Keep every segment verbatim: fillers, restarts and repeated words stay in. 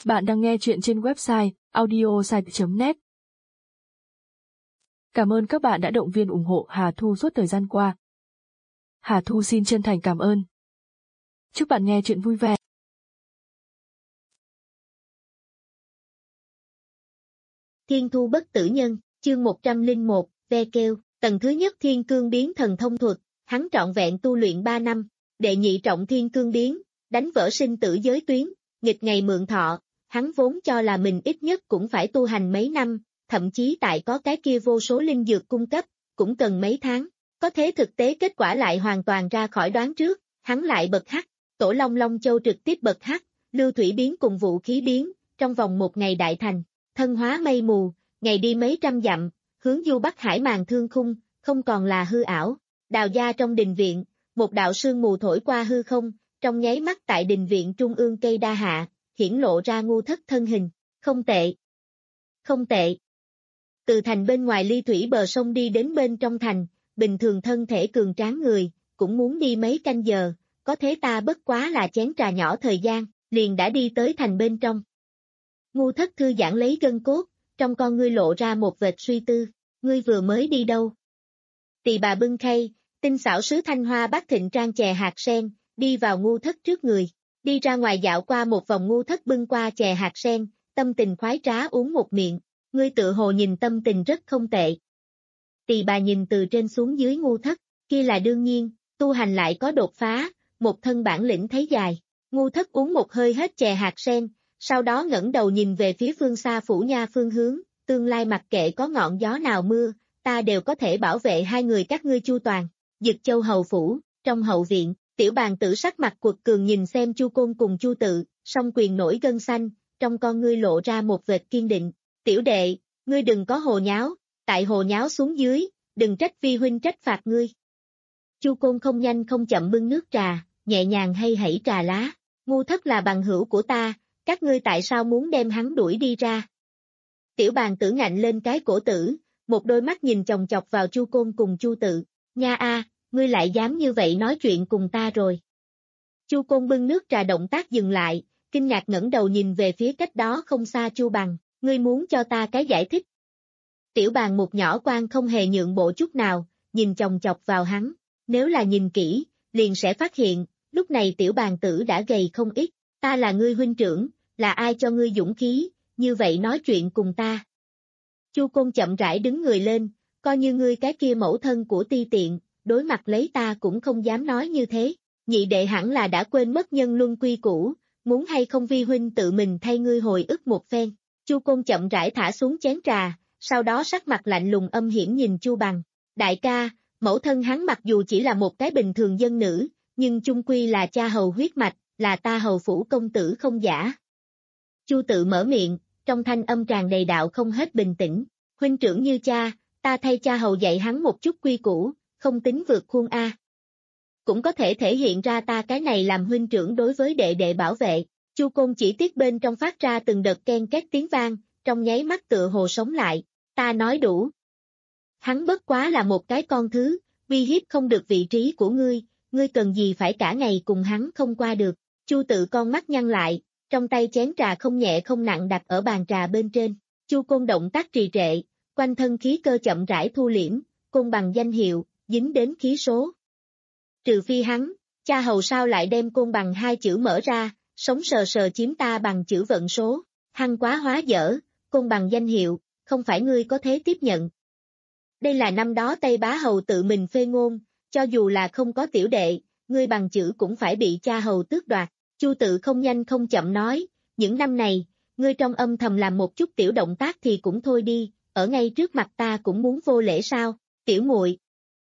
Bạn đang nghe chuyện trên website audiosite chấm net. Cảm ơn các bạn đã động viên ủng hộ Hà Thu suốt thời gian qua. Hà Thu xin chân thành cảm ơn. Chúc bạn nghe chuyện vui vẻ. Thiên thu bất tử nhân, chương một trăm lẻ một, ve kêu, tầng thứ nhất thiên cương biến thần thông thuật, hắn trọn vẹn tu luyện ba năm, đệ nhị trọng thiên cương biến, đánh vỡ sinh tử giới tuyến, nghịch ngày mượn thọ, hắn vốn cho là mình ít nhất cũng phải tu hành mấy năm, thậm chí tại có cái kia vô số linh dược cung cấp, cũng cần mấy tháng, có thế thực tế kết quả lại hoàn toàn ra khỏi đoán trước, hắn lại bật hắc, tổ long long châu trực tiếp bật hắc, lưu thủy biến cùng vũ khí biến, trong vòng một ngày đại thành. Thân hóa mây mù, ngày đi mấy trăm dặm, hướng du bắc hải màn thương khung, không còn là hư ảo. Đào gia trong đình viện, một đạo sương mù thổi qua hư không, trong nháy mắt tại đình viện trung ương cây đa hạ, hiển lộ ra ngu thất thân hình, không tệ. Không tệ. Từ thành bên ngoài ly thủy bờ sông đi đến bên trong thành, bình thường thân thể cường tráng người, cũng muốn đi mấy canh giờ, có thế ta bất quá là chén trà nhỏ thời gian, liền đã đi tới thành bên trong. Ngu thất thư giãn lấy gân cốt, trong con ngươi lộ ra một vệt suy tư, ngươi vừa mới đi đâu? Tỳ bà bưng khay, tinh xảo sứ thanh hoa bát thịnh trang chè hạt sen, đi vào ngu thất trước người, đi ra ngoài dạo qua một vòng. Ngu thất bưng qua chè hạt sen, tâm tình khoái trá uống một miệng, ngươi tự hồ nhìn tâm tình rất không tệ. Tỳ bà nhìn từ trên xuống dưới ngu thất, kia là đương nhiên, tu hành lại có đột phá, một thân bản lĩnh thấy dài, ngu thất uống một hơi hết chè hạt sen. Sau đó ngẩng đầu nhìn về phía phương xa phủ nha phương hướng, tương lai mặc kệ có ngọn gió nào mưa, ta đều có thể bảo vệ hai người các ngươi chu toàn. Dực Châu hầu phủ, trong hậu viện, tiểu bàn tử sắc mặt quật cường nhìn xem Chu Côn cùng Chu Tự, song quyền nổi gân xanh, trong con ngươi lộ ra một vệt kiên định. Tiểu đệ, ngươi đừng có hồ nháo, tại hồ nháo xuống dưới, đừng trách vi huynh trách phạt ngươi. Chu Côn không nhanh không chậm bưng nước trà, nhẹ nhàng hay hãy trà lá. Ngu thất là bằng hữu của ta. Các ngươi tại sao muốn đem hắn đuổi đi ra? Tiểu bàn tử ngạnh lên cái cổ tử, một đôi mắt nhìn chòng chọc vào Chu Côn cùng Chu Tự. Nha a, ngươi lại dám như vậy nói chuyện cùng ta rồi. Chu Côn bưng nước trà động tác dừng lại, kinh ngạc ngẩng đầu nhìn về phía cách đó không xa Chu Bằng, ngươi muốn cho ta cái giải thích. Tiểu bàn một nhỏ quan không hề nhượng bộ chút nào, nhìn chòng chọc vào hắn, nếu là nhìn kỹ, liền sẽ phát hiện, lúc này tiểu bàn tử đã gầy không ít. Ta là ngươi huynh trưởng, là ai cho ngươi dũng khí, như vậy nói chuyện cùng ta. Chu Côn chậm rãi đứng người lên, coi như ngươi cái kia mẫu thân của ti tiện, đối mặt lấy ta cũng không dám nói như thế. Nhị đệ hẳn là đã quên mất nhân luân quy củ, muốn hay không vi huynh tự mình thay ngươi hồi ức một phen. Chu Côn chậm rãi thả xuống chén trà, sau đó sắc mặt lạnh lùng âm hiểm nhìn Chu Bằng. Đại ca, mẫu thân hắn mặc dù chỉ là một cái bình thường dân nữ, nhưng chung quy là cha hầu huyết mạch, là ta hầu phủ công tử không giả. Chu Tự mở miệng, trong thanh âm tràn đầy đạo không hết bình tĩnh, huynh trưởng như cha, ta thay cha hầu dạy hắn một chút quy củ, không tính vượt khuôn a. Cũng có thể thể hiện ra ta cái này làm huynh trưởng đối với đệ đệ bảo vệ. Chu Côn chỉ tiếc bên trong phát ra từng đợt ken két tiếng vang, trong nháy mắt tựa hồ sống lại, ta nói đủ. Hắn bất quá là một cái con thứ, uy hiếp không được vị trí của ngươi, ngươi cần gì phải cả ngày cùng hắn không qua được. Chu Tự con mắt nhăn lại, trong tay chén trà không nhẹ không nặng đặt ở bàn trà bên trên. Chu Côn động tác trì trệ, quanh thân khí cơ chậm rãi thu liễm, côn bằng danh hiệu, dính đến khí số. Trừ phi hắn, cha hầu sao lại đem côn bằng hai chữ mở ra, sống sờ sờ chiếm ta bằng chữ vận số, hăng quá hóa dở, côn bằng danh hiệu, không phải ngươi có thế tiếp nhận. Đây là năm đó Tây Bá Hầu tự mình phê ngôn, cho dù là không có tiểu đệ, ngươi bằng chữ cũng phải bị cha hầu tước đoạt. Chu Tự không nhanh không chậm nói, những năm này, ngươi trong âm thầm làm một chút tiểu động tác thì cũng thôi đi, ở ngay trước mặt ta cũng muốn vô lễ sao, tiểu muội.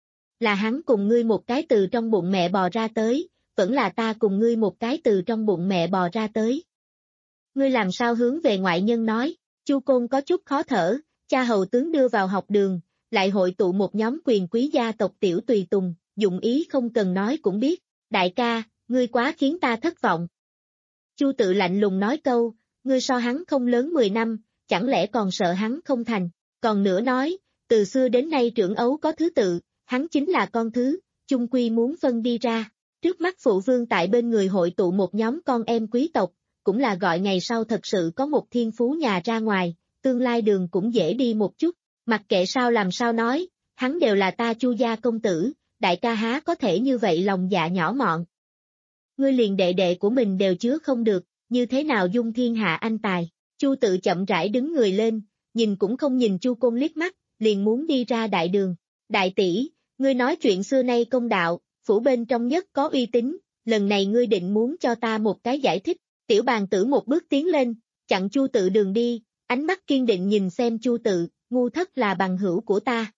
Là hắn cùng ngươi một cái từ trong bụng mẹ bò ra tới, vẫn là ta cùng ngươi một cái từ trong bụng mẹ bò ra tới. Ngươi làm sao hướng về ngoại nhân nói, Chu Côn có chút khó thở, cha hầu tướng đưa vào học đường, lại hội tụ một nhóm quyền quý gia tộc tiểu tùy tùng, dụng ý không cần nói cũng biết, đại ca, ngươi quá khiến ta thất vọng. Chu Tự lạnh lùng nói câu, ngươi so hắn không lớn mười năm, chẳng lẽ còn sợ hắn không thành, còn nữa nói, từ xưa đến nay trưởng ấu có thứ tự, hắn chính là con thứ, chung quy muốn phân đi ra, trước mắt phụ vương tại bên người hội tụ một nhóm con em quý tộc, cũng là gọi ngày sau thật sự có một thiên phú nhà ra ngoài, tương lai đường cũng dễ đi một chút, mặc kệ sao làm sao nói, hắn đều là ta Chu gia công tử, đại ca há có thể như vậy lòng dạ nhỏ mọn. Ngươi liền đệ đệ của mình đều chứa không được, như thế nào dung thiên hạ anh tài, Chu Tự chậm rãi đứng người lên, nhìn cũng không nhìn Chu Côn liếc mắt, liền muốn đi ra đại đường, đại tỷ, ngươi nói chuyện xưa nay công đạo, phủ bên trong nhất có uy tín, lần này ngươi định muốn cho ta một cái giải thích, tiểu bàn tử một bước tiến lên, chặn Chu Tự đường đi, ánh mắt kiên định nhìn xem Chu Tự, ngu thất là bằng hữu của ta.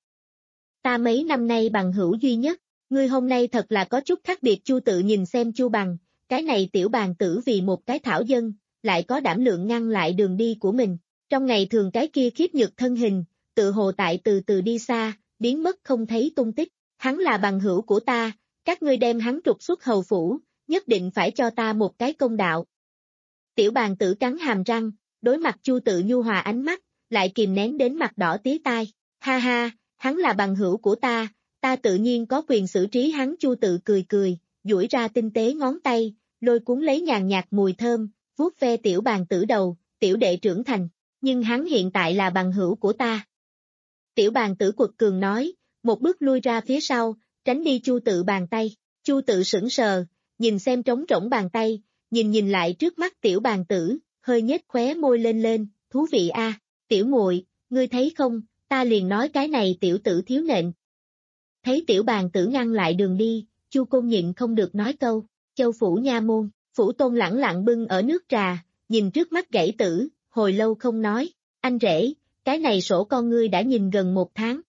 Ta mấy năm nay bằng hữu duy nhất, ngươi hôm nay thật là có chút khác biệt. Chu Tự nhìn xem Chu Bằng, cái này tiểu bàn tử vì một cái thảo dân, lại có đảm lượng ngăn lại đường đi của mình, trong ngày thường cái kia khiếp nhược thân hình, tự hồ tại từ từ đi xa, biến mất không thấy tung tích, hắn là bằng hữu của ta, các ngươi đem hắn trục xuất hầu phủ, nhất định phải cho ta một cái công đạo. Tiểu bàn tử cắn hàm răng, đối mặt Chu Tự nhu hòa ánh mắt, lại kìm nén đến mặt đỏ tía tai, ha ha, hắn là bằng hữu của ta, ta tự nhiên có quyền xử trí hắn. Chu Tự cười cười, duỗi ra tinh tế ngón tay, lôi cuốn lấy nhàn nhạt mùi thơm, vuốt ve tiểu bàn tử đầu, tiểu đệ trưởng thành, nhưng hắn hiện tại là bằng hữu của ta. Tiểu bàn tử quật cường nói, một bước lui ra phía sau, tránh đi Chu Tự bàn tay, Chu Tự sững sờ, nhìn xem trống rỗng bàn tay, nhìn nhìn lại trước mắt tiểu bàn tử, hơi nhếch khóe môi lên lên, thú vị a, tiểu muội, ngươi thấy không, ta liền nói cái này tiểu tử thiếu nện. Thấy tiểu bàn tử ngăn lại đường đi, Chu Côn nhịn không được nói câu, Châu phủ nha môn, Phủ Tôn lẳng lặng bưng ở nước trà, nhìn trước mắt gãy tử, hồi lâu không nói, anh rể, cái này sổ con ngươi đã nhìn gần một tháng.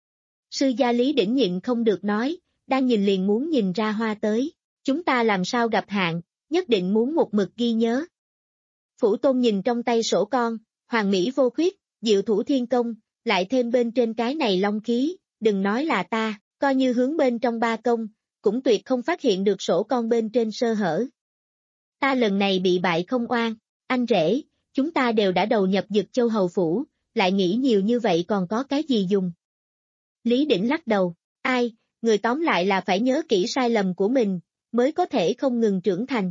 Sư gia Lý Đỉnh nhịn không được nói, đang nhìn liền muốn nhìn ra hoa tới, chúng ta làm sao gặp hạn, nhất định muốn một mực ghi nhớ. Phủ Tôn nhìn trong tay sổ con, hoàng mỹ vô khuyết, diệu thủ thiên công, lại thêm bên trên cái này long khí, đừng nói là ta, coi như hướng bên trong ba công, cũng tuyệt không phát hiện được sổ con bên trên sơ hở. Ta lần này bị bại không oan, anh rể, chúng ta đều đã đầu nhập Dực Châu hầu phủ, lại nghĩ nhiều như vậy còn có cái gì dùng. Lý Đỉnh lắc đầu, ai, người tóm lại là phải nhớ kỹ sai lầm của mình, mới có thể không ngừng trưởng thành.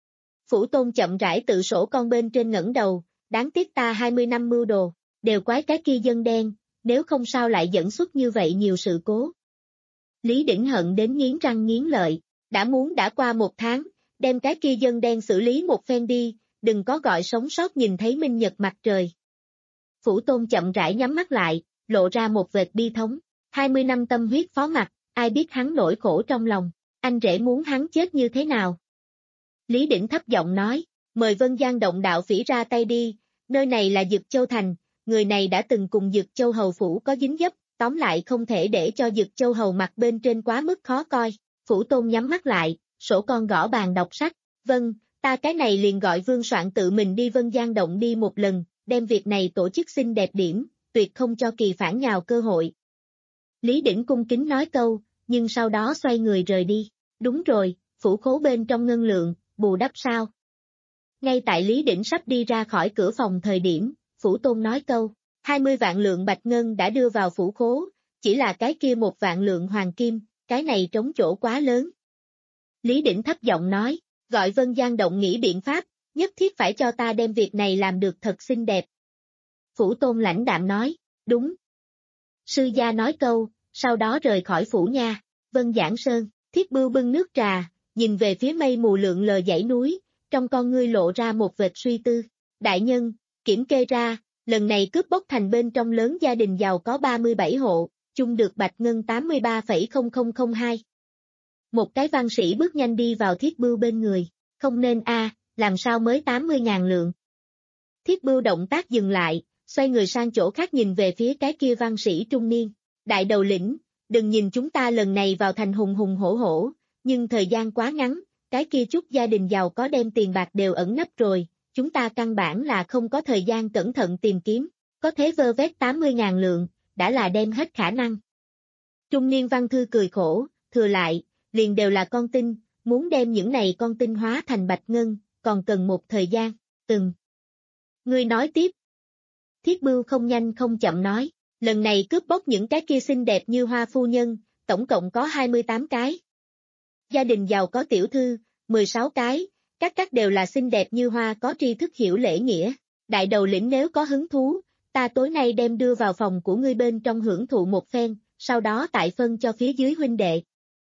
Phủ Tôn chậm rãi tự sổ con bên trên ngẩng đầu, đáng tiếc ta hai mươi năm mưu đồ, đều quái cái kia dân đen, nếu không sao lại dẫn xuất như vậy nhiều sự cố. Lý Đỉnh hận đến nghiến răng nghiến lợi, đã muốn đã qua một tháng, đem cái kia dân đen xử lý một phen đi, đừng có gọi sống sót nhìn thấy minh nhật mặt trời. Phủ Tôn chậm rãi nhắm mắt lại, lộ ra một vệt bi thống, hai mươi năm tâm huyết phó mặc, ai biết hắn nỗi khổ trong lòng, anh rể muốn hắn chết như thế nào. Lý Đỉnh thấp giọng nói, mời Vân Giang động đạo phỉ ra tay đi, nơi này là Dực Châu Thành, người này đã từng cùng Dực Châu hầu phủ có dính dấp, tóm lại không thể để cho Dực Châu hầu mặt bên trên quá mức khó coi. Phủ Tôn nhắm mắt lại, sổ con gõ bàn đọc sách, vâng, ta cái này liền gọi Vương Soạn tự mình đi Vân Giang động đi một lần, đem việc này tổ chức xinh đẹp điểm, tuyệt không cho kỳ phản nhào cơ hội. Lý Đỉnh cung kính nói câu, nhưng sau đó xoay người rời đi, đúng rồi, phủ khố bên trong ngân lượng, bù đắp sao? Ngay tại Lý Đỉnh sắp đi ra khỏi cửa phòng thời điểm, Phủ Tôn nói câu, hai mươi vạn lượng bạch ngân đã đưa vào phủ khố, chỉ là cái kia một vạn lượng hoàng kim, cái này trống chỗ quá lớn. Lý Đỉnh thấp giọng nói, gọi Vân Giang động nghĩ biện pháp, nhất thiết phải cho ta đem việc này làm được thật xinh đẹp. Phủ Tôn lãnh đạm nói, đúng. Sư gia nói câu, sau đó rời khỏi phủ nha, Vân Giảng Sơn, Thiết Bưu bưng nước trà, nhìn về phía mây mù lượn lờ dãy núi, trong con ngươi lộ ra một vệt suy tư. Đại nhân, kiểm kê ra, lần này cướp bóc thành bên trong lớn gia đình giàu có ba mươi bảy hộ, chung được bạch ngân tám mươi ba phẩy không không không hai. Một cái văn sĩ bước nhanh đi vào Thiết Bưu bên người, không nên a, làm sao mới tám mươi ngàn lượng. Thiết Bưu động tác dừng lại, xoay người sang chỗ khác nhìn về phía cái kia văn sĩ trung niên. Đại đầu lĩnh, đừng nhìn chúng ta lần này vào thành hùng hùng hổ hổ, nhưng thời gian quá ngắn, cái kia chút gia đình giàu có đem tiền bạc đều ẩn nấp rồi, chúng ta căn bản là không có thời gian cẩn thận tìm kiếm, có thế vơ vét tám mươi ngàn lượng, đã là đem hết khả năng. Trung niên văn thư cười khổ, thừa lại, liền đều là con tin, muốn đem những này con tin hóa thành bạch ngân, còn cần một thời gian, từng. Ngươi nói tiếp. Thiết Bưu không nhanh không chậm nói, lần này cướp bóc những cái kia xinh đẹp như hoa phu nhân, tổng cộng có hai mươi tám cái. Gia đình giàu có tiểu thư, mười sáu cái, các các đều là xinh đẹp như hoa, có tri thức hiểu lễ nghĩa. Đại đầu lĩnh nếu có hứng thú, ta tối nay đem đưa vào phòng của ngươi bên trong hưởng thụ một phen, sau đó tại phân cho phía dưới huynh đệ.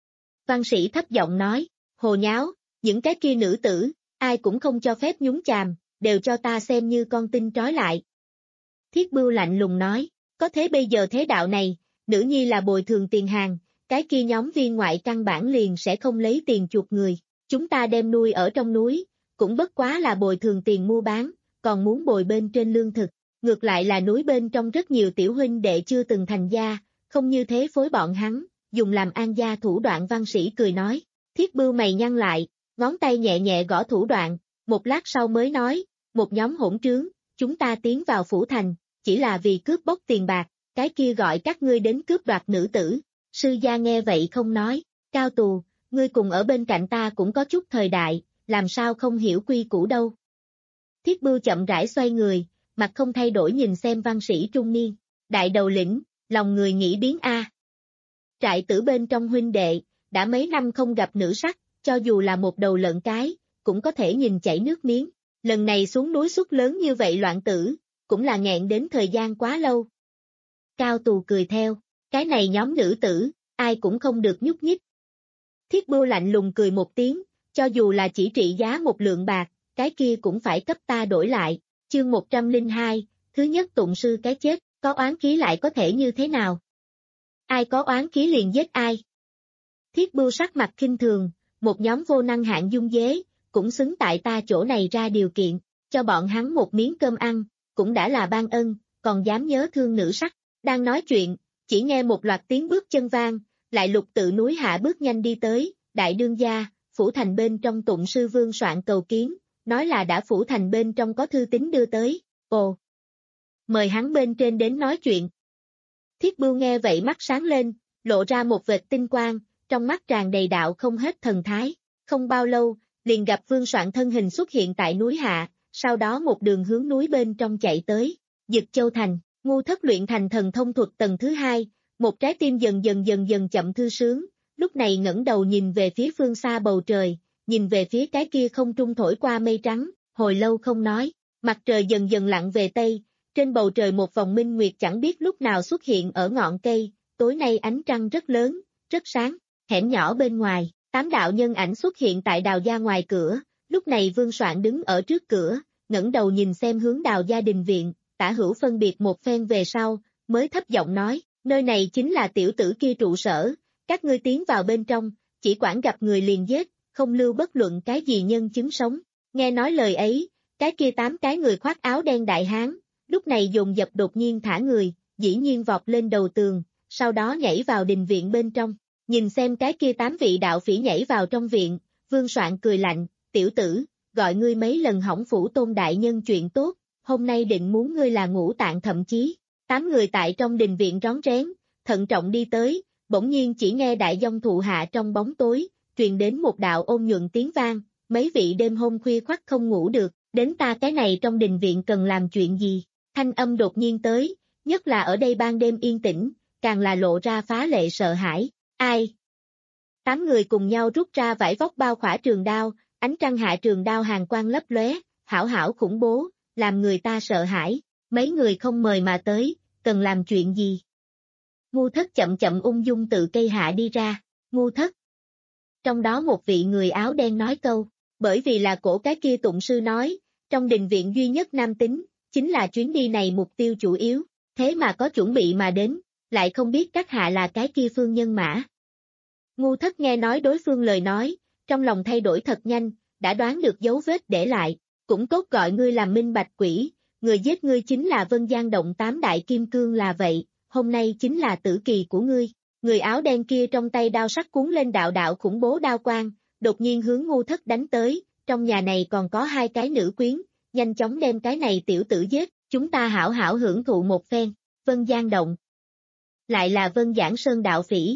Văn sĩ thấp giọng nói, hồ nháo, những cái kia nữ tử, ai cũng không cho phép nhúng chàm, đều cho ta xem như con tin trói lại. Thiết Bưu lạnh lùng nói, có thế bây giờ thế đạo này, nữ nhi là bồi thường tiền hàng, cái kia nhóm viên ngoại căn bản liền sẽ không lấy tiền chuộc người, chúng ta đem nuôi ở trong núi, cũng bất quá là bồi thường tiền mua bán, còn muốn bồi bên trên lương thực, ngược lại là núi bên trong rất nhiều tiểu huynh đệ chưa từng thành gia, không như thế phối bọn hắn, dùng làm an gia thủ đoạn. Văn sĩ cười nói, Thiết Bưu mày nhăn lại, ngón tay nhẹ nhẹ gõ thủ đoạn, một lát sau mới nói, một nhóm hỗn trướng, chúng ta tiến vào phủ thành, chỉ là vì cướp bóc tiền bạc, cái kia gọi các ngươi đến cướp đoạt nữ tử. Sư gia nghe vậy không nói, Cao Tù, ngươi cùng ở bên cạnh ta cũng có chút thời đại, làm sao không hiểu quy củ đâu. Thiết Bưu chậm rãi xoay người, mặt không thay đổi nhìn xem văn sĩ trung niên, đại đầu lĩnh, lòng người nghĩ biến a. Trại tử bên trong huynh đệ, đã mấy năm không gặp nữ sắc, cho dù là một đầu lợn cái, cũng có thể nhìn chảy nước miếng, lần này xuống núi suất lớn như vậy loạn tử, cũng là nghẹn đến thời gian quá lâu. Cao Tù cười theo, cái này nhóm nữ tử, ai cũng không được nhúc nhích. Thiết Bưu lạnh lùng cười một tiếng, cho dù là chỉ trị giá một lượng bạc, cái kia cũng phải cấp ta đổi lại. Chương một trăm lẻ hai, thứ nhất tụng sư cái chết, có oán khí lại có thể như thế nào? Ai có oán khí liền giết ai? Thiết Bưu sắc mặt khinh thường, một nhóm vô năng hạng dung dế, cũng xứng tại ta chỗ này ra điều kiện, cho bọn hắn một miếng cơm ăn, cũng đã là ban ân, còn dám nhớ thương nữ sắc. Đang nói chuyện, chỉ nghe một loạt tiếng bước chân vang, lại lục tự núi hạ bước nhanh đi tới, đại đương gia, phủ thành bên trong tụng sư Vương soạn cầu kiến, nói là đã phủ thành bên trong có thư tín đưa tới, ồ. Mời hắn bên trên đến nói chuyện. Thiết Bưu nghe vậy mắt sáng lên, lộ ra một vệt tinh quang, trong mắt tràn đầy đạo không hết thần thái, không bao lâu, liền gặp Vương soạn thân hình xuất hiện tại núi hạ, sau đó một đường hướng núi bên trong chạy tới, Dực Châu Thành. Ngu Thất luyện thành thần thông thuật tầng thứ hai, một trái tim dần dần dần dần chậm thư sướng, lúc này ngẩng đầu nhìn về phía phương xa bầu trời, nhìn về phía cái kia không trung thổi qua mây trắng, hồi lâu không nói, mặt trời dần dần lặn về tây, trên bầu trời một vòng minh nguyệt chẳng biết lúc nào xuất hiện ở ngọn cây, tối nay ánh trăng rất lớn, rất sáng, hẻm nhỏ bên ngoài, tám đạo nhân ảnh xuất hiện tại Đào gia ngoài cửa, lúc này Vương soạn đứng ở trước cửa, ngẩng đầu nhìn xem hướng Đào gia đình viện. Tả hữu phân biệt một phen về sau, mới thấp giọng nói, nơi này chính là tiểu tử kia trụ sở, các ngươi tiến vào bên trong, chỉ quản gặp người liền giết, không lưu bất luận cái gì nhân chứng sống. Nghe nói lời ấy, cái kia tám cái người khoác áo đen đại hán, lúc này dồn dập đột nhiên thả người, dĩ nhiên vọt lên đầu tường, sau đó nhảy vào đình viện bên trong. Nhìn xem cái kia tám vị đạo phỉ nhảy vào trong viện, Vương soạn cười lạnh, tiểu tử, gọi ngươi mấy lần hỏng phủ tôn đại nhân chuyện tốt. Hôm nay định muốn ngươi là ngũ tạng thậm chí, tám người tại trong đình viện rón rén, thận trọng đi tới, bỗng nhiên chỉ nghe đại dông thụ hạ trong bóng tối, truyền đến một đạo ôn nhuận tiếng vang, mấy vị đêm hôm khuya khoắt không ngủ được, đến ta cái này trong đình viện cần làm chuyện gì, thanh âm đột nhiên tới, nhất là ở đây ban đêm yên tĩnh, càng là lộ ra phá lệ sợ hãi, ai? Tám người cùng nhau rút ra vải vóc bao khỏa trường đao, ánh trăng hạ trường đao hàng quang lấp lóe, hảo hảo khủng bố. Làm người ta sợ hãi, mấy người không mời mà tới, cần làm chuyện gì? Ngu Thất chậm chậm ung dung tự cây hạ đi ra, Ngu Thất. Trong đó một vị người áo đen nói câu, bởi vì là cổ cái kia tụng sư nói, trong đình viện duy nhất nam tính, chính là chuyến đi này mục tiêu chủ yếu, thế mà có chuẩn bị mà đến, lại không biết các hạ là cái kia phương nhân mã. Ngu Thất nghe nói đối phương lời nói, trong lòng thay đổi thật nhanh, đã đoán được dấu vết để lại. Cũng tốt gọi ngươi làm minh bạch quỷ, người giết ngươi chính là Vân Giang Động tám đại kim cương là vậy, hôm nay chính là tử kỳ của ngươi. Người áo đen kia trong tay đao sắc cuốn lên đạo đạo khủng bố đao quang, đột nhiên hướng Ngu Thất đánh tới, trong nhà này còn có hai cái nữ quyến, nhanh chóng đem cái này tiểu tử giết, chúng ta hảo hảo hưởng thụ một phen. Vân Giang Động, lại là Vân Giảng Sơn đạo phỉ.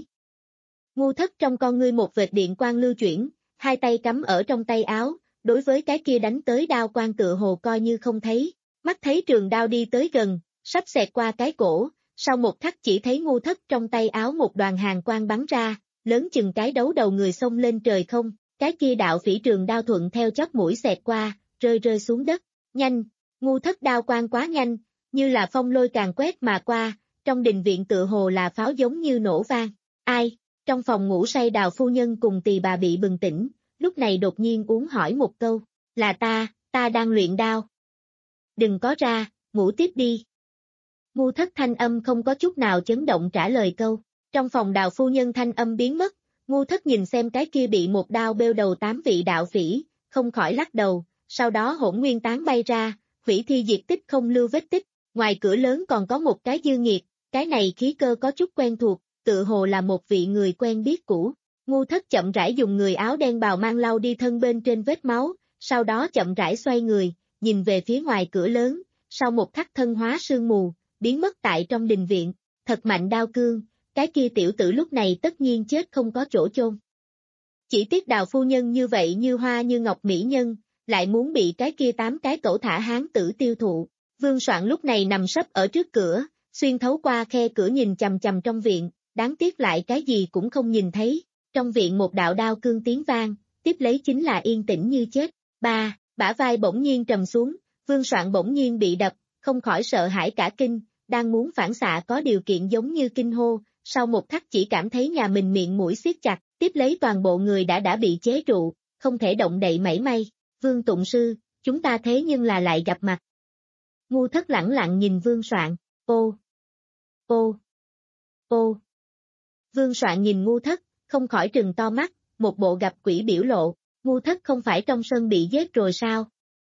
Ngu Thất trong con ngươi một vệt điện quang lưu chuyển, hai tay cắm ở trong tay áo. Đối với cái kia đánh tới đao quang tựa hồ coi như không thấy, mắt thấy trường đao đi tới gần, sắp xẹt qua cái cổ, sau một khắc chỉ thấy Ngu Thất trong tay áo một đoàn hàng quang bắn ra, lớn chừng cái đấu đầu người xông lên trời không, cái kia đạo phỉ trường đao thuận theo chóp mũi xẹt qua, rơi rơi xuống đất, nhanh, ngu thất đao quang quá nhanh, như là phong lôi càng quét mà qua, trong đình viện tựa hồ là pháo giống như nổ vang, ai, trong phòng ngủ say Đào phu nhân cùng tỳ bà bị bừng tỉnh, lúc này đột nhiên uống hỏi một câu, là ta, ta đang luyện đao. Đừng có ra, ngủ tiếp đi. Ngu thất thanh âm không có chút nào chấn động trả lời câu, trong phòng Đào phu nhân thanh âm biến mất, ngu thất nhìn xem cái kia bị một đao bêu đầu tám vị đạo phỉ, không khỏi lắc đầu, sau đó hỗn nguyên tán bay ra, hủy thi diệt tích không lưu vết tích, ngoài cửa lớn còn có một cái dư nghiệt, cái này khí cơ có chút quen thuộc, tự hồ là một vị người quen biết cũ. Ngu thất chậm rãi dùng người áo đen bào mang lau đi thân bên trên vết máu, sau đó chậm rãi xoay người, nhìn về phía ngoài cửa lớn, sau một khắc thân hóa sương mù, biến mất tại trong đình viện, thật mạnh đao cương, cái kia tiểu tử lúc này tất nhiên chết không có chỗ chôn. Chỉ tiếc Đào phu nhân như vậy như hoa như ngọc mỹ nhân, lại muốn bị cái kia tám cái cẩu thả hán tử tiêu thụ. Vương Soạn lúc này nằm sấp ở trước cửa, xuyên thấu qua khe cửa nhìn chằm chằm trong viện, đáng tiếc lại cái gì cũng không nhìn thấy. Trong viện một đạo đao cương tiếng vang, tiếp lấy chính là yên tĩnh như chết. Ba, bả vai bỗng nhiên trầm xuống, Vương Soạn bỗng nhiên bị đập, không khỏi sợ hãi cả kinh, đang muốn phản xạ có điều kiện giống như kinh hô, sau một khắc chỉ cảm thấy nhà mình miệng mũi siết chặt, tiếp lấy toàn bộ người đã đã bị chế trụ, không thể động đậy mảy may. Vương Tụng Sư, chúng ta thế nhưng là lại gặp mặt. Ngu thất lẳng lặng nhìn Vương Soạn, ô, ô, ô. Vương Soạn nhìn ngu thất, không khỏi trừng to mắt, một bộ gặp quỷ biểu lộ, ngu thất không phải trong sân bị giết rồi sao?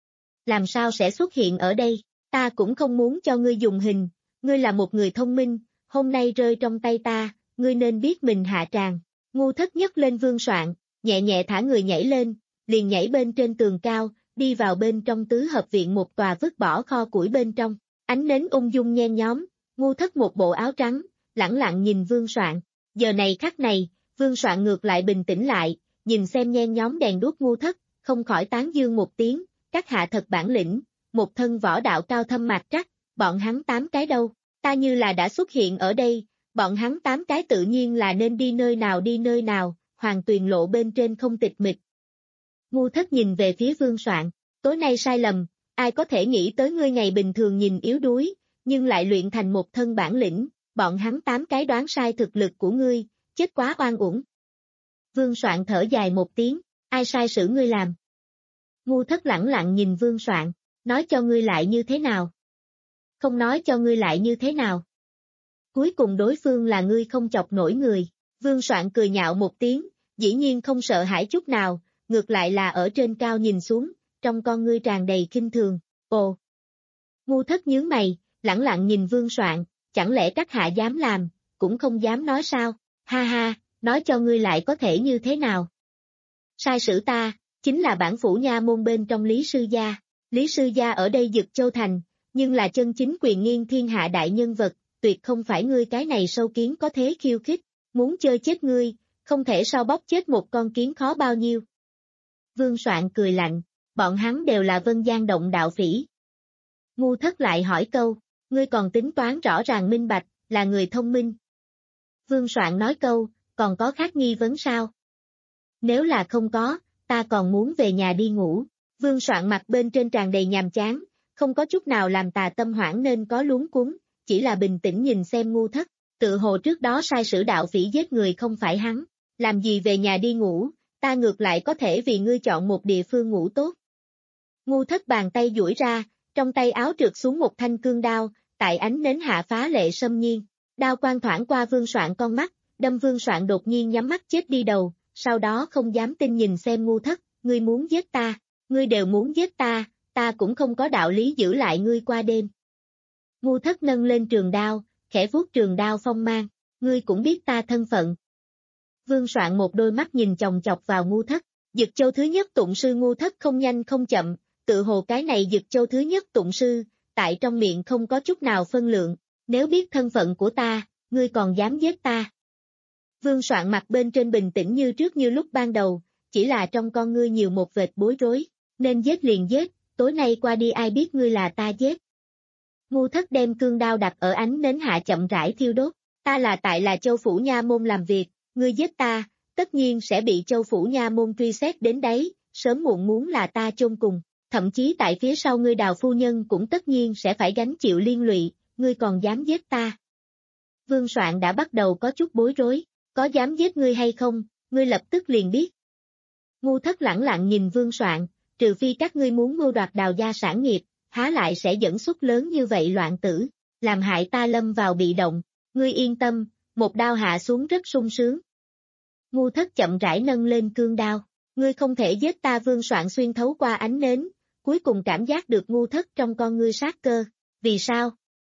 Làm sao sẽ xuất hiện ở đây? Ta cũng không muốn cho ngươi dùng hình, ngươi là một người thông minh, hôm nay rơi trong tay ta, ngươi nên biết mình hạ tràng. Ngu thất nhấc lên Vương Soạn, nhẹ nhẹ thả người nhảy lên, liền nhảy bên trên tường cao, đi vào bên trong tứ hợp viện một tòa vứt bỏ kho củi bên trong, ánh nến ung dung nhen nhóm, ngu thất một bộ áo trắng, lẳng lặng nhìn Vương Soạn. Giờ này khắc này, Vương Soạn ngược lại bình tĩnh lại, nhìn xem nhen nhóm đèn đuốc ngu thất, không khỏi tán dương một tiếng, các hạ thật bản lĩnh, một thân võ đạo cao thâm mạch trắc, bọn hắn tám cái đâu, ta như là đã xuất hiện ở đây, bọn hắn tám cái tự nhiên là nên đi nơi nào đi nơi nào, Hoàng Tuyền lộ bên trên không tịch mịch. Ngu thất nhìn về phía Vương Soạn, tối nay sai lầm, ai có thể nghĩ tới ngươi ngày bình thường nhìn yếu đuối, nhưng lại luyện thành một thân bản lĩnh, bọn hắn tám cái đoán sai thực lực của ngươi, chết quá oan uổng. Vương Soạn thở dài một tiếng, ai sai sử ngươi làm? Ngu thất lẳng lặng nhìn Vương Soạn, nói cho ngươi lại như thế nào? Không nói cho ngươi lại như thế nào? Cuối cùng đối phương là ngươi không chọc nổi người. Vương Soạn cười nhạo một tiếng, dĩ nhiên không sợ hãi chút nào, ngược lại là ở trên cao nhìn xuống, trong con ngươi tràn đầy khinh thường. Ồ! Ngu thất nhướng mày, lẳng lặng nhìn Vương Soạn, chẳng lẽ các hạ dám làm, cũng không dám nói sao? Ha ha, nói cho ngươi lại có thể như thế nào? Sai sử ta, chính là bản phủ nha môn bên trong Lý Sư Gia. Lý Sư Gia ở đây Dực Châu Thành, nhưng là chân chính quyền nghiêng thiên hạ đại nhân vật, tuyệt không phải ngươi cái này sâu kiến có thế khiêu khích, muốn chơi chết ngươi, không thể sao bóc chết một con kiến khó bao nhiêu. Vương Soạn cười lạnh, bọn hắn đều là Vân Giang động đạo phỉ. Ngu thất lại hỏi câu, ngươi còn tính toán rõ ràng minh bạch, là người thông minh. Vương Soạn nói câu, còn có khác nghi vấn sao? Nếu là không có, ta còn muốn về nhà đi ngủ. Vương Soạn mặt bên trên tràn đầy nhàm chán, không có chút nào làm tà tâm hoảng nên có luống cuống, chỉ là bình tĩnh nhìn xem ngu thất, tự hồ trước đó sai sử đạo phỉ giết người không phải hắn, làm gì về nhà đi ngủ, ta ngược lại có thể vì ngươi chọn một địa phương ngủ tốt. Ngu thất bàn tay duỗi ra, trong tay áo trượt xuống một thanh cương đao, tại ánh nến hạ phá lệ xâm nhiên, đao quang thoảng qua Vương Soạn con mắt, đâm Vương Soạn đột nhiên nhắm mắt chết đi đầu, sau đó không dám tin nhìn xem ngu thất, ngươi muốn giết ta, ngươi đều muốn giết ta, ta cũng không có đạo lý giữ lại ngươi qua đêm. Ngu thất nâng lên trường đao, khẽ vuốt trường đao phong mang, ngươi cũng biết ta thân phận. Vương Soạn một đôi mắt nhìn chòng chọc vào ngu thất, Dực Châu thứ nhất tụng sư ngu thất không nhanh không chậm, tự hồ cái này Dực Châu thứ nhất tụng sư, tại trong miệng không có chút nào phân lượng, nếu biết thân phận của ta, ngươi còn dám giết ta. Vương Soạn mặt bên trên bình tĩnh như trước như lúc ban đầu, chỉ là trong con ngươi nhiều một vệt bối rối, nên giết liền giết, tối nay qua đi ai biết ngươi là ta giết. Ngu thất đem cương đao đặt ở ánh nến hạ chậm rãi thiêu đốt, ta là tại là Châu Phủ Nha Môn làm việc, ngươi giết ta, tất nhiên sẽ bị Châu Phủ Nha môn truy xét đến đấy, sớm muộn muốn là ta chôn cùng, thậm chí tại phía sau ngươi Đào phu nhân cũng tất nhiên sẽ phải gánh chịu liên lụy, ngươi còn dám giết ta. Vương Soạn đã bắt đầu có chút bối rối, có dám giết ngươi hay không, ngươi lập tức liền biết. Ngu Thất lẳng lặng nhìn Vương Soạn, trừ phi các ngươi muốn mưu đoạt Đào gia sản nghiệp, há lại sẽ dẫn xuất lớn như vậy loạn tử, làm hại ta lâm vào bị động, ngươi yên tâm, một đao hạ xuống rất sung sướng. Ngu Thất chậm rãi nâng lên cương đao, ngươi không thể giết ta. Vương Soạn xuyên thấu qua ánh nến, cuối cùng cảm giác được Ngu Thất trong con ngươi sát cơ, vì sao?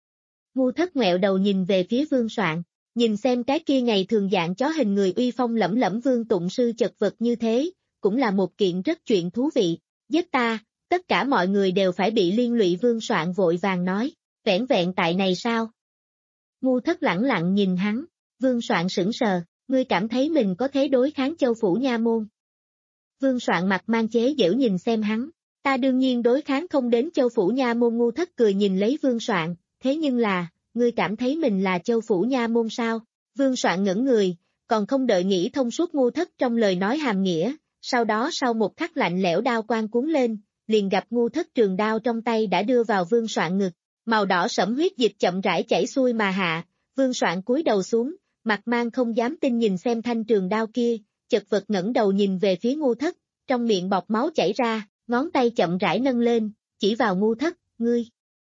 Ngu Thất ngoẹo đầu nhìn về phía Vương Soạn, nhìn xem cái kia ngày thường dạng chó hình người uy phong lẫm lẫm Vương Tụng Sư chật vật như thế, cũng là một kiện rất chuyện thú vị, giết ta, tất cả mọi người đều phải bị liên lụy. Vương Soạn vội vàng nói, vẻn vẹn tại này sao? Ngu Thất lẳng lặng nhìn hắn, Vương Soạn sững sờ, ngươi cảm thấy mình có thế đối kháng Châu Phủ Nha môn? Vương Soạn mặt mang chế giễu nhìn xem hắn, ta đương nhiên đối kháng không đến Châu Phủ Nha môn. Ngu Thất cười nhìn lấy Vương Soạn, thế nhưng là, ngươi cảm thấy mình là Châu Phủ Nha môn sao? Vương Soạn ngẩn người, còn không đợi nghĩ thông suốt Ngu Thất trong lời nói hàm nghĩa, sau đó sau một khắc lạnh lẽo đao quang cuốn lên, liền gặp Ngu Thất trường đao trong tay đã đưa vào Vương Soạn ngực, màu đỏ sẫm huyết dịch chậm rãi chảy xuôi mà hạ, Vương Soạn cúi đầu xuống, mặt mang không dám tin nhìn xem thanh trường đao kia, chật vật ngẩng đầu nhìn về phía Ngu Thất, trong miệng bọt máu chảy ra, ngón tay chậm rãi nâng lên, chỉ vào Ngu Thất, ngươi,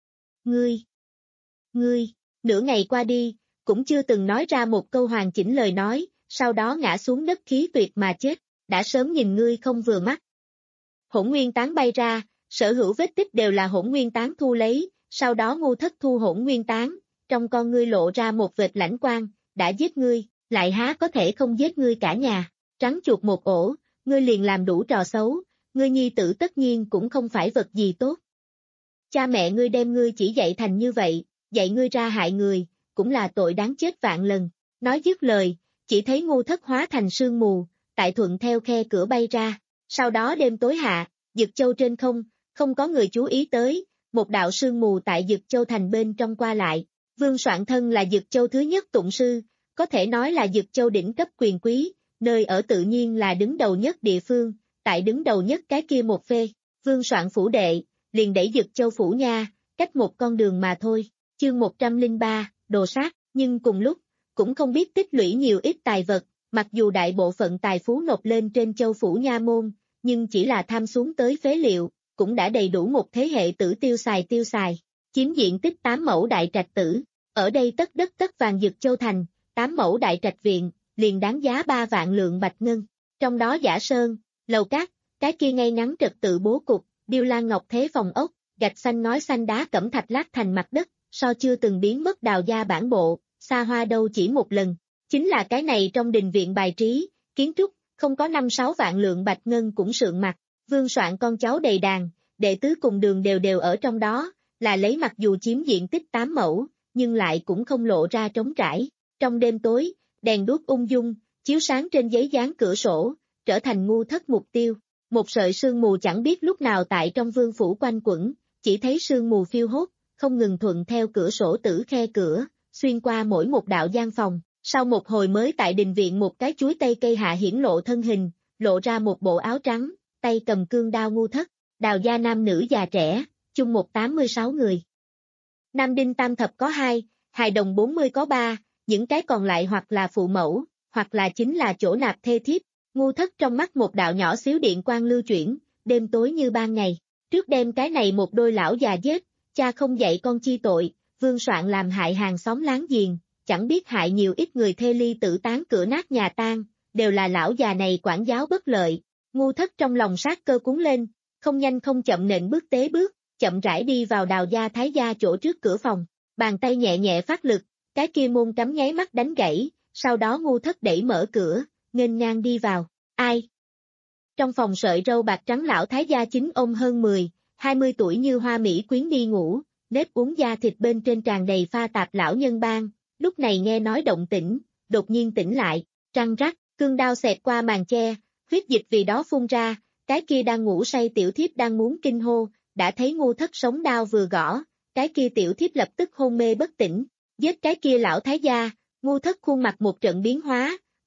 ngươi, ngươi, nửa ngày qua đi, cũng chưa từng nói ra một câu hoàn chỉnh lời nói, sau đó ngã xuống đất khí tuyệt mà chết, đã sớm nhìn ngươi không vừa mắt. Hỗn nguyên tán bay ra, sở hữu vết tích đều là hỗn nguyên tán thu lấy, sau đó Ngu Thất thu hỗn nguyên tán, trong con ngươi lộ ra một vệt lãnh quang, đã giết ngươi, lại há có thể không giết ngươi cả nhà, trắng chuột một ổ, ngươi liền làm đủ trò xấu, ngươi nhi tử tất nhiên cũng không phải vật gì tốt. Cha mẹ ngươi đem ngươi chỉ dạy thành như vậy, dạy ngươi ra hại người, cũng là tội đáng chết vạn lần. Nói dứt lời, chỉ thấy Ngu Thất hóa thành sương mù, tại thuận theo khe cửa bay ra, sau đó đêm tối hạ, Dực Châu trên không, không có người chú ý tới, một đạo sương mù tại Dực Châu thành bên trong qua lại. Vương Soạn thân là Dực Châu thứ nhất tụng sư, có thể nói là Dực Châu đỉnh cấp quyền quý, nơi ở tự nhiên là đứng đầu nhất địa phương, tại đứng đầu nhất cái kia một phê, Vương Soạn phủ đệ, liền đẩy Dực Châu phủ nha, cách một con đường mà thôi, chương một trăm lẻ ba, đồ sát, nhưng cùng lúc, cũng không biết tích lũy nhiều ít tài vật, mặc dù đại bộ phận tài phú nộp lên trên Châu phủ nha môn, nhưng chỉ là tham xuống tới phế liệu, cũng đã đầy đủ một thế hệ tử tiêu xài tiêu xài, chiếm diện tích tám mẫu đại trạch tử, ở đây tất đất tất vàng Dực Châu thành, tám mẫu đại trạch viện, liền đáng giá ba vạn lượng bạch ngân, trong đó giả sơn, lầu cát, cái kia ngay ngắn trật tự bố cục, điêu lan ngọc thế phòng ốc, gạch xanh ngói xanh đá cẩm thạch lát thành mặt đất, so chưa từng biến mất Đào gia bản bộ, xa hoa đâu chỉ một lần, chính là cái này trong đình viện bài trí, kiến trúc, không có năm sáu vạn lượng bạch ngân cũng sượng mặt, Vương Soạn con cháu đầy đàn, đệ tứ cùng đường đều đều ở trong đó, là lấy mặc dù chiếm diện tích tám mẫu, nhưng lại cũng không lộ ra trống trải, trong đêm tối, đèn đuốc ung dung, chiếu sáng trên giấy dán cửa sổ, trở thành Ngu Thất mục tiêu. Một sợi sương mù chẳng biết lúc nào tại trong vương phủ quanh quẩn, chỉ thấy sương mù phiêu hốt, không ngừng thuận theo cửa sổ tử khe cửa, xuyên qua mỗi một đạo gian phòng, sau một hồi mới tại đình viện một cái chuối tây cây hạ hiển lộ thân hình, lộ ra một bộ áo trắng, tay cầm cương đao. Ngu Thất, Đào gia nam nữ già trẻ, chung một tám mươi sáu người. Nam đinh tam thập có hai, hài đồng bốn mươi có ba, những cái còn lại hoặc là phụ mẫu, hoặc là chính là chỗ nạp thê thiếp. Ngu Thất trong mắt một đạo nhỏ xíu điện quang lưu chuyển, đêm tối như ban ngày, trước đêm cái này một đôi lão già giết, cha không dạy con chi tội, Vương Soạn làm hại hàng xóm láng giềng, chẳng biết hại nhiều ít người thê ly tử tán cửa nát nhà tan, đều là lão già này quản giáo bất lợi. Ngu Thất trong lòng sát cơ cuốn lên, không nhanh không chậm nện bước tế bước, chậm rãi đi vào Đào gia thái gia chỗ trước cửa phòng, bàn tay nhẹ nhẹ phát lực, cái kia môn cắm nháy mắt đánh gãy, sau đó Ngu Thất đẩy mở cửa, nghênh ngang đi vào, ai? Trong phòng sợi râu bạc trắng lão thái gia chính ông hơn mười, hai mươi tuổi như hoa mỹ quyến đi ngủ, nếp uống da thịt bên trên tràn đầy pha tạp lão nhân ban, lúc này nghe nói động tĩnh, đột nhiên tỉnh lại, răng rắc, cương đao xẹt qua màn che, huyết dịch vì đó phun ra, cái kia đang ngủ say tiểu thiếp đang muốn kinh hô, đã thấy Ngu Thất sống đao vừa gõ, cái kia tiểu thiếp lập tức hôn mê bất tỉnh, giết cái kia lão thái gia. Ngu Thất khuôn mặt một trận biến hóa,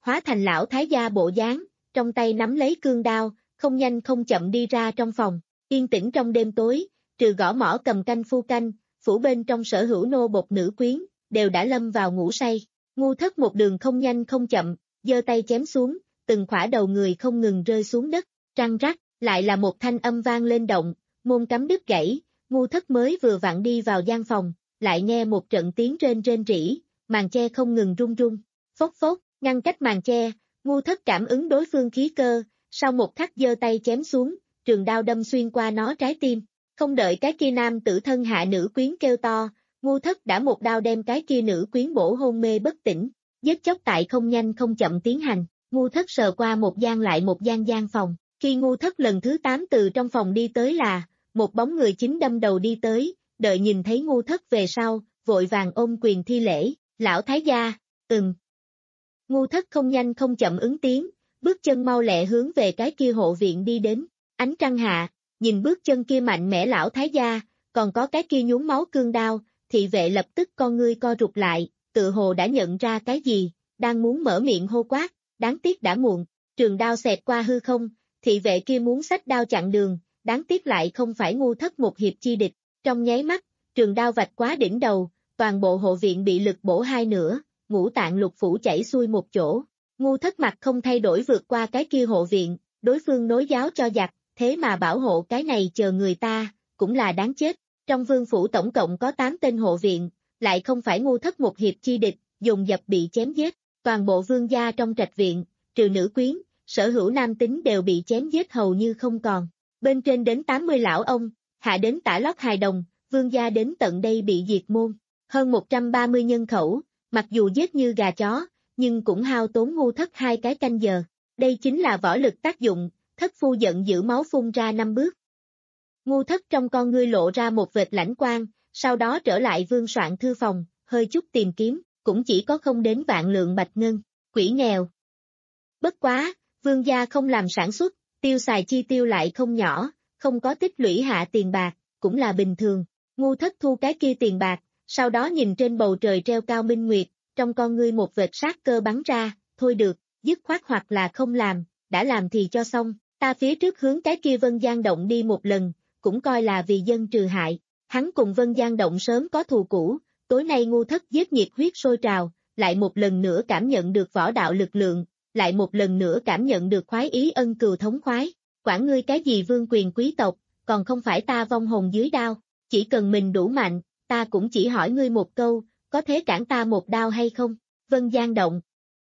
hóa thành lão thái gia bộ dáng, trong tay nắm lấy cương đao, không nhanh không chậm đi ra trong phòng, yên tĩnh trong đêm tối, trừ gõ mõ cầm canh phu canh, phủ bên trong sở hữu nô bộc nữ quyến, đều đã lâm vào ngủ say. Ngu Thất một đường không nhanh không chậm, giơ tay chém xuống, từng khỏa đầu người không ngừng rơi xuống đất, răng rắc, lại là một thanh âm vang lên động, môn cắm đứt gãy, Ngu Thất mới vừa vặn đi vào gian phòng, lại nghe một trận tiếng rên rên rỉ, màn che không ngừng rung rung, phốc phốc, ngăn cách màn che, Ngu Thất cảm ứng đối phương khí cơ, sau một khắc giơ tay chém xuống, trường đao đâm xuyên qua nó trái tim, không đợi cái kia nam tử thân hạ nữ quyến kêu to, Ngu Thất đã một đao đem cái kia nữ quyến bổ hôn mê bất tỉnh, giết chóc tại không nhanh không chậm tiến hành, Ngu Thất sờ qua một gian lại một gian gian phòng, khi Ngu Thất lần thứ tám từ trong phòng đi tới là, một bóng người chính đâm đầu đi tới, đợi nhìn thấy Ngu Thất về sau, vội vàng ôm quyền thi lễ, lão thái gia, ừm. Ngu Thất không nhanh không chậm ứng tiếng, bước chân mau lẹ hướng về cái kia hộ viện đi đến, ánh trăng hạ, nhìn bước chân kia mạnh mẽ lão thái gia, còn có cái kia nhuốm máu cương đao, thị vệ lập tức con ngươi co rụt lại, tự hồ đã nhận ra cái gì, đang muốn mở miệng hô quát, đáng tiếc đã muộn, trường đao xẹt qua hư không, thị vệ kia muốn xách đao chặn đường, đáng tiếc lại không phải Ngu Thất một hiệp chi địch, trong nháy mắt, trường đao vạch quá đỉnh đầu, toàn bộ hộ viện bị lực bổ hai nửa, ngũ tạng lục phủ chảy xuôi một chỗ, Ngu Thất mặt không thay đổi vượt qua cái kia hộ viện, đối phương nối giáo cho giặc, thế mà bảo hộ cái này chờ người ta, cũng là đáng chết, trong vương phủ tổng cộng có tám tên hộ viện, lại không phải Ngu Thất một hiệp chi địch, dùng dập bị chém giết, toàn bộ vương gia trong trạch viện, trừ nữ quyến, sở hữu nam tính đều bị chém giết hầu như không còn, bên trên đến tám mươi lão ông, hạ đến tả lót hài đồng, vương gia đến tận đây bị diệt môn, hơn một trăm ba mươi nhân khẩu, mặc dù giết như gà chó, nhưng cũng hao tốn Ngu Thất hai cái canh giờ, đây chính là võ lực tác dụng, Thất phu giận giữ máu phun ra năm bước. Ngu Thất trong con ngươi lộ ra một vệt lãnh quang, sau đó trở lại vương soạn thư phòng, hơi chút tìm kiếm, cũng chỉ có không đến vạn lượng bạch ngân, quỷ nghèo. Bất quá, vương gia không làm sản xuất, tiêu xài chi tiêu lại không nhỏ, không có tích lũy hạ tiền bạc, cũng là bình thường. Ngu Thất thu cái kia tiền bạc, sau đó nhìn trên bầu trời treo cao minh nguyệt, trong con ngươi một vệt sát cơ bắn ra, thôi được, dứt khoát hoặc là không làm, đã làm thì cho xong, ta phía trước hướng cái kia Vân Giang Động đi một lần, cũng coi là vì dân trừ hại, hắn cùng Vân Giang Động sớm có thù cũ, tối nay Ngu Thất giết nhiệt huyết sôi trào, lại một lần nữa cảm nhận được võ đạo lực lượng, lại một lần nữa cảm nhận được khoái ý ân cừu thống khoái, quản ngươi cái gì vương quyền quý tộc, còn không phải ta vong hồn dưới đao, chỉ cần mình đủ mạnh, ta cũng chỉ hỏi ngươi một câu, có thể cản ta một đao hay không, Vân Giang Động.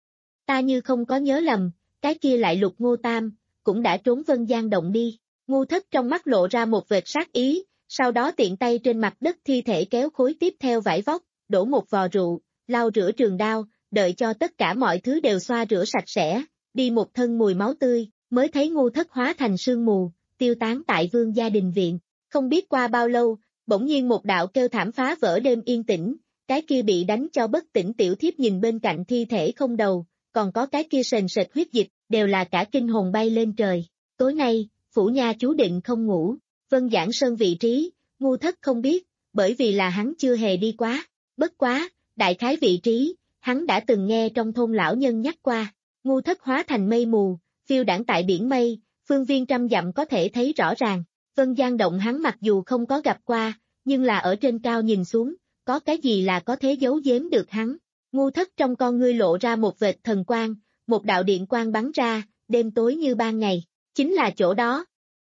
Ta như không có nhớ lầm, cái kia lại Lục Ngô Tam, cũng đã trốn Vân Giang Động đi, Ngu Thất trong mắt lộ ra một vệt sát ý, sau đó tiện tay trên mặt đất thi thể kéo khối tiếp theo vải vóc, đổ một vò rượu, lau rửa trường đao, đợi cho tất cả mọi thứ đều xoa rửa sạch sẽ, đi một thân mùi máu tươi, mới thấy Ngu Thất hóa thành sương mù, tiêu tán tại vương gia đình viện. Không biết qua bao lâu, bỗng nhiên một đạo kêu thảm phá vỡ đêm yên tĩnh, cái kia bị đánh cho bất tỉnh tiểu thiếp nhìn bên cạnh thi thể không đầu, còn có cái kia sền sệt huyết dịch, đều là cả kinh hồn bay lên trời. Tối nay, phủ nha chú định không ngủ, Vân Giảng Sơn vị trí, Ngu Thất không biết, bởi vì là hắn chưa hề đi quá, bất quá, đại khái vị trí, hắn đã từng nghe trong thôn lão nhân nhắc qua, Ngu Thất hóa thành mây mù, phiêu đãng tại biển mây, phương viên trăm dặm có thể thấy rõ ràng, Vân Giang Động hắn mặc dù không có gặp qua, nhưng là ở trên cao nhìn xuống, có cái gì là có thể giấu giếm được hắn, Ngu Thất trong con ngươi lộ ra một vệt thần quang, một đạo điện quang bắn ra, đêm tối như ban ngày, chính là chỗ đó.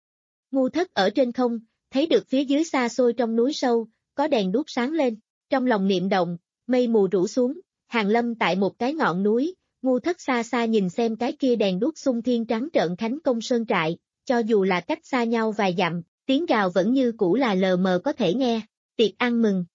Ngu Thất ở trên không, thấy được phía dưới xa xôi trong núi sâu, có đèn đuốc sáng lên, trong lòng niệm động, mây mù rủ xuống, hàng lâm tại một cái ngọn núi, Ngu Thất xa xa nhìn xem cái kia đèn đuốc xung thiên trắng trợn Khánh Công Sơn Trại, cho dù là cách xa nhau vài dặm, tiếng gào vẫn như cũ là lờ mờ có thể nghe, tiệc ăn mừng.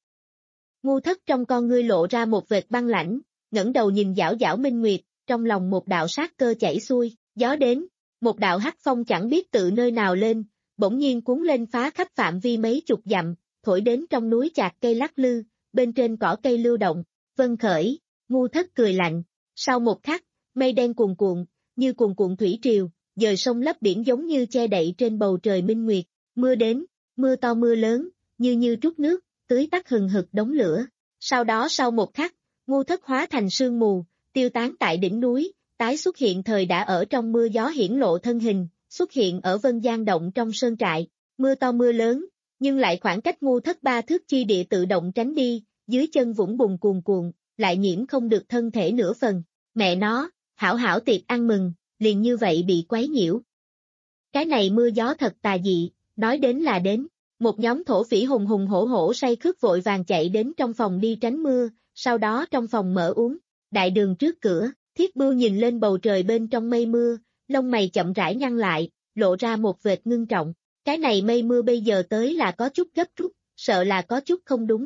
Ngu Thất trong con ngươi lộ ra một vệt băng lãnh, ngẩng đầu nhìn dảo dảo minh nguyệt, trong lòng một đạo sát cơ chảy xuôi, gió đến, một đạo hắc phong chẳng biết tự nơi nào lên, bỗng nhiên cuốn lên phá khắp phạm vi mấy chục dặm, thổi đến trong núi chạc cây lắc lư, bên trên cỏ cây lưu động, vân khởi, Ngu Thất cười lạnh, sau một khắc, mây đen cuồn cuộn, như cuồn cuộn thủy triều, dời sông lấp biển giống như che đậy trên bầu trời minh nguyệt, mưa đến, mưa to mưa lớn, như như trút nước, tưới tắt hừng hực đống lửa, sau đó sau một khắc, Ngu Thất hóa thành sương mù, tiêu tán tại đỉnh núi, tái xuất hiện thời đã ở trong mưa gió hiển lộ thân hình, xuất hiện ở Vân Giang Động trong sơn trại, mưa to mưa lớn, nhưng lại khoảng cách Ngu Thất ba thước chi địa tự động tránh đi, dưới chân vũng bùn cuồn cuộn, lại nhiễm không được thân thể nửa phần. Mẹ nó, hảo hảo tiệc ăn mừng, liền như vậy bị quấy nhiễu. Cái này mưa gió thật tà dị, nói đến là đến. Một nhóm thổ phỉ hùng hùng hổ hổ say khướt vội vàng chạy đến trong phòng đi tránh mưa, sau đó trong phòng mở uống. Đại đường trước cửa, Thiết Bưu nhìn lên bầu trời bên trong mây mưa, lông mày chậm rãi nhăn lại, lộ ra một vệt ngưng trọng. Cái này mây mưa bây giờ tới là có chút gấp rút, sợ là có chút không đúng.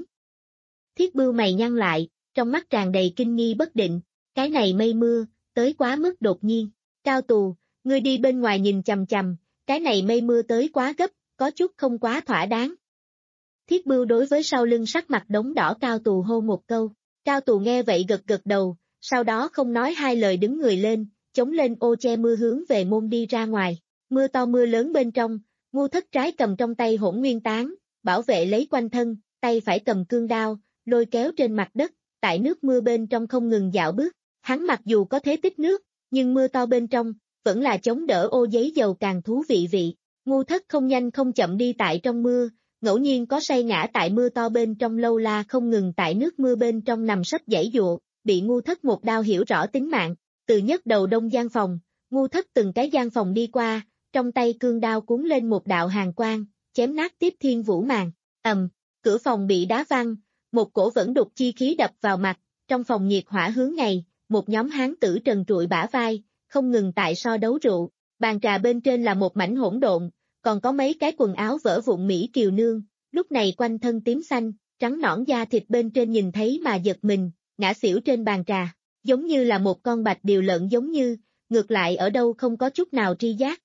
Thiết Bưu mày nhăn lại, trong mắt tràn đầy kinh nghi bất định, cái này mây mưa, tới quá mức đột nhiên. Cao Tù, ngươi đi bên ngoài nhìn chằm chằm, cái này mây mưa tới quá gấp, có chút không quá thỏa đáng. Thiết Bưu đối với sau lưng sắc mặt đống đỏ Cao Tù hô một câu. Cao Tù nghe vậy gật gật đầu, sau đó không nói hai lời đứng người lên, chống lên ô che mưa hướng về môn đi ra ngoài. Mưa to mưa lớn bên trong, Ngu Thất trái cầm trong tay Hỗn Nguyên Tán, bảo vệ lấy quanh thân, tay phải cầm cương đao, lôi kéo trên mặt đất, tại nước mưa bên trong không ngừng dạo bước. Hắn mặc dù có thế tích nước, nhưng mưa to bên trong, vẫn là chống đỡ ô giấy dầu càng thú vị vị. Ngu Thất không nhanh không chậm đi tại trong mưa, ngẫu nhiên có say ngã tại mưa to bên trong lâu la không ngừng tại nước mưa bên trong nằm sấp giãy giụa, bị Ngu Thất một đao hiểu rõ tính mạng. Từ nhất đầu đông gian phòng, Ngu Thất từng cái gian phòng đi qua, trong tay cương đao cuốn lên một đạo hàn quang, chém nát tiếp thiên vũ màn. Ầm, cửa phòng bị đá văng, một cổ vẫn đục chi khí đập vào mặt, trong phòng nhiệt hỏa hướng ngày, một nhóm hán tử trần trụi bả vai, không ngừng tại so đấu rượu. Bàn trà bên trên là một mảnh hỗn độn, còn có mấy cái quần áo vỡ vụn Mỹ kiều nương, lúc này quanh thân tím xanh, trắng nõn da thịt bên trên nhìn thấy mà giật mình, ngã xỉu trên bàn trà, giống như là một con bạch điều lợn giống như, ngược lại ở đâu không có chút nào tri giác.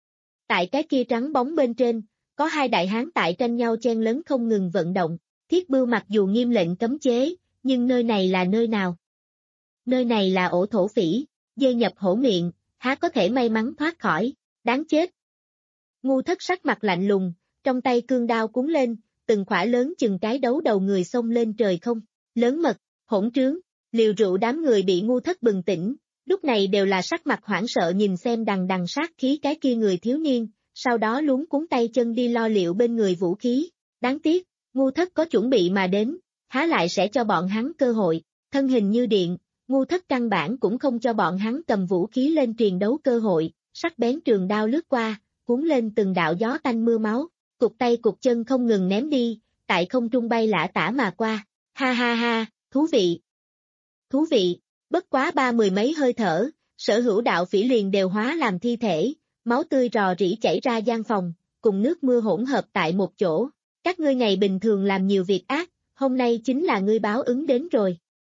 Tại cái kia trắng bóng bên trên, có hai đại hán tại tranh nhau chen lấn không ngừng vận động. Thiết Bưu mặc dù nghiêm lệnh cấm chế, nhưng nơi này là nơi nào? Nơi này là ổ thổ phỉ, dê nhập hổ miệng, há có thể may mắn thoát khỏi, đáng chết. Ngu Thất sắc mặt lạnh lùng, trong tay cương đao cuốn lên, từng khỏa lớn chừng cái đấu đầu người xông lên trời không, lớn mật, hỗn trướng, liều rượu đám người bị Ngu Thất bừng tỉnh, lúc này đều là sắc mặt hoảng sợ nhìn xem đằng đằng sát khí cái kia người thiếu niên, sau đó luống cuốn tay chân đi lo liệu bên người vũ khí, đáng tiếc, Ngu Thất có chuẩn bị mà đến, há lại sẽ cho bọn hắn cơ hội, thân hình như điện, Ngu Thất căn bản cũng không cho bọn hắn cầm vũ khí lên triền đấu cơ hội, sắc bén trường đao lướt qua, cuốn lên từng đạo gió tanh mưa máu, cục tay cục chân không ngừng ném đi, tại không trung bay lả tả mà qua, ha ha ha, thú vị, thú vị, bất quá ba mười mấy hơi thở, sở hữu đạo phỉ liền đều hóa làm thi thể, máu tươi rò rỉ chảy ra gian phòng, cùng nước mưa hỗn hợp tại một chỗ, các ngươi ngày bình thường làm nhiều việc ác, hôm nay chính là ngươi báo ứng đến rồi.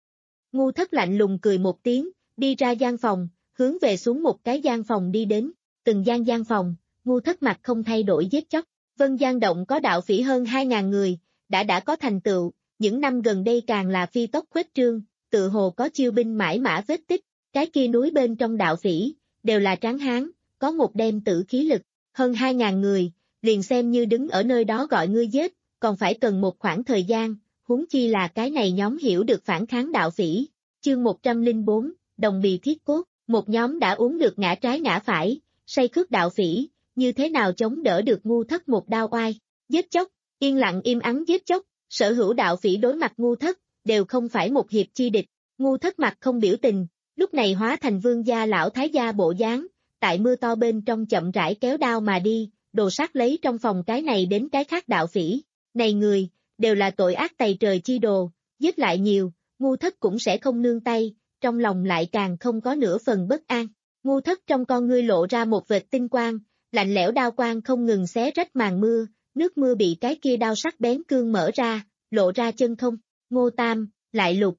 Ngu Thất lạnh lùng cười một tiếng, đi ra gian phòng, hướng về xuống một cái gian phòng đi đến, từng gian gian phòng, Ngu Thất mặt không thay đổi giết chóc, Vân Giang Động có đạo phỉ hơn hai ngàn người, đã đã có thành tựu, những năm gần đây càng là phi tốc khuếch trương, tự hồ có chiêu binh mãi mã vết tích, cái kia núi bên trong đạo phỉ, đều là tráng hán, có một đem tử khí lực, hơn hai ngàn người, liền xem như đứng ở nơi đó gọi ngươi giết, còn phải cần một khoảng thời gian, huống chi là cái này nhóm hiểu được phản kháng đạo phỉ. Chương một trăm lẻ bốn, Đồng Bì Thiết Cốt, một nhóm đã uống được ngã trái ngã phải, say khướt đạo phỉ, như thế nào chống đỡ được Ngu Thất một đao oai, giết chóc, yên lặng im ắng giết chóc, sở hữu đạo phỉ đối mặt Ngu Thất, đều không phải một hiệp chi địch, Ngu Thất mặt không biểu tình, lúc này hóa thành vương gia lão thái gia bộ dáng, tại mưa to bên trong chậm rãi kéo đao mà đi, đồ sát lấy trong phòng cái này đến cái khác đạo phỉ, này người, đều là tội ác tày trời chi đồ, giết lại nhiều, Ngu Thất cũng sẽ không nương tay, trong lòng lại càng không có nửa phần bất an. Ngu Thất trong con ngươi lộ ra một vệt tinh quang, lạnh lẽo đao quang không ngừng xé rách màn mưa, nước mưa bị cái kia đao sắc bén cương mở ra, lộ ra chân không, Ngô Tam, lại lục.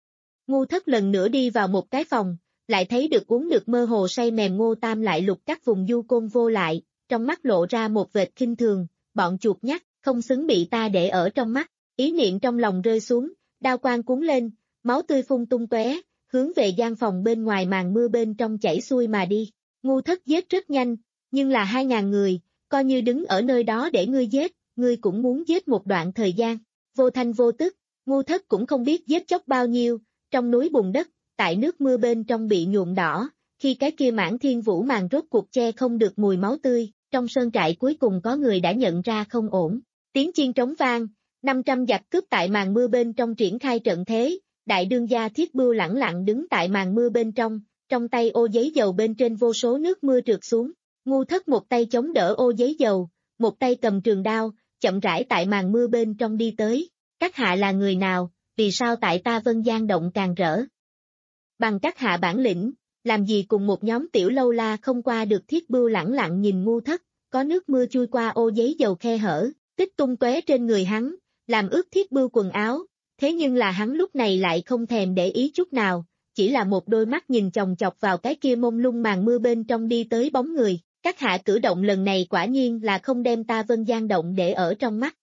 Ngu Thất lần nữa đi vào một cái phòng, lại thấy được uống được mơ hồ say mềm Ngô Tam lại lục các vùng du côn vô lại, trong mắt lộ ra một vệt khinh thường, bọn chuột nhắt, không xứng bị ta để ở trong mắt, ý niệm trong lòng rơi xuống, đao quang cuốn lên, máu tươi phun tung tóe, hướng về gian phòng bên ngoài màn mưa bên trong chảy xuôi mà đi. Ngu Thất giết rất nhanh, nhưng là hai ngàn người, coi như đứng ở nơi đó để ngươi giết, ngươi cũng muốn giết một đoạn thời gian, vô thanh vô tức, Ngu Thất cũng không biết giết chóc bao nhiêu, trong núi bùn đất, tại nước mưa bên trong bị nhuộm đỏ, khi cái kia mãn thiên vũ màn rốt cuộc che không được mùi máu tươi, trong sơn trại cuối cùng có người đã nhận ra không ổn. Tiếng chiên trống vang, năm trăm giặc cướp tại màn mưa bên trong triển khai trận thế, đại đương gia Thiết Bưu lẳng lặng đứng tại màn mưa bên trong, trong tay ô giấy dầu bên trên vô số nước mưa trượt xuống. Ngu Thất một tay chống đỡ ô giấy dầu, một tay cầm trường đao, chậm rãi tại màn mưa bên trong đi tới. Các hạ là người nào, vì sao tại ta Vân Giang động càng rỡ? Bằng các hạ bản lĩnh, làm gì cùng một nhóm tiểu lâu la không qua được. Thiết Bưu lẳng lặng nhìn Ngu Thất, có nước mưa chui qua ô giấy dầu khe hở, tích tung tóe trên người hắn, làm ướt Thiết Bưu quần áo, thế nhưng là hắn lúc này lại không thèm để ý chút nào, chỉ là một đôi mắt nhìn chòng chọc vào cái kia mông lung màn mưa bên trong đi tới bóng người. Các hạ cử động lần này quả nhiên là không đem ta Vân Giang động để ở trong mắt.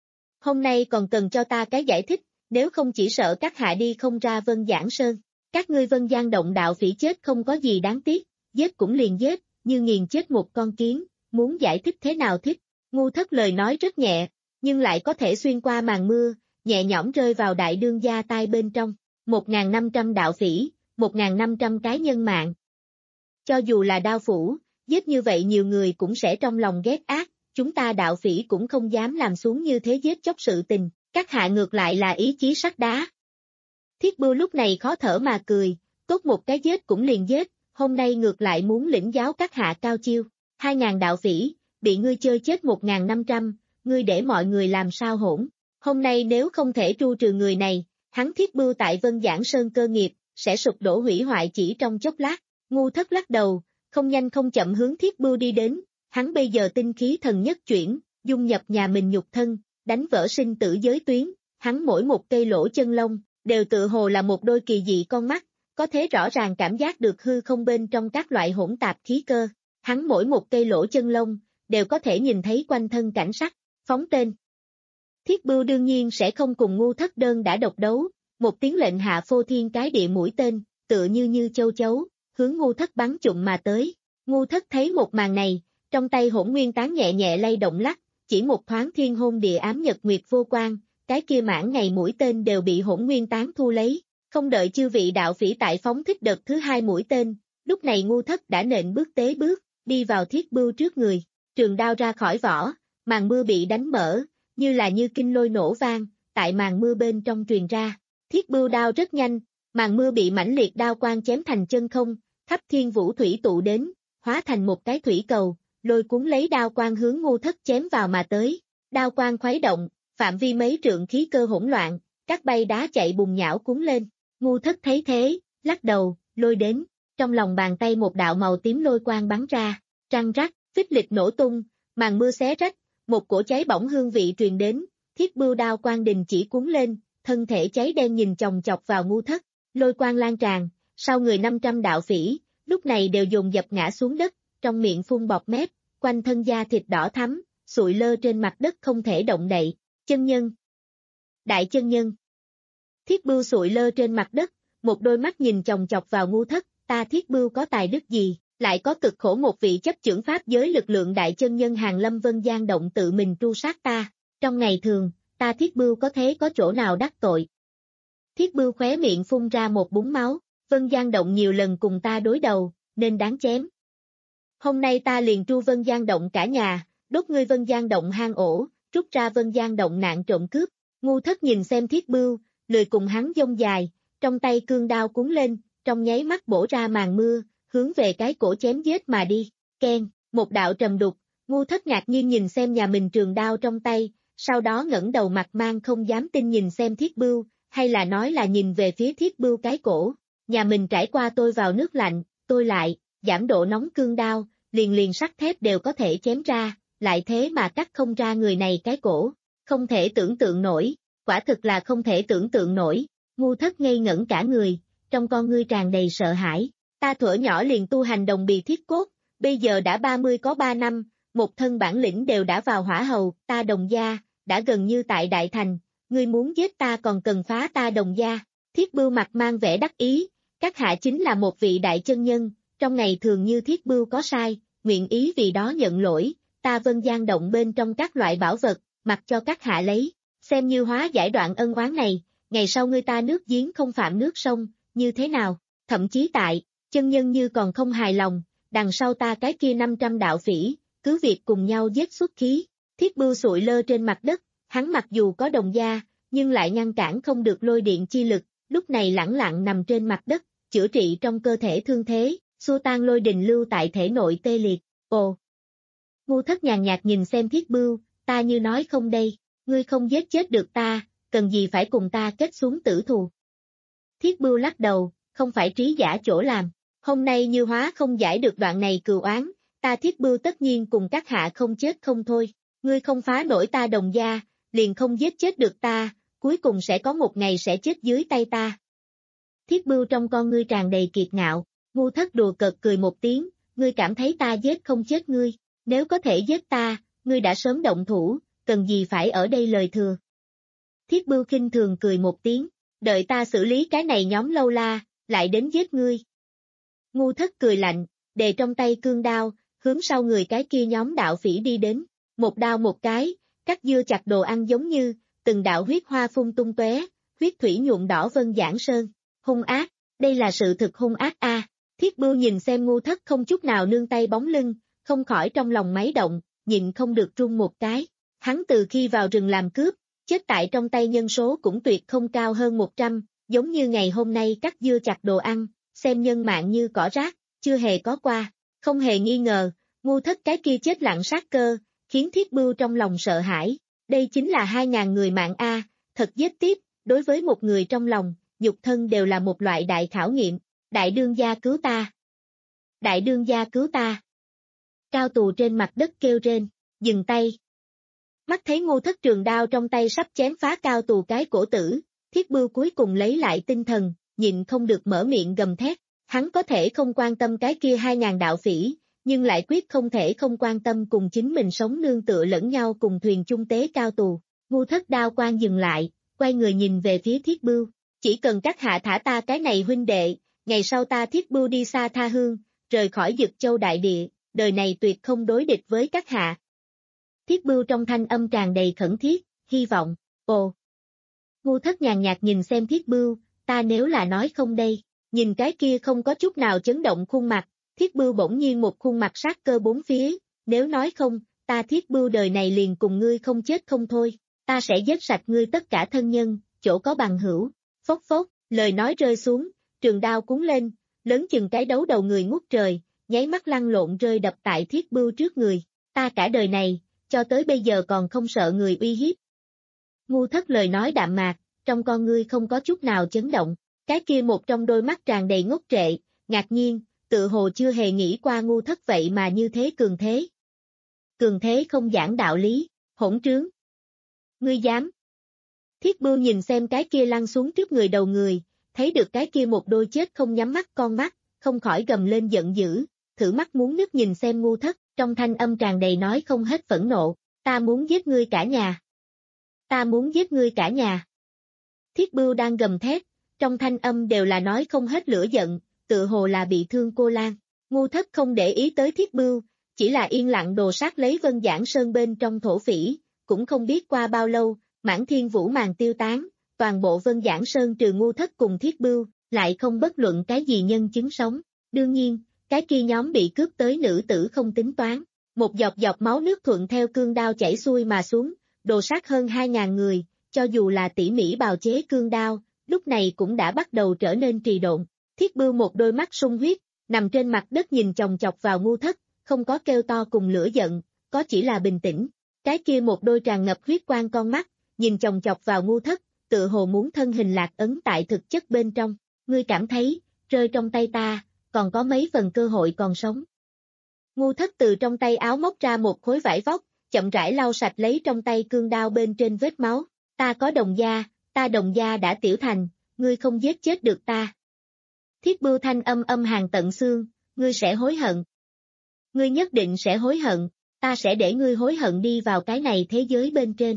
Hôm nay còn cần cho ta cái giải thích, nếu không chỉ sợ các hạ đi không ra Vân Giảng Sơn. Các ngươi Vân Giang động đạo phỉ chết không có gì đáng tiếc, giết cũng liền giết, như nghiền chết một con kiến, muốn giải thích thế nào thích. Ngu Thất lời nói rất nhẹ, nhưng lại có thể xuyên qua màn mưa, nhẹ nhõm rơi vào đại đương gia tai bên trong. một nghìn năm trăm đạo phỉ, một nghìn năm trăm cái nhân mạng. Cho dù là đao phủ, giết như vậy nhiều người cũng sẽ trong lòng ghét ác, chúng ta đạo phỉ cũng không dám làm xuống như thế giết chóc sự tình, các hạ ngược lại là ý chí sắt đá. Thiết Bưu lúc này khó thở mà cười, tốt một cái giết cũng liền giết, hôm nay ngược lại muốn lĩnh giáo các hạ cao chiêu. Hai ngàn đạo phỉ, bị ngươi chơi chết một ngàn năm trăm, ngươi để mọi người làm sao hỗn. Hôm nay nếu không thể tru trừ người này, hắn Thiết Bưu tại Vân Giảng Sơn cơ nghiệp, sẽ sụp đổ hủy hoại chỉ trong chốc lát. Ngu Thất lắc đầu, không nhanh không chậm hướng Thiết Bưu đi đến, hắn bây giờ tinh khí thần nhất chuyển, dung nhập nhà mình nhục thân, đánh vỡ sinh tử giới tuyến, hắn mỗi một cây lỗ chân lông, đều tự hồ là một đôi kỳ dị con mắt, có thể rõ ràng cảm giác được hư không bên trong các loại hỗn tạp khí cơ, hắn mỗi một cây lỗ chân lông, đều có thể nhìn thấy quanh thân cảnh sắc, phóng tên. Thiết Bưu đương nhiên sẽ không cùng Ngu Thất đơn đã độc đấu, một tiếng lệnh hạ phô thiên cái địa mũi tên, tựa như như châu chấu, hướng Ngu Thất bắn trụm mà tới. Ngu Thất thấy một màn này, trong tay hỗn nguyên tán nhẹ nhẹ lay động lắc, chỉ một thoáng thiên hôn địa ám nhật nguyệt vô quan, cái kia mãn ngày mũi tên đều bị hỗn nguyên tán thu lấy, không đợi chư vị đạo phỉ tại phóng thích đợt thứ hai mũi tên, lúc này Ngu Thất đã nện bước tế bước, đi vào Thiết Bưu trước người, trường đao ra khỏi vỏ, màn mưa bị đánh mở, như là như kinh lôi nổ vang, tại màn mưa bên trong truyền ra. Thiết Bưu đao rất nhanh, màn mưa bị mãnh liệt đao quang chém thành chân không, khắp thiên vũ thủy tụ đến, hóa thành một cái thủy cầu, lôi cuốn lấy đao quang hướng Ngu Thất chém vào mà tới. Đao quang khuấy động, phạm vi mấy trượng khí cơ hỗn loạn, các bay đá chạy bùng nhão cuốn lên. Ngu Thất thấy thế, lắc đầu, lôi đến, trong lòng bàn tay một đạo màu tím lôi quang bắn ra, trăng rắc, phích lịch nổ tung, màn mưa xé rách, một cổ cháy bỏng hương vị truyền đến, Thiết Bưu đao quang đình chỉ cuốn lên, thân thể cháy đen nhìn chòng chọc vào Ngu Thất, lôi quang lan tràn, sau người năm trăm đạo phỉ, lúc này đều dồn dập ngã xuống đất, trong miệng phun bọt mép, quanh thân da thịt đỏ thắm, sụi lơ trên mặt đất không thể động đậy. Chân nhân, đại chân nhân. Thiết Bưu sụi lơ trên mặt đất, một đôi mắt nhìn chòng chọc vào Ngu Thất, ta Thiết Bưu có tài đức gì, lại có cực khổ một vị chấp chưởng pháp giới lực lượng đại chân nhân hàng lâm Vân Giang động tự mình tru sát ta, trong ngày thường, ta Thiết Bưu có thế có chỗ nào đắc tội. Thiết Bưu khóe miệng phun ra một búng máu, Vân Giang động nhiều lần cùng ta đối đầu, nên đáng chém. Hôm nay ta liền tru Vân Giang động cả nhà, đốt ngươi Vân Giang động hang ổ, rút ra Vân Giang động nạn trộm cướp. Ngu Thất nhìn xem Thiết Bưu, lười cùng hắn dông dài, trong tay cương đao cuốn lên, trong nháy mắt bổ ra màn mưa, hướng về cái cổ chém giết mà đi. Keng, một đạo trầm đục, Ngu Thất ngạc nhiên nhìn xem nhà mình trường đao trong tay, sau đó ngẩng đầu mặt mang không dám tin nhìn xem Thiết Bưu, hay là nói là nhìn về phía Thiết Bưu cái cổ. Nhà mình trải qua tôi vào nước lạnh, tôi lại, giảm độ nóng cương đao, liền liền sắt thép đều có thể chém ra, lại thế mà cắt không ra người này cái cổ. Không thể tưởng tượng nổi, quả thực là không thể tưởng tượng nổi. Ngu Thất ngây ngẩn cả người, trong con ngươi tràn đầy sợ hãi. Ta thuở nhỏ liền tu hành đồng bì thiết cốt, bây giờ đã ba mươi có ba năm, một thân bản lĩnh đều đã vào hỏa hầu, ta Đồng gia, đã gần như tại Đại Thành, ngươi muốn giết ta còn cần phá ta Đồng gia. Thiết Bưu mặt mang vẻ đắc ý, các hạ chính là một vị đại chân nhân, trong ngày thường như Thiết Bưu có sai, nguyện ý vì đó nhận lỗi, ta Vân Giang động bên trong các loại bảo vật, mặc cho các hạ lấy, xem như hóa giải đoạn ân oán này, ngày sau ngươi ta nước giếng không phạm nước sông, như thế nào, thậm chí tại chân nhân như còn không hài lòng, đằng sau ta cái kia năm trăm đạo phỉ, cứ việc cùng nhau giết xuất khí. Thiết Bưu sụi lơ trên mặt đất, hắn mặc dù có đồng gia, nhưng lại ngăn cản không được lôi điện chi lực, lúc này lẳng lặng nằm trên mặt đất, chữa trị trong cơ thể thương thế, xua tan lôi đình lưu tại thể nội tê liệt. Ồ! Ngu Thất nhàn nhạt nhìn xem Thiết Bưu, ta như nói không đây, ngươi không giết chết được ta, cần gì phải cùng ta kết xuống tử thù. Thiết Bưu lắc đầu, không phải trí giả chỗ làm, hôm nay như hóa không giải được đoạn này cừu oán, ta Thiết Bưu tất nhiên cùng các hạ không chết không thôi, ngươi không phá nổi ta đồng gia, liền không giết chết được ta, cuối cùng sẽ có một ngày sẽ chết dưới tay ta. Thiết Bưu trong con ngươi tràn đầy kiệt ngạo, Ngu Thất đùa cợt cười một tiếng, ngươi cảm thấy ta giết không chết ngươi, nếu có thể giết ta, ngươi đã sớm động thủ, cần gì phải ở đây lời thừa. Thiết Bưu khinh thường cười một tiếng, đợi ta xử lý cái này nhóm lâu la, lại đến giết ngươi. Ngu Thất cười lạnh, đề trong tay cương đao, hướng sau người cái kia nhóm đạo phỉ đi đến, một đao một cái, cắt dưa chặt đồ ăn giống như, từng đạo huyết hoa phun tung tóe, huyết thủy nhuộm đỏ Vân Giảng Sơn, hung ác, đây là sự thực hung ác a. À. Thiết Bưu nhìn xem Ngu Thất không chút nào nương tay bóng lưng, không khỏi trong lòng máy động, nhịn không được run một cái. Hắn từ khi vào rừng làm cướp, chết tại trong tay nhân số cũng tuyệt không cao hơn một trăm, giống như ngày hôm nay cắt dưa chặt đồ ăn, xem nhân mạng như cỏ rác, chưa hề có qua. Không hề nghi ngờ, Ngu Thất cái kia chết lặng sát cơ, khiến Thiết Bưu trong lòng sợ hãi. Đây chính là hai ngàn người mạng A, thật giết tiếp, đối với một người trong lòng, nhục thân đều là một loại đại khảo nghiệm. Đại đương gia cứu ta! Đại đương gia cứu ta! Cao tù trên mặt đất kêu rên, dừng tay. Mắt thấy Ngu Thất trường đao trong tay sắp chém phá cao tù cái cổ tử, Thiết Bưu cuối cùng lấy lại tinh thần, nhịn không được mở miệng gầm thét. Hắn có thể không quan tâm cái kia hai ngàn đạo phỉ, nhưng lại quyết không thể không quan tâm cùng chính mình sống nương tựa lẫn nhau cùng thuyền chung tế cao tù. Ngu Thất đao quan dừng lại, quay người nhìn về phía Thiết Bưu, chỉ cần các hạ thả ta cái này huynh đệ, ngày sau ta Thiết Bưu đi xa tha hương, rời khỏi Dực Châu đại địa, đời này tuyệt không đối địch với các hạ. Thiết Bưu trong thanh âm tràn đầy khẩn thiết, hy vọng, ồ. Ngu Thất nhàn nhạt nhìn xem Thiết Bưu, ta nếu là nói không đây, nhìn cái kia không có chút nào chấn động khuôn mặt, Thiết Bưu bỗng nhiên một khuôn mặt sát cơ bốn phía, nếu nói không, ta Thiết Bưu đời này liền cùng ngươi không chết không thôi, ta sẽ giết sạch ngươi tất cả thân nhân, chỗ có bằng hữu. Phốc phốc, lời nói rơi xuống, trường đao cuốn lên, lớn chừng cái đấu đầu người ngút trời, nháy mắt lăn lộn rơi đập tại Thiết Bưu trước người, ta cả đời này, cho tới bây giờ còn không sợ người uy hiếp. Ngu Thất lời nói đạm mạc, trong con ngươi không có chút nào chấn động, cái kia một trong đôi mắt tràn đầy ngốc trệ, ngạc nhiên, tự hồ chưa hề nghĩ qua Ngu Thất vậy mà như thế cường thế. Cường thế không giảng đạo lý, hỗn trướng. Ngươi dám. Thiết Bưu nhìn xem cái kia lăn xuống trước người đầu người, thấy được cái kia một đôi chết không nhắm mắt con mắt, không khỏi gầm lên giận dữ, thử mắt muốn nước nhìn xem Ngu Thất, trong thanh âm tràn đầy nói không hết phẫn nộ, ta muốn giết ngươi cả nhà. Ta muốn giết ngươi cả nhà. Thiết Bưu đang gầm thét, trong thanh âm đều là nói không hết lửa giận, tự hồ là bị thương cô Lan. Ngu Thất không để ý tới Thiết Bưu, chỉ là yên lặng đồ sát lấy Vân Giảng Sơn bên trong thổ phỉ, cũng không biết qua bao lâu, mãn thiên vũ màn tiêu tán, toàn bộ Vân Giảng Sơn trừ Ngu Thất cùng Thiết Bưu, lại không bất luận cái gì nhân chứng sống. Đương nhiên, cái kia nhóm bị cướp tới nữ tử không tính toán, một giọt giọt máu nước thuận theo cương đao chảy xuôi mà xuống, đồ sát hơn hai ngàn người, cho dù là tỉ mỉ bào chế cương đao, lúc này cũng đã bắt đầu trở nên trì độn. Thiết Bưu một đôi mắt sung huyết, nằm trên mặt đất nhìn chòng chọc vào Ngu Thất, không có kêu to cùng lửa giận, có chỉ là bình tĩnh. Cái kia một đôi tràn ngập huyết quang con mắt, nhìn chòng chọc vào Ngu Thất, tự hồ muốn thân hình lạc ấn tại thực chất bên trong. Ngươi cảm thấy, rơi trong tay ta, còn có mấy phần cơ hội còn sống. Ngu Thất từ trong tay áo móc ra một khối vải vóc, chậm rãi lau sạch lấy trong tay cương đao bên trên vết máu. Ta có đồng gia, ta đồng gia đã tiểu thành, ngươi không giết chết được ta. Thiết Bưu thanh âm âm hàn tận xương, ngươi sẽ hối hận. Ngươi nhất định sẽ hối hận, ta sẽ để ngươi hối hận đi vào cái này thế giới bên trên.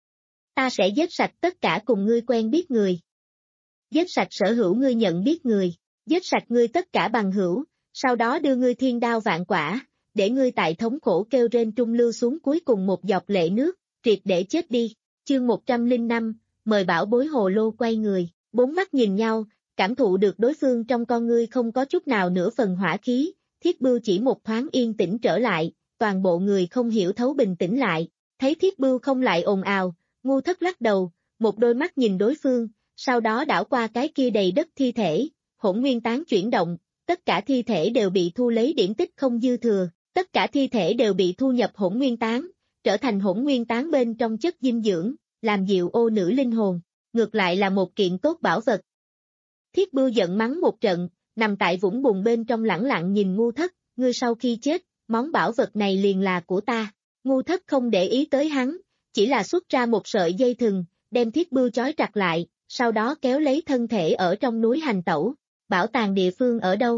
Ta sẽ giết sạch tất cả cùng ngươi quen biết người. Giết sạch sở hữu ngươi nhận biết người, giết sạch ngươi tất cả bằng hữu, sau đó đưa ngươi thiên đao vạn quả, để ngươi tại thống khổ kêu rên trung lưu xuống cuối cùng một giọt lệ nước, triệt để chết đi. Chương một trăm lẻ năm, mời bảo bối hồ lô quay người, bốn mắt nhìn nhau, cảm thụ được đối phương trong con ngươi không có chút nào nửa phần hỏa khí, Thiết Bưu chỉ một thoáng yên tĩnh trở lại, toàn bộ người không hiểu thấu bình tĩnh lại, thấy Thiết Bưu không lại ồn ào, Ngu Thất lắc đầu, một đôi mắt nhìn đối phương, sau đó đảo qua cái kia đầy đất thi thể, hỗn nguyên tán chuyển động, tất cả thi thể đều bị thu lấy điển tích không dư thừa, tất cả thi thể đều bị thu nhập hỗn nguyên tán, trở thành hỗn nguyên tán bên trong chất dinh dưỡng, làm dịu ô nữ linh hồn, ngược lại là một kiện tốt bảo vật. Thiết Bưu giận mắng một trận, nằm tại vũng bùn bên trong lẳng lặng nhìn Ngu Thất, ngươi sau khi chết, món bảo vật này liền là của ta. Ngu Thất không để ý tới hắn, chỉ là xuất ra một sợi dây thừng, đem Thiết Bưu trói chặt lại, sau đó kéo lấy thân thể ở trong núi hành tẩu. Bảo tàng địa phương ở đâu?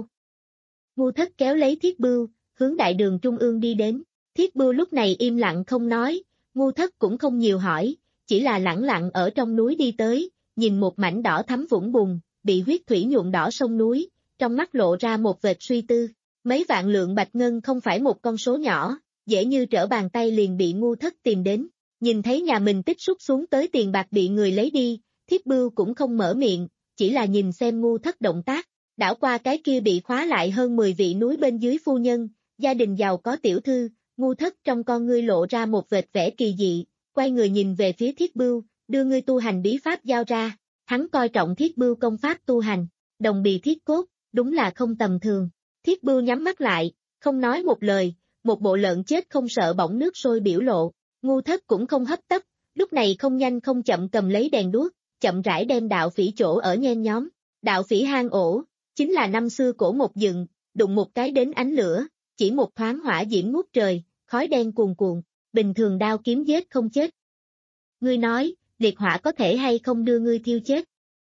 Ngu Thất kéo lấy Thiết Bưu, hướng đại đường trung ương đi đến. Thiết Bưu lúc này im lặng không nói, Ngu Thất cũng không nhiều hỏi, chỉ là lẳng lặng ở trong núi đi tới, nhìn một mảnh đỏ thắm vũng bùn, bị huyết thủy nhuộm đỏ sông núi, trong mắt lộ ra một vệt suy tư. Mấy vạn lượng bạch ngân không phải một con số nhỏ, dễ như trở bàn tay liền bị Ngu Thất tìm đến. Nhìn thấy nhà mình tích xúc xuống tới tiền bạc bị người lấy đi, Thiết Bưu cũng không mở miệng, chỉ là nhìn xem Ngu Thất động tác, đảo qua cái kia bị khóa lại hơn mười vị núi bên dưới phu nhân, gia đình giàu có tiểu thư, Ngu Thất trong con ngươi lộ ra một vệt vẻ kỳ dị, quay người nhìn về phía Thiết Bưu, đưa ngươi tu hành bí pháp giao ra, hắn coi trọng Thiết Bưu công pháp tu hành, đồng bì thiết cốt, đúng là không tầm thường. Thiết Bưu nhắm mắt lại, không nói một lời, một bộ lợn chết không sợ bỏng nước sôi biểu lộ, Ngu Thất cũng không hấp tấp, lúc này không nhanh không chậm cầm lấy đèn đuốc, chậm rãi đem đạo phỉ chỗ ở nhen nhóm, đạo phỉ hang ổ, chính là năm xưa cổ một dựng, đụng một cái đến ánh lửa, chỉ một thoáng hỏa diễm ngút trời, khói đen cuồn cuộn, bình thường đao kiếm giết không chết. Ngươi nói, liệt hỏa có thể hay không đưa ngươi thiêu chết?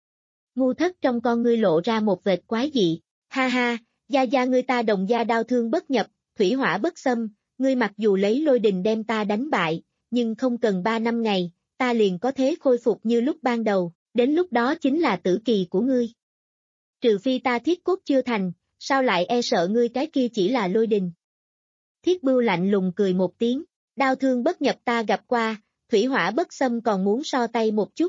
Ngu Thất trong con ngươi lộ ra một vệt quái dị, ha ha, gia gia ngươi ta đồng gia đao thương bất nhập, thủy hỏa bất xâm, ngươi mặc dù lấy lôi đình đem ta đánh bại, nhưng không cần ba năm ngày, ta liền có thế khôi phục như lúc ban đầu, đến lúc đó chính là tử kỳ của ngươi. Trừ phi ta thiết cốt chưa thành, sao lại e sợ ngươi cái kia chỉ là lôi đình? Thiết Bưu lạnh lùng cười một tiếng, đao thương bất nhập ta gặp qua, thủy hỏa bất xâm còn muốn so tay một chút.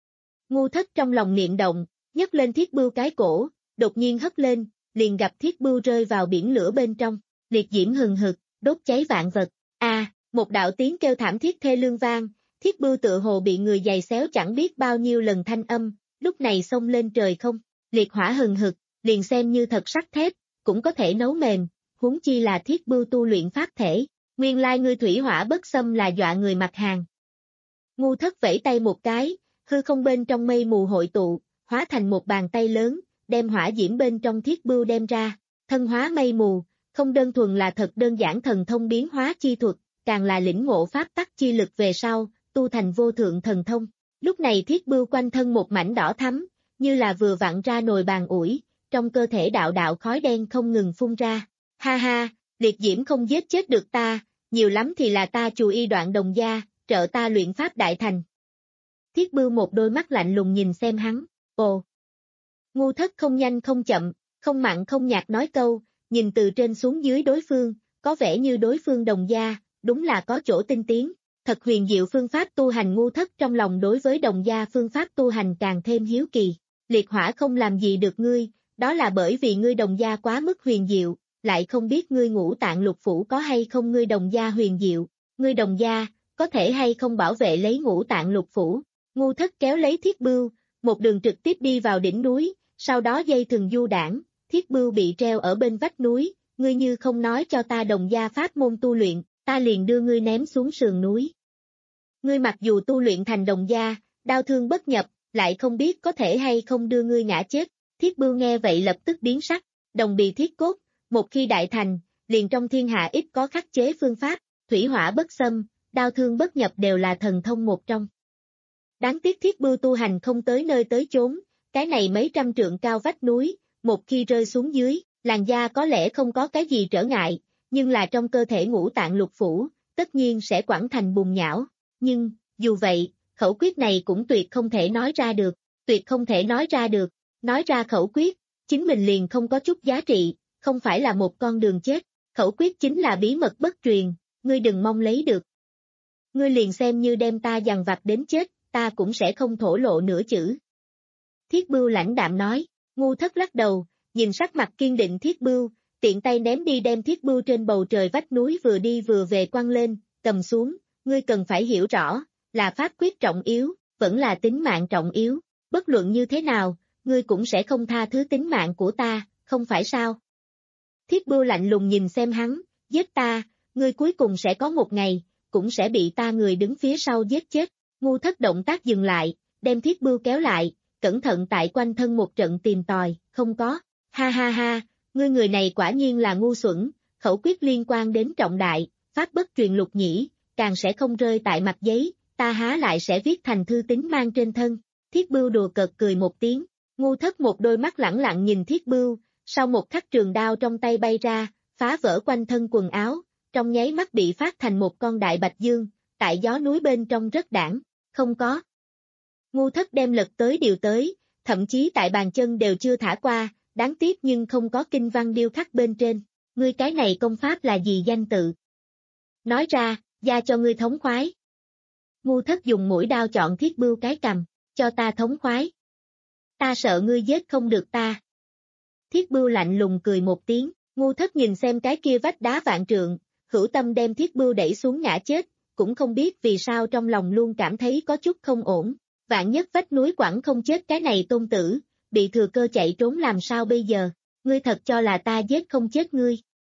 Ngu Thất trong lòng niệm động, nhấc lên Thiết Bưu cái cổ, đột nhiên hất lên, liền gặp Thiết Bưu rơi vào biển lửa bên trong, liệt diễm hừng hực, đốt cháy vạn vật. A, à, một đạo tiếng kêu thảm thiết thê lương vang, Thiết Bưu tựa hồ bị người giày xéo chẳng biết bao nhiêu lần thanh âm, lúc này xông lên trời không, liệt hỏa hừng hực, liền xem như thật sắt thép, cũng có thể nấu mềm, huống chi là Thiết Bưu tu luyện pháp thể, nguyên lai ngươi thủy hỏa bất xâm là dọa người mặt hàng. Ngu Thất vẫy tay một cái, hư không bên trong mây mù hội tụ, hóa thành một bàn tay lớn, đem hỏa diễm bên trong Thiết Bưu đem ra, thân hóa mây mù, không đơn thuần là thật đơn giản thần thông biến hóa chi thuật, càng là lĩnh ngộ pháp tắc chi lực về sau, tu thành vô thượng thần thông. Lúc này Thiết Bưu quanh thân một mảnh đỏ thắm, như là vừa vặn ra nồi bàn ủi, trong cơ thể đạo đạo khói đen không ngừng phun ra. Ha ha, liệt diễm không giết chết được ta, nhiều lắm thì là ta chù y đoạn đồng gia, trợ ta luyện pháp đại thành. Thiết Bưu một đôi mắt lạnh lùng nhìn xem hắn, ồ. Ngu Thất không nhanh không chậm, không mặn không nhạt nói câu, nhìn từ trên xuống dưới đối phương, có vẻ như đối phương đồng gia, đúng là có chỗ tinh tiến. Thật huyền diệu phương pháp tu hành. Ngu Thất trong lòng đối với đồng gia phương pháp tu hành càng thêm hiếu kỳ. Liệt hỏa không làm gì được ngươi, đó là bởi vì ngươi đồng gia quá mức huyền diệu, lại không biết ngươi ngũ tạng lục phủ có hay không ngươi đồng gia huyền diệu, ngươi đồng gia, có thể hay không bảo vệ lấy ngũ tạng lục phủ. Ngu Thất kéo lấy Thiết Bưu, một đường trực tiếp đi vào đỉnh núi, sau đó dây thừng du đảng, Thiết Bưu bị treo ở bên vách núi, ngươi như không nói cho ta đồng gia pháp môn tu luyện, ta liền đưa ngươi ném xuống sườn núi. Ngươi mặc dù tu luyện thành đồng gia, đao thương bất nhập, lại không biết có thể hay không đưa ngươi ngã chết. Thiết Bưu nghe vậy lập tức biến sắc, đồng bì thiết cốt, một khi đại thành, liền trong thiên hạ ít có khắc chế phương pháp, thủy hỏa bất xâm, đao thương bất nhập đều là thần thông một trong. Đáng tiếc Thiết Bưu tu hành không tới nơi tới chốn, cái này mấy trăm trượng cao vách núi, một khi rơi xuống dưới, làn da có lẽ không có cái gì trở ngại, nhưng là trong cơ thể ngũ tạng lục phủ, tất nhiên sẽ quẳng thành bùn nhão. Nhưng, dù vậy, khẩu quyết này cũng tuyệt không thể nói ra được, tuyệt không thể nói ra được, nói ra khẩu quyết, chính mình liền không có chút giá trị, không phải là một con đường chết, khẩu quyết chính là bí mật bất truyền, ngươi đừng mong lấy được. Ngươi liền xem như đem ta dằn vặt đến chết, ta cũng sẽ không thổ lộ nửa chữ. Thiết Bưu lãnh đạm nói, Ngu Thất lắc đầu, nhìn sắc mặt kiên định Thiết Bưu, tiện tay ném đi đem Thiết Bưu trên bầu trời vách núi vừa đi vừa về quăng lên, cầm xuống, ngươi cần phải hiểu rõ, là pháp quyết trọng yếu, vẫn là tính mạng trọng yếu, bất luận như thế nào, ngươi cũng sẽ không tha thứ tính mạng của ta, không phải sao? Thiết Bưu lạnh lùng nhìn xem hắn, giết ta, ngươi cuối cùng sẽ có một ngày, cũng sẽ bị ta người đứng phía sau giết chết. Ngu Thất động tác dừng lại, đem Thiết Bưu kéo lại, cẩn thận tại quanh thân một trận tìm tòi, không có, ha ha ha, ngươi người này quả nhiên là ngu xuẩn, khẩu quyết liên quan đến trọng đại, pháp bất truyền lục nhĩ, càng sẽ không rơi tại mặt giấy, ta há lại sẽ viết thành thư tín mang trên thân. Thiết Bưu đùa cợt cười một tiếng, Ngu Thất một đôi mắt lẳng lặng nhìn Thiết Bưu, sau một khắc trường đao trong tay bay ra, phá vỡ quanh thân quần áo, trong nháy mắt bị phát thành một con đại bạch dương, tại gió núi bên trong rất đảng, không có. Ngu Thất đem lật tới điều tới, thậm chí tại bàn chân đều chưa thả qua, đáng tiếc nhưng không có kinh văn điêu khắc bên trên, ngươi cái này công pháp là gì danh tự? Nói ra, gia cho ngươi thống khoái. Ngu Thất dùng mũi đao chọn Thiết Bưu cái cằm, cho ta thống khoái. Ta sợ ngươi giết không được ta. Thiết Bưu lạnh lùng cười một tiếng, Ngu Thất nhìn xem cái kia vách đá vạn trượng, hữu tâm đem Thiết Bưu đẩy xuống ngã chết, cũng không biết vì sao trong lòng luôn cảm thấy có chút không ổn, vạn nhất vách núi quẳng không chết cái này tôn tử, bị thừa cơ chạy trốn làm sao bây giờ, ngươi thật cho là ta giết không chết ngươi.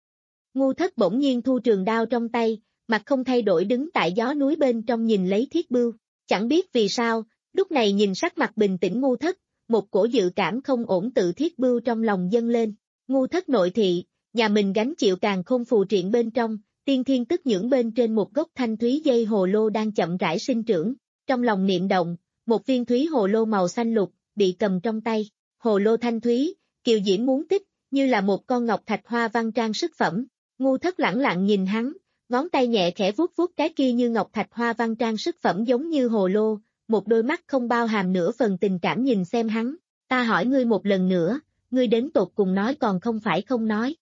Ngu Thất bỗng nhiên thu trường đao trong tay, mặt không thay đổi đứng tại gió núi bên trong nhìn lấy Thiết Bưu, chẳng biết vì sao, lúc này nhìn sắc mặt bình tĩnh Ngu Thất, một cổ dự cảm không ổn tự Thiết Bưu trong lòng dâng lên. Ngu Thất nội thị, nhà mình gánh chịu càng khôn phù triện bên trong, tiên thiên tức nhưỡng bên trên một gốc thanh thúy dây hồ lô đang chậm rãi sinh trưởng, trong lòng niệm động, một viên thúy hồ lô màu xanh lục, bị cầm trong tay, hồ lô thanh thúy, kiều diễm muốn tích, như là một con ngọc thạch hoa văn trang sức phẩm. Ngu Thất lẳng lặng nhìn hắn, ngón tay nhẹ khẽ vuốt vuốt cái kia như ngọc thạch hoa văn trang sức phẩm giống như hồ lô, một đôi mắt không bao hàm nửa phần tình cảm nhìn xem hắn, ta hỏi ngươi một lần nữa, ngươi đến tột cùng nói còn không phải không nói.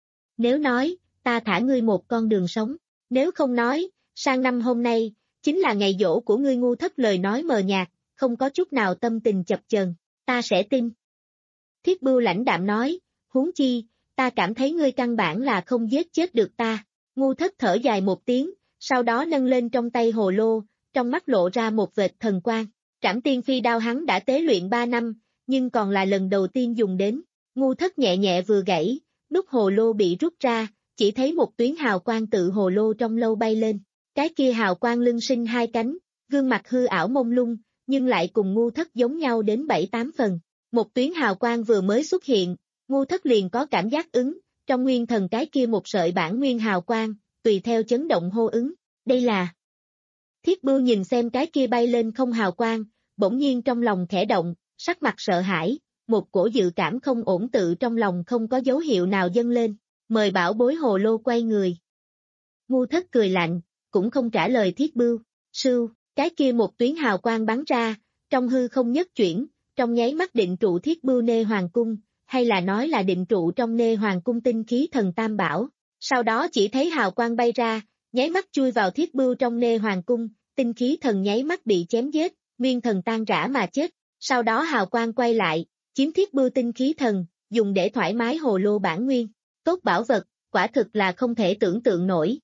Nếu nói, ta thả ngươi một con đường sống, nếu không nói, sang năm hôm nay, chính là ngày giỗ của ngươi. Ngu Thất lời nói mờ nhạt, không có chút nào tâm tình chập chờn, ta sẽ tin. Thiết Bưu lãnh đạm nói, huống chi, ta cảm thấy ngươi căn bản là không giết chết được ta. Ngu Thất thở dài một tiếng, sau đó nâng lên trong tay hồ lô, trong mắt lộ ra một vệt thần quang. Trảm Tiên Phi đao hắn đã tế luyện ba năm, nhưng còn là lần đầu tiên dùng đến. Ngu Thất nhẹ nhẹ vừa gãy, nút hồ lô bị rút ra, chỉ thấy một tuyến hào quang tự hồ lô trong lâu bay lên. Cái kia hào quang lưng sinh hai cánh, gương mặt hư ảo mông lung, nhưng lại cùng Ngu Thất giống nhau đến bảy tám phần. Một tuyến hào quang vừa mới xuất hiện, Ngu Thất liền có cảm giác ứng, trong nguyên thần cái kia một sợi bản nguyên hào quang, tùy theo chấn động hô ứng. Đây là... Thiết Bưu nhìn xem cái kia bay lên không hào quang, bỗng nhiên trong lòng khẽ động, sắc mặt sợ hãi, một cổ dự cảm không ổn tự trong lòng không có dấu hiệu nào dâng lên, mời bảo bối hồ lô quay người. Ngu Thất cười lạnh, cũng không trả lời Thiết Bưu, sưu, cái kia một tuyến hào quang bắn ra, trong hư không nhất chuyển, trong nháy mắt định trụ Thiết Bưu nê hoàng cung, hay là nói là định trụ trong nê hoàng cung tinh khí thần tam bảo, sau đó chỉ thấy hào quang bay ra, nháy mắt chui vào Thiết Bưu trong nê hoàng cung, tinh khí thần nháy mắt bị chém giết, nguyên thần tan rã mà chết, sau đó hào quang quay lại, chiếm Thiết Bưu tinh khí thần, dùng để thoải mái hồ lô bản nguyên, tốt bảo vật, quả thực là không thể tưởng tượng nổi.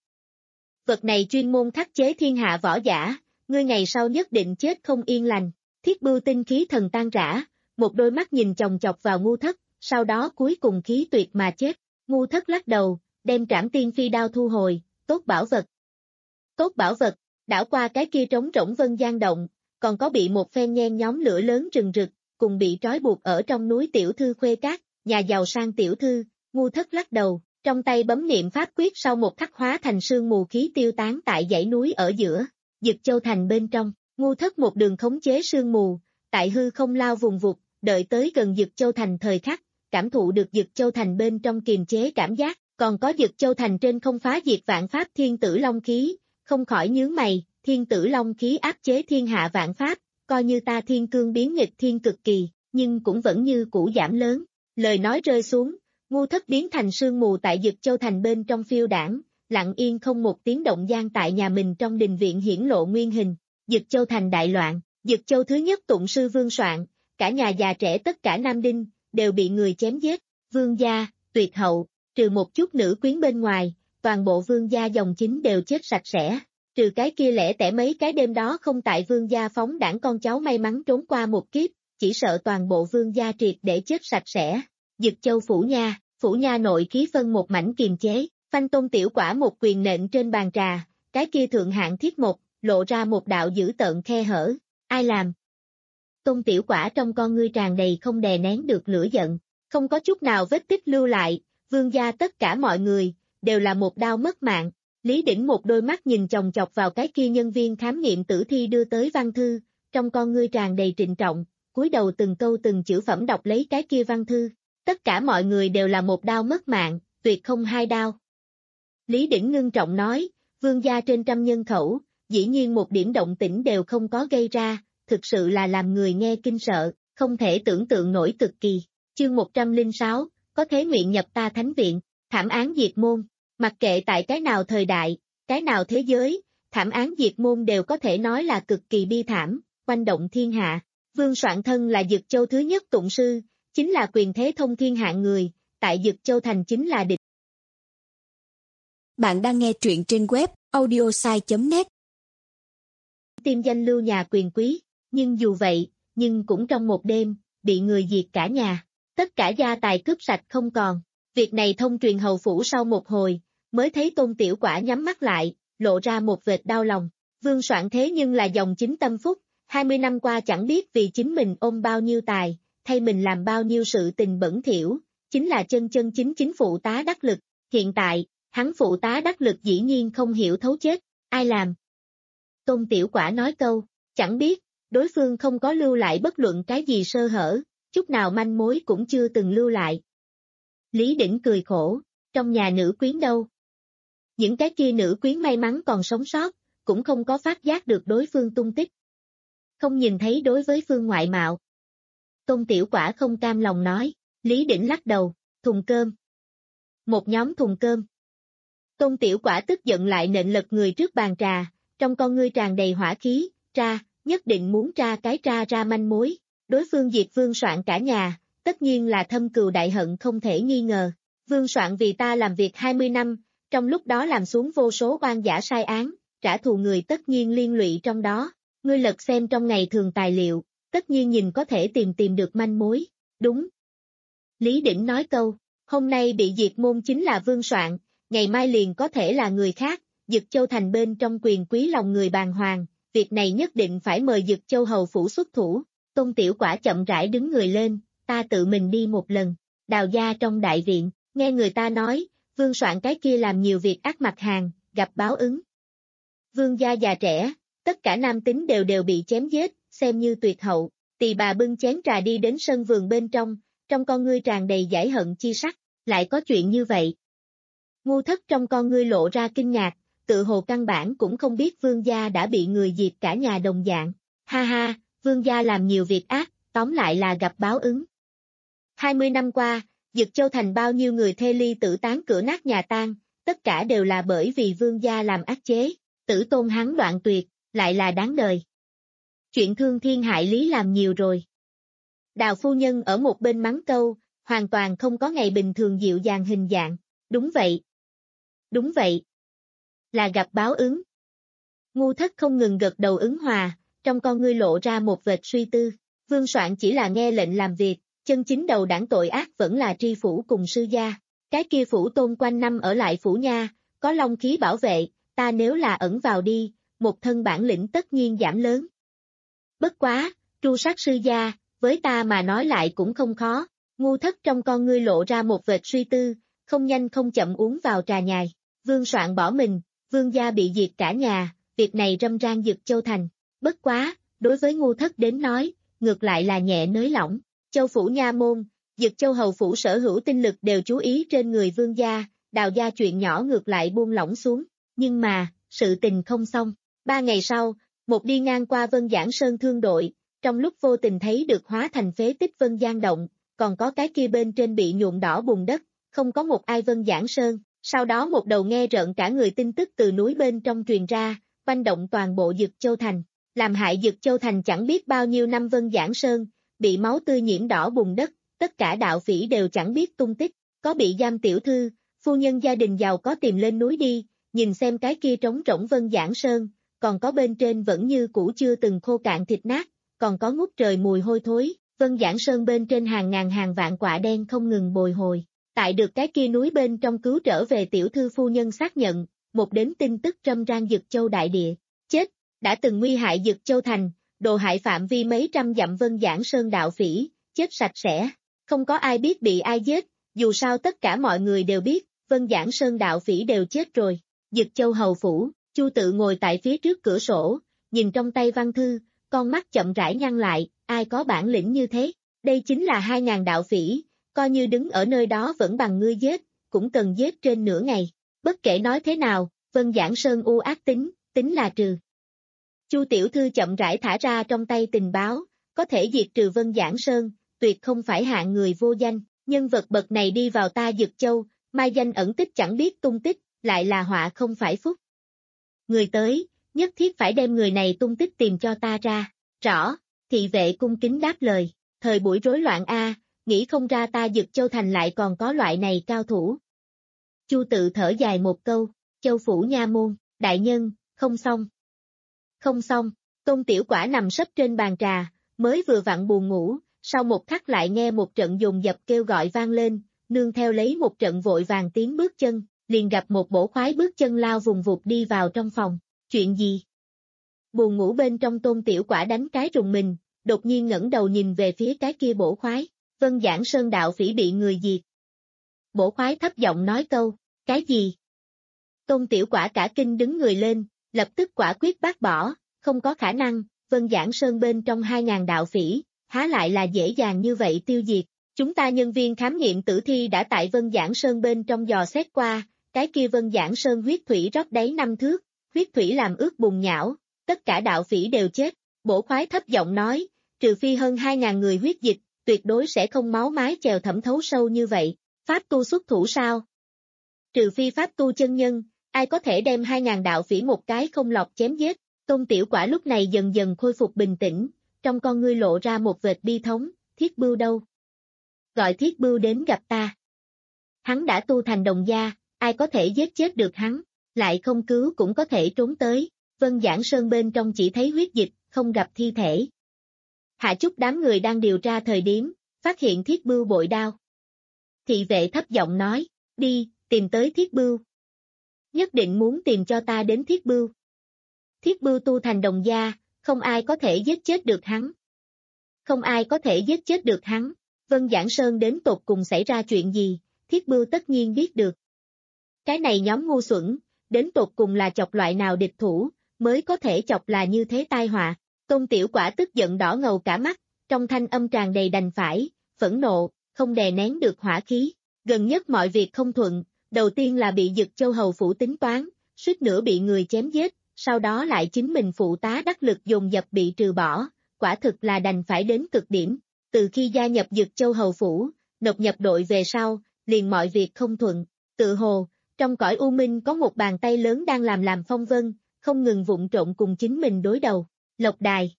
Vật này chuyên môn khắc chế thiên hạ võ giả, ngươi ngày sau nhất định chết không yên lành. Thiết Bưu tinh khí thần tan rã, một đôi mắt nhìn chòng chọc vào Ngu Thất, sau đó cuối cùng khí tuyệt mà chết. Ngu Thất lắc đầu, đem Trảm Tiên Phi đao thu hồi, tốt bảo vật. Tốt bảo vật, đảo qua cái kia trống rỗng vân gian động, còn có bị một phen nhen nhóm lửa lớn rừng rực, cùng bị trói buộc ở trong núi tiểu thư Khuê Cát, nhà giàu sang tiểu thư. Ngu Thất lắc đầu, trong tay bấm niệm pháp quyết sau một khắc hóa thành sương mù khí tiêu tán tại dãy núi ở giữa, Dực Châu Thành bên trong. Ngu Thất một đường khống chế sương mù, tại hư không lao vùng vụt, đợi tới gần Dực Châu Thành thời khắc, cảm thụ được Dực Châu Thành bên trong kiềm chế cảm giác, còn có Dực Châu Thành trên không phá diệt vạn pháp thiên tử long khí, không khỏi nhướng mày, thiên tử long khí áp chế thiên hạ vạn pháp, coi như ta thiên cương biến nghịch thiên cực kỳ, nhưng cũng vẫn như cũ giảm lớn. Lời nói rơi xuống, Ngu Thất biến thành sương mù tại Dực Châu Thành bên trong phiêu đảng, lặng yên không một tiếng động gian tại nhà mình trong đình viện hiển lộ nguyên hình. Dực Châu Thành đại loạn, Dực Châu thứ nhất tụng sư vương soạn, cả nhà già trẻ tất cả nam đinh, đều bị người chém giết. Vương gia, tuyệt hậu, trừ một chút nữ quyến bên ngoài, toàn bộ vương gia dòng chính đều chết sạch sẽ. Trừ cái kia lẻ tẻ mấy cái đêm đó không tại vương gia phóng đảng con cháu may mắn trốn qua một kiếp, chỉ sợ toàn bộ vương gia triệt để chết sạch sẽ. Dực Châu phủ nha, phủ nha nội khí phân một mảnh kiềm chế, phanh Tôn Tiểu Quả một quyền nện trên bàn trà, cái kia thượng hạng thiết một, lộ ra một đạo dữ tợn khe hở. Ai làm? Tôn Tiểu Quả trong con ngươi tràn đầy không đè nén được lửa giận, không có chút nào vết tích lưu lại, vương gia tất cả mọi người, đều là một đao mất mạng. Lý Đỉnh một đôi mắt nhìn chòng chọc vào cái kia nhân viên khám nghiệm tử thi đưa tới văn thư, trong con ngươi tràn đầy trịnh trọng, cúi đầu từng câu từng chữ phẩm đọc lấy cái kia văn thư. Tất cả mọi người đều là một đao mất mạng, tuyệt không hai đao. Lý Đỉnh ngưng trọng nói, vương gia trên trăm nhân khẩu, dĩ nhiên một điểm động tĩnh đều không có gây ra, thực sự là làm người nghe kinh sợ, không thể tưởng tượng nổi cực kỳ. Chương một trăm lẻ sáu, có thế nguyện nhập ta thánh viện, thảm án diệt môn, mặc kệ tại cái nào thời đại, cái nào thế giới, thảm án diệt môn đều có thể nói là cực kỳ bi thảm, oanh động thiên hạ. Vương Soạn thân là Dực Châu thứ nhất tụng sư, chính là quyền thế thông thiên hạng người, tại Dực Châu thành chính là địch. Bạn đang nghe truyện trên web audiosai chấm net. Tiêm danh lưu nhà quyền quý, nhưng dù vậy, nhưng cũng trong một đêm, bị người diệt cả nhà, tất cả gia tài cướp sạch không còn. Việc này thông truyền hầu phủ sau một hồi, mới thấy Tôn Tiểu Quả nhắm mắt lại, lộ ra một vệt đau lòng. Vương Soạn thế nhưng là dòng chính tâm phúc, hai mươi năm qua chẳng biết vì chính mình ôm bao nhiêu tài, thay mình làm bao nhiêu sự tình bẩn thỉu, chính là chân chân chính chính phụ tá đắc lực. Hiện tại, hắn phụ tá đắc lực dĩ nhiên không hiểu thấu chết, ai làm? Tôn Tiểu Quả nói câu, chẳng biết, đối phương không có lưu lại bất luận cái gì sơ hở, chút nào manh mối cũng chưa từng lưu lại. Lý Đỉnh cười khổ, trong nhà nữ quyến đâu? Những cái kia nữ quyến may mắn còn sống sót, cũng không có phát giác được đối phương tung tích. Không nhìn thấy đối với phương ngoại mạo. Tôn Tiểu Quả không cam lòng nói, Lý Đỉnh lắc đầu, thùng cơm. Một nhóm thùng cơm. Tôn Tiểu Quả tức giận lại nện lật người trước bàn trà, trong con ngươi tràn đầy hỏa khí, tra, nhất định muốn tra cái tra ra manh mối. Đối phương diệt Vương Soạn cả nhà, tất nhiên là thâm cừu đại hận không thể nghi ngờ. Vương Soạn vì ta làm việc hai mươi năm, trong lúc đó làm xuống vô số oan giả sai án, trả thù người tất nhiên liên lụy trong đó. Ngươi lật xem trong ngày thường tài liệu, tất nhiên nhìn có thể tìm tìm được manh mối. Đúng. Lý Đỉnh nói câu, hôm nay bị diệt môn chính là Vương Soạn, ngày mai liền có thể là người khác. Dực Châu thành bên trong quyền quý lòng người bàng hoàng, việc này nhất định phải mời Dực Châu hầu phủ xuất thủ. Tôn Tiểu Quả chậm rãi đứng người lên, ta tự mình đi một lần. Đào gia trong đại viện, nghe người ta nói, Vương Soạn cái kia làm nhiều việc ác mặt hàng, gặp báo ứng. Vương gia già trẻ, tất cả nam tính đều đều bị chém giết, xem như tuyệt hậu. Tỳ bà bưng chén trà đi đến sân vườn bên trong, trong con ngươi tràn đầy giải hận chi sắc, lại có chuyện như vậy. Ngu Thất trong con ngươi lộ ra kinh ngạc, tự hồ căn bản cũng không biết vương gia đã bị người diệt cả nhà đồng dạng. Ha ha, vương gia làm nhiều việc ác, tóm lại là gặp báo ứng. hai mươi năm qua, Dực Châu thành bao nhiêu người thê ly tử tán cửa nát nhà tan, tất cả đều là bởi vì vương gia làm ác chế, tử tôn hắn đoạn tuyệt, lại là đáng đời. Chuyện thương thiên hại lý làm nhiều rồi. Đào phu nhân ở một bên mắng câu, hoàn toàn không có ngày bình thường dịu dàng hình dạng. Đúng vậy. Đúng vậy. Là gặp báo ứng. Ngu Thất không ngừng gật đầu ứng hòa, trong con ngươi lộ ra một vệt suy tư. Vương Soạn chỉ là nghe lệnh làm việc, chân chính đầu đảng tội ác vẫn là tri phủ cùng sư gia. Cái kia phủ tôn quanh năm ở lại phủ nha, có long khí bảo vệ, ta nếu là ẩn vào đi, một thân bản lĩnh tất nhiên giảm lớn. Bất quá, tru sát sư gia, với ta mà nói lại cũng không khó. Ngu Thất trong con ngươi lộ ra một vệt suy tư, không nhanh không chậm uống vào trà nhài. Vương Soạn bỏ mình, vương gia bị diệt cả nhà, việc này râm ran Dực Châu thành. Bất quá, đối với Ngu Thất đến nói, ngược lại là nhẹ nới lỏng. Châu phủ nha môn, Dực Châu hầu phủ sở hữu tinh lực đều chú ý trên người vương gia, Đào gia chuyện nhỏ ngược lại buông lỏng xuống. Nhưng mà, sự tình không xong. Ba ngày sau, một đi ngang qua Vân Giảng Sơn thương đội, trong lúc vô tình thấy được hóa thành phế tích Vân Giang Động, còn có cái kia bên trên bị nhuộm đỏ bùn đất, không có một ai Vân Giảng Sơn. Sau đó một đầu nghe rợn cả người tin tức từ núi bên trong truyền ra, oanh động toàn bộ Dực Châu thành, làm hại Dực Châu thành chẳng biết bao nhiêu năm Vân Giảng Sơn, bị máu tươi nhiễm đỏ bùn đất, tất cả đạo phỉ đều chẳng biết tung tích, có bị giam tiểu thư, phu nhân gia đình giàu có tìm lên núi đi, nhìn xem cái kia trống rỗng Vân Giảng Sơn, còn có bên trên vẫn như cũ chưa từng khô cạn thịt nát, còn có ngút trời mùi hôi thối, Vân Giảng Sơn bên trên hàng ngàn hàng vạn quạ đen không ngừng bồi hồi. Tại được cái kia núi bên trong cứu trở về tiểu thư phu nhân xác nhận, một đến tin tức râm ran Dực Châu đại địa, chết, đã từng nguy hại Dực Châu thành, đồ hại phạm vi mấy trăm dặm Vân Giảng Sơn đạo phỉ, chết sạch sẽ, không có ai biết bị ai giết, dù sao tất cả mọi người đều biết, Vân Giảng Sơn đạo phỉ đều chết rồi. Dực Châu hầu phủ, Chu Tự ngồi tại phía trước cửa sổ, nhìn trong tay văn thư, con mắt chậm rãi nhăn lại, ai có bản lĩnh như thế, đây chính là hai ngàn đạo phỉ, coi như đứng ở nơi đó vẫn bằng ngươi giết, cũng cần giết trên nửa ngày, bất kể nói thế nào, Vân Giảng Sơn u ác tính, tính là trừ. Chu tiểu thư chậm rãi thả ra trong tay tình báo, có thể diệt trừ Vân Giảng Sơn, tuyệt không phải hạng người vô danh, nhân vật bậc này đi vào ta Dực Châu, mai danh ẩn tích chẳng biết tung tích, lại là họa không phải phúc. Người tới, nhất thiết phải đem người này tung tích tìm cho ta ra, rõ, thị vệ cung kính đáp lời, thời buổi rối loạn a, nghĩ không ra ta Dực Châu thành lại còn có loại này cao thủ. Chu Tự thở dài một câu, Châu phủ nha môn, đại nhân, không xong. Không xong, Tôn Tiểu Quả nằm sấp trên bàn trà, mới vừa vặn buồn ngủ, sau một khắc lại nghe một trận dồn dập kêu gọi vang lên, nương theo lấy một trận vội vàng tiếng bước chân, liền gặp một bổ khoái bước chân lao vùng vụt đi vào trong phòng, chuyện gì? Buồn ngủ bên trong Tôn Tiểu Quả đánh cái rùng mình, đột nhiên ngẩng đầu nhìn về phía cái kia bổ khoái, Vân Giảng Sơn đạo phỉ bị người diệt. Bổ khoái thấp giọng nói câu, cái gì? Tôn Tiểu Quả cả kinh đứng người lên, lập tức quả quyết bác bỏ, không có khả năng, Vân Giảng Sơn bên trong hai ngàn đạo phỉ, há lại là dễ dàng như vậy tiêu diệt. Chúng ta nhân viên khám nghiệm tử thi đã tại Vân Giảng Sơn bên trong dò xét qua, cái kia Vân Giảng Sơn huyết thủy rót đáy năm thước, huyết thủy làm ướt bùn nhão, tất cả đạo phỉ đều chết. Bổ khoái thấp giọng nói, trừ phi hơn hai ngàn người huyết dịch, tuyệt đối sẽ không máu mái chèo thẩm thấu sâu như vậy. Pháp tu xuất thủ sao? Trừ phi pháp tu chân nhân, ai có thể đem hai ngàn đạo phỉ một cái không lọt chém giết. Tôn Tiểu Quả lúc này dần dần khôi phục bình tĩnh, trong con ngươi lộ ra một vệt bi thống, Thiết Bưu đâu? Gọi Thiết Bưu đến gặp ta. Hắn đã tu thành đồng gia, ai có thể giết chết được hắn, lại không cứu cũng có thể trốn tới. Vân Giảng Sơn bên trong chỉ thấy huyết dịch, không gặp thi thể. Hạ Chúc đám người đang điều tra thời điểm, phát hiện Thiết Bưu bội đao. Thị vệ thấp giọng nói, đi, tìm tới Thiết Bưu. Nhất định muốn tìm cho ta đến Thiết Bưu. Thiết Bưu tu thành đồng gia, không ai có thể giết chết được hắn. Không ai có thể giết chết được hắn. Vân Giảng Sơn đến tột cùng xảy ra chuyện gì, Thiết Bưu tất nhiên biết được. Cái này nhóm ngu xuẩn, đến tột cùng là chọc loại nào địch thủ, mới có thể chọc là như thế tai họa. Tôn Tiểu Quả tức giận đỏ ngầu cả mắt, trong thanh âm tràn đầy đành phải, phẫn nộ, không đè nén được hỏa khí. Gần nhất mọi việc không thuận, đầu tiên là bị Dực Châu hầu phủ tính toán, suýt nữa bị người chém giết, sau đó lại chính mình phụ tá đắc lực dồn dập bị trừ bỏ, quả thực là đành phải đến cực điểm. Từ khi gia nhập Dực Châu hầu phủ, nộp nhập đội về sau, liền mọi việc không thuận. Tự hồ, trong cõi u minh có một bàn tay lớn đang làm làm phong vân, không ngừng vụng trộn cùng chính mình đối đầu. Lộc Đài.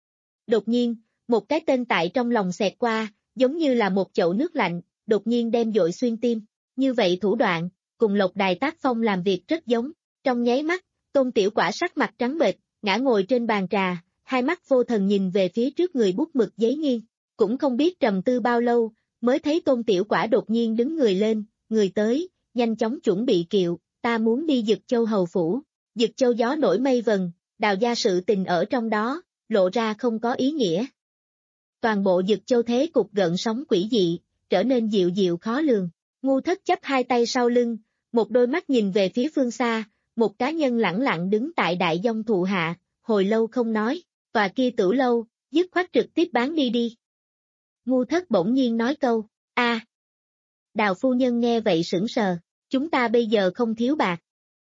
Đột nhiên, một cái tên tại trong lòng xẹt qua, giống như là một chậu nước lạnh, đột nhiên đem dội xuyên tim. Như vậy thủ đoạn, cùng Lộc Đài tác phong làm việc rất giống. Trong nháy mắt, Tôn Tiểu Quả sắc mặt trắng bệch, ngã ngồi trên bàn trà, hai mắt vô thần nhìn về phía trước người bút mực giấy nghiêng. Cũng không biết trầm tư bao lâu, mới thấy Tôn Tiểu Quả đột nhiên đứng người lên, người tới, nhanh chóng chuẩn bị kiệu, ta muốn đi Dực Châu hầu phủ. Dực Châu gió nổi mây vần, Đào gia sự tình ở trong đó, lộ ra không có ý nghĩa. Toàn bộ Dực Châu thế cục gợn sóng quỷ dị, trở nên dịu dịu khó lường. Ngu Thất chắp hai tay sau lưng, một đôi mắt nhìn về phía phương xa, một cá nhân lẳng lặng đứng tại đại dông thụ hạ, hồi lâu không nói, tòa kia tử lâu, dứt khoát trực tiếp bán đi đi. Ngu Thất bỗng nhiên nói câu, a. Đào phu nhân nghe vậy sững sờ, chúng ta bây giờ không thiếu bạc.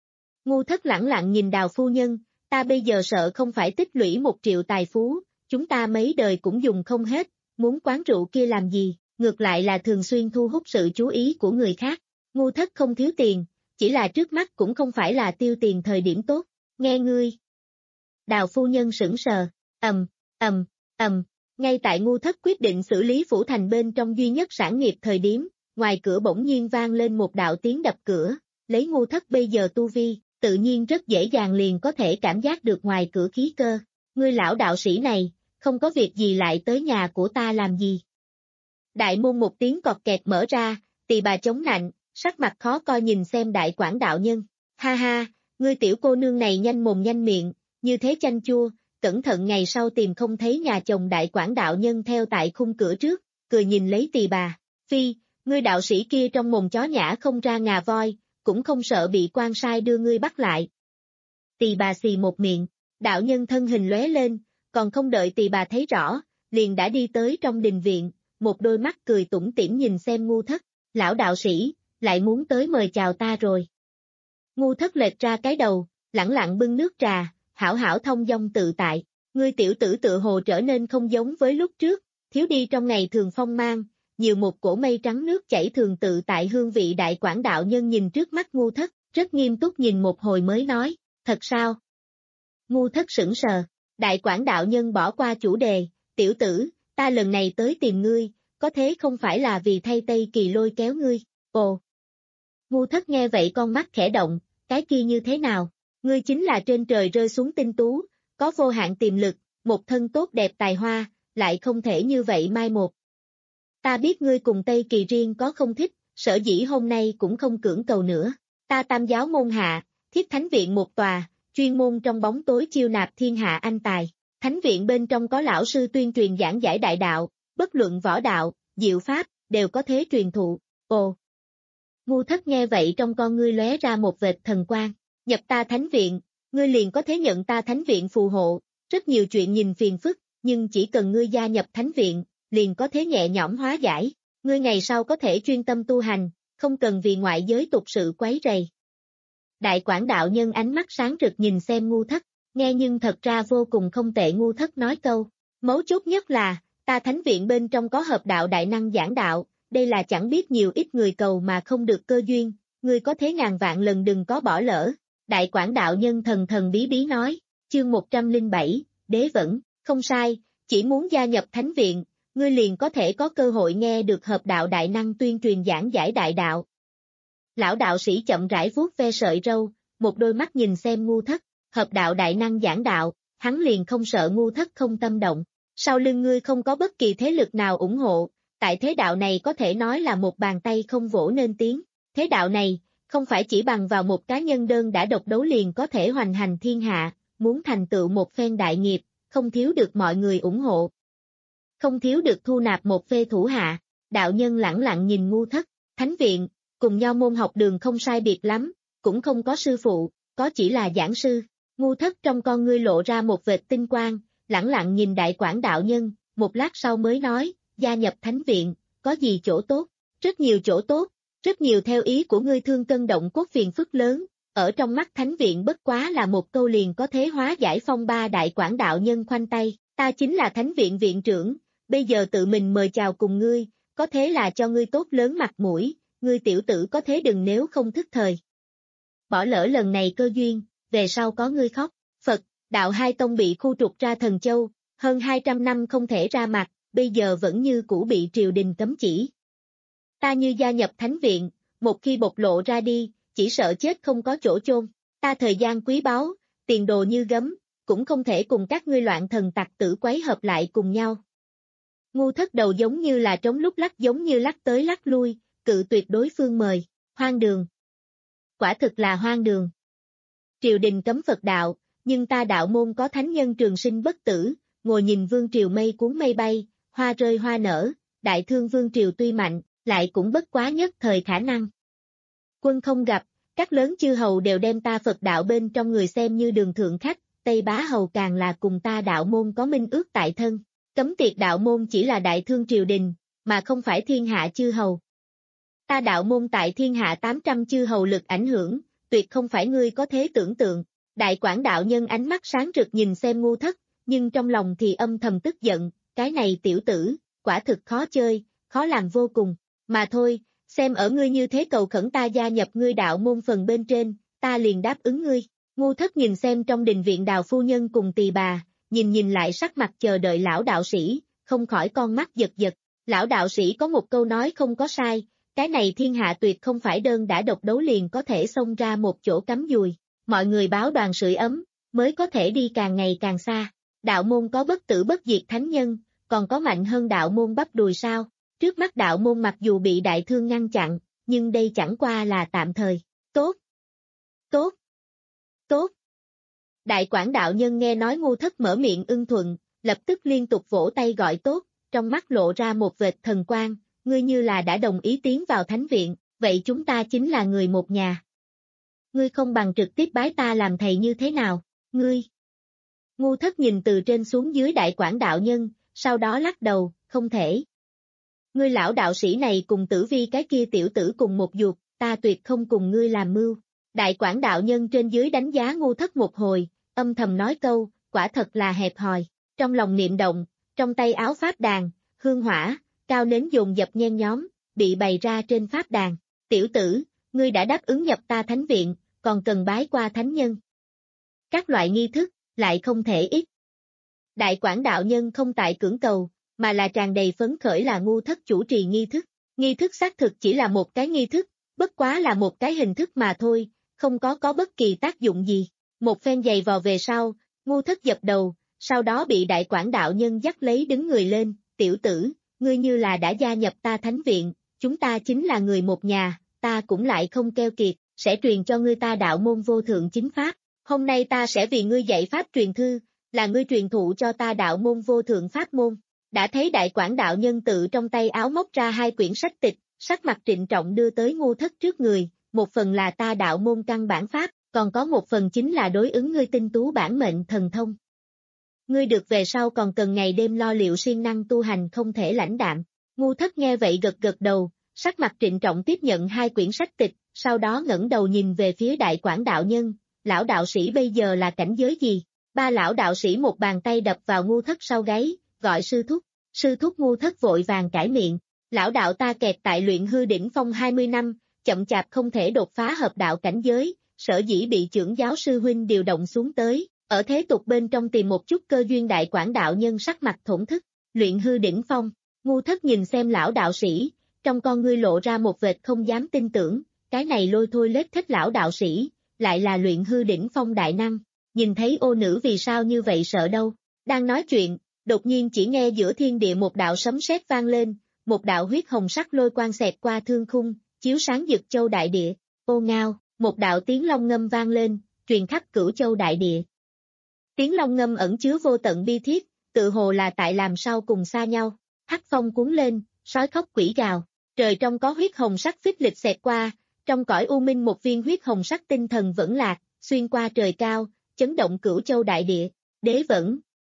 Ngu Thất lẳng lặng nhìn Đào phu nhân, ta bây giờ sợ không phải tích lũy một triệu tài phú, chúng ta mấy đời cũng dùng không hết, muốn quán rượu kia làm gì, ngược lại là thường xuyên thu hút sự chú ý của người khác. Ngu Thất không thiếu tiền, chỉ là trước mắt cũng không phải là tiêu tiền thời điểm tốt, nghe ngươi. Đào phu nhân sững sờ, ầm, ầm, ầm, Ngay tại Ngu Thất quyết định xử lý phủ thành bên trong duy nhất sản nghiệp thời điểm, ngoài cửa bỗng nhiên vang lên một đạo tiếng đập cửa, lấy Ngu Thất bây giờ tu vi, tự nhiên rất dễ dàng liền có thể cảm giác được ngoài cửa khí cơ. Ngươi lão đạo sĩ này, không có việc gì lại tới nhà của ta làm gì? Đại môn một tiếng cọt kẹt mở ra, Tỳ bà chống nạnh, sắc mặt khó coi nhìn xem đại quản đạo nhân. Ha ha, ngươi tiểu cô nương này nhanh mồm nhanh miệng, như thế chanh chua, cẩn thận ngày sau tìm không thấy nhà chồng. Đại quản đạo nhân theo tại khung cửa trước, cười nhìn lấy Tỳ bà. Phi, ngươi đạo sĩ kia trong mồm chó nhã không ra ngà voi, cũng không sợ bị quan sai đưa ngươi bắt lại. Tỳ bà xì một miệng, đạo nhân thân hình lóe lên, còn không đợi Tỳ bà thấy rõ, liền đã đi tới trong đình viện, một đôi mắt cười tủm tỉm nhìn xem Ngu Thất. Lão đạo sĩ, lại muốn tới mời chào ta rồi. Ngu Thất lệch ra cái đầu, lẳng lặng bưng nước trà, hảo hảo thông dong tự tại. Ngươi tiểu tử tự hồ trở nên không giống với lúc trước, thiếu đi trong ngày thường phong mang, nhiều một cổ mây trắng nước chảy thường tự tại hương vị. Đại quản đạo nhân nhìn trước mắt Ngu Thất, rất nghiêm túc nhìn một hồi mới nói, thật sao? Ngu Thất sững sờ, đại quản đạo nhân bỏ qua chủ đề, tiểu tử, ta lần này tới tìm ngươi, có thế không phải là vì thay Tây Kỳ lôi kéo ngươi. Ồ! Ngu Thất nghe vậy con mắt khẽ động, cái kia như thế nào? Ngươi chính là trên trời rơi xuống tinh tú, có vô hạn tiềm lực, một thân tốt đẹp tài hoa, lại không thể như vậy mai một. Ta biết ngươi cùng Tây Kỳ riêng có không thích, sở dĩ hôm nay cũng không cưỡng cầu nữa. Ta tam giáo môn hạ, thiết thánh viện một tòa, chuyên môn trong bóng tối chiêu nạp thiên hạ anh tài. Thánh viện bên trong có lão sư tuyên truyền giảng giải đại đạo, bất luận võ đạo, diệu pháp, đều có thế truyền thụ. Ồ! Ngu Thất nghe vậy trong con ngươi lóe ra một vệt thần quang. Nhập ta thánh viện, ngươi liền có thể nhận ta thánh viện phù hộ, rất nhiều chuyện nhìn phiền phức, nhưng chỉ cần ngươi gia nhập thánh viện, liền có thể nhẹ nhõm hóa giải. Ngươi ngày sau có thể chuyên tâm tu hành, không cần vì ngoại giới tục sự quấy rầy. Đại quản đạo nhân ánh mắt sáng rực nhìn xem Ngu Thất, nghe nhưng thật ra vô cùng không tệ. Ngu Thất nói câu, mấu chốt nhất là, ta thánh viện bên trong có hợp đạo đại năng giảng đạo, đây là chẳng biết nhiều ít người cầu mà không được cơ duyên, ngươi có thế ngàn vạn lần đừng có bỏ lỡ. Đại quản đạo nhân thần thần bí bí nói, chương một trăm lẻ bảy, đế vẫn, không sai, chỉ muốn gia nhập thánh viện, ngươi liền có thể có cơ hội nghe được hợp đạo đại năng tuyên truyền giảng giải đại đạo. Lão đạo sĩ chậm rãi vuốt ve sợi râu, một đôi mắt nhìn xem Ngu Thất, hợp đạo đại năng giảng đạo, hắn liền không sợ Ngu Thất không tâm động. Sau lưng ngươi không có bất kỳ thế lực nào ủng hộ, tại thế đạo này có thể nói là một bàn tay không vỗ nên tiếng. Thế đạo này, không phải chỉ bằng vào một cá nhân đơn đã độc đấu liền có thể hoành hành thiên hạ, muốn thành tựu một phen đại nghiệp, không thiếu được mọi người ủng hộ. Không thiếu được thu nạp một phê thủ hạ. Đạo nhân lẳng lặng nhìn Ngu Thất, thánh viện, cùng nhau môn học đường không sai biệt lắm, cũng không có sư phụ, có chỉ là giảng sư. Ngu Thất trong con ngươi lộ ra một vệt tinh quang, lẳng lặng nhìn đại quản đạo nhân, một lát sau mới nói, gia nhập thánh viện, có gì chỗ tốt? Rất nhiều chỗ tốt, rất nhiều. Theo ý của ngươi thương cân động cốt phiền phức lớn, ở trong mắt thánh viện bất quá là một câu liền có thế hóa giải phong ba. Đại quản đạo nhân khoanh tay, ta chính là thánh viện viện trưởng, bây giờ tự mình mời chào cùng ngươi, có thế là cho ngươi tốt lớn mặt mũi, ngươi tiểu tử có thế đừng nếu không thức thời. Bỏ lỡ lần này cơ duyên, về sau có ngươi khóc. Phật, đạo hai tông bị khu trục ra Thần Châu, hơn hai trăm năm không thể ra mặt, bây giờ vẫn như cũ bị triều đình cấm chỉ. Ta như gia nhập thánh viện, một khi bộc lộ ra đi, chỉ sợ chết không có chỗ chôn. Ta thời gian quý báu, tiền đồ như gấm, cũng không thể cùng các ngươi loạn thần tặc tử quấy hợp lại cùng nhau. Ngu Thất đầu giống như là trống lúc lắc giống như lắc tới lắc lui, cự tuyệt đối phương mời. Hoang đường. Quả thực là hoang đường. Triều đình cấm Phật đạo, nhưng ta đạo môn có thánh nhân trường sinh bất tử, ngồi nhìn vương triều mây cuốn mây bay, hoa rơi hoa nở, đại thương vương triều tuy mạnh, lại cũng bất quá nhất thời khả năng. Quân không gặp, các lớn chư hầu đều đem ta Phật đạo bên trong người xem như đường thượng khách, Tây Bá hầu càng là cùng ta đạo môn có minh ước tại thân. Cấm tiệt đạo môn chỉ là đại thương triều đình, mà không phải thiên hạ chư hầu. Ta đạo môn tại thiên hạ tám trăm chư hầu lực ảnh hưởng, tuyệt không phải ngươi có thế tưởng tượng. Đại quản đạo nhân ánh mắt sáng rực nhìn xem Ngu Thất, nhưng trong lòng thì âm thầm tức giận, cái này tiểu tử, quả thực khó chơi, khó làm vô cùng. Mà thôi, xem ở ngươi như thế cầu khẩn ta gia nhập ngươi đạo môn phần bên trên, ta liền đáp ứng ngươi. Ngu Thất nhìn xem trong đình viện Đào phu nhân cùng Tỳ bà, nhìn nhìn lại sắc mặt chờ đợi lão đạo sĩ, không khỏi con mắt giật giật. Lão đạo sĩ có một câu nói không có sai, cái này thiên hạ tuyệt không phải đơn đã độc đấu liền có thể xông ra một chỗ cắm dùi. Mọi người báo đoàn sưởi ấm, mới có thể đi càng ngày càng xa. Đạo môn có bất tử bất diệt thánh nhân, còn có mạnh hơn đạo môn bắp đùi sao? Trước mắt đạo môn mặc dù bị đại thương ngăn chặn, nhưng đây chẳng qua là tạm thời. Tốt! Tốt! Tốt! Đại quản đạo nhân nghe nói Ngu Thất mở miệng ưng thuận, lập tức liên tục vỗ tay gọi tốt, trong mắt lộ ra một vệt thần quang, ngươi như là đã đồng ý tiến vào thánh viện, vậy chúng ta chính là người một nhà. Ngươi không bằng trực tiếp bái ta làm thầy như thế nào, ngươi. Ngu Thất nhìn từ trên xuống dưới đại quản đạo nhân, sau đó lắc đầu, không thể. Ngươi lão đạo sĩ này cùng Tử Vi cái kia tiểu tử cùng một ruột, ta tuyệt không cùng ngươi làm mưu. Đại quản đạo nhân trên dưới đánh giá Ngu Thất một hồi, âm thầm nói câu, quả thật là hẹp hòi. Trong lòng niệm động, trong tay áo pháp đàn, hương hỏa, cao nến dồn dập nhen nhóm, bị bày ra trên pháp đàn. Tiểu tử, ngươi đã đáp ứng nhập ta thánh viện, còn cần bái qua thánh nhân. Các loại nghi thức, lại không thể ít. Đại quản đạo nhân không tại cưỡng cầu, mà là tràn đầy phấn khởi là Ngu Thất chủ trì nghi thức. Nghi thức xác thực chỉ là một cái nghi thức, bất quá là một cái hình thức mà thôi, không có có bất kỳ tác dụng gì. Một phen giày vò về sau, Ngu Thất dập đầu, sau đó bị đại quản đạo nhân dắt lấy đứng người lên, tiểu tử, ngươi như là đã gia nhập ta thánh viện, chúng ta chính là người một nhà, ta cũng lại không keo kiệt, sẽ truyền cho ngươi ta đạo môn vô thượng chính pháp. Hôm nay ta sẽ vì ngươi dạy pháp truyền thư, là ngươi truyền thụ cho ta đạo môn vô thượng pháp môn. Đã thấy đại quản đạo nhân tự trong tay áo móc ra hai quyển sách tịch, sắc mặt trịnh trọng đưa tới Ngu Thất trước người, một phần là ta đạo môn căn bản pháp, còn có một phần chính là đối ứng ngươi tinh tú bản mệnh thần thông. Ngươi được về sau còn cần ngày đêm lo liệu siêng năng tu hành không thể lãnh đạm. Ngu Thất nghe vậy gật gật đầu, sắc mặt trịnh trọng tiếp nhận hai quyển sách tịch, sau đó ngẩng đầu nhìn về phía đại quản đạo nhân, lão đạo sĩ bây giờ là cảnh giới gì? Ba lão đạo sĩ một bàn tay đập vào Ngu Thất sau gáy, gọi sư thúc, sư thúc. Ngu Thất vội vàng cãi miệng, lão đạo ta kẹt tại luyện hư đỉnh phong hai mươi năm, chậm chạp không thể đột phá hợp đạo cảnh giới, sở dĩ bị trưởng giáo sư huynh điều động xuống tới, ở thế tục bên trong tìm một chút cơ duyên. Đại quản đạo nhân sắc mặt thổn thức, luyện hư đỉnh phong. Ngu Thất nhìn xem lão đạo sĩ, trong con ngươi lộ ra một vệt không dám tin tưởng, cái này lôi thôi lết thích lão đạo sĩ, lại là luyện hư đỉnh phong đại năng, nhìn thấy ô nữ vì sao như vậy sợ đâu. Đang nói chuyện, đột nhiên chỉ nghe giữa thiên địa một đạo sấm sét vang lên, một đạo huyết hồng sắc lôi quang xẹt qua thương khung, chiếu sáng Dực Châu đại địa. Ô ngao, một đạo tiếng long ngâm vang lên, truyền khắp Cửu Châu đại địa. Tiếng long ngâm ẩn chứa vô tận bi thiết, tự hồ là tại làm sao cùng xa nhau. Hắc phong cuốn lên, sói khóc quỷ gào, trời trong có huyết hồng sắc phích lịch xẹt qua, trong cõi u minh một viên huyết hồng sắc tinh thần vẫn lạc, xuyên qua trời cao, chấn động Cửu Châu đại địa. Đế vẫn.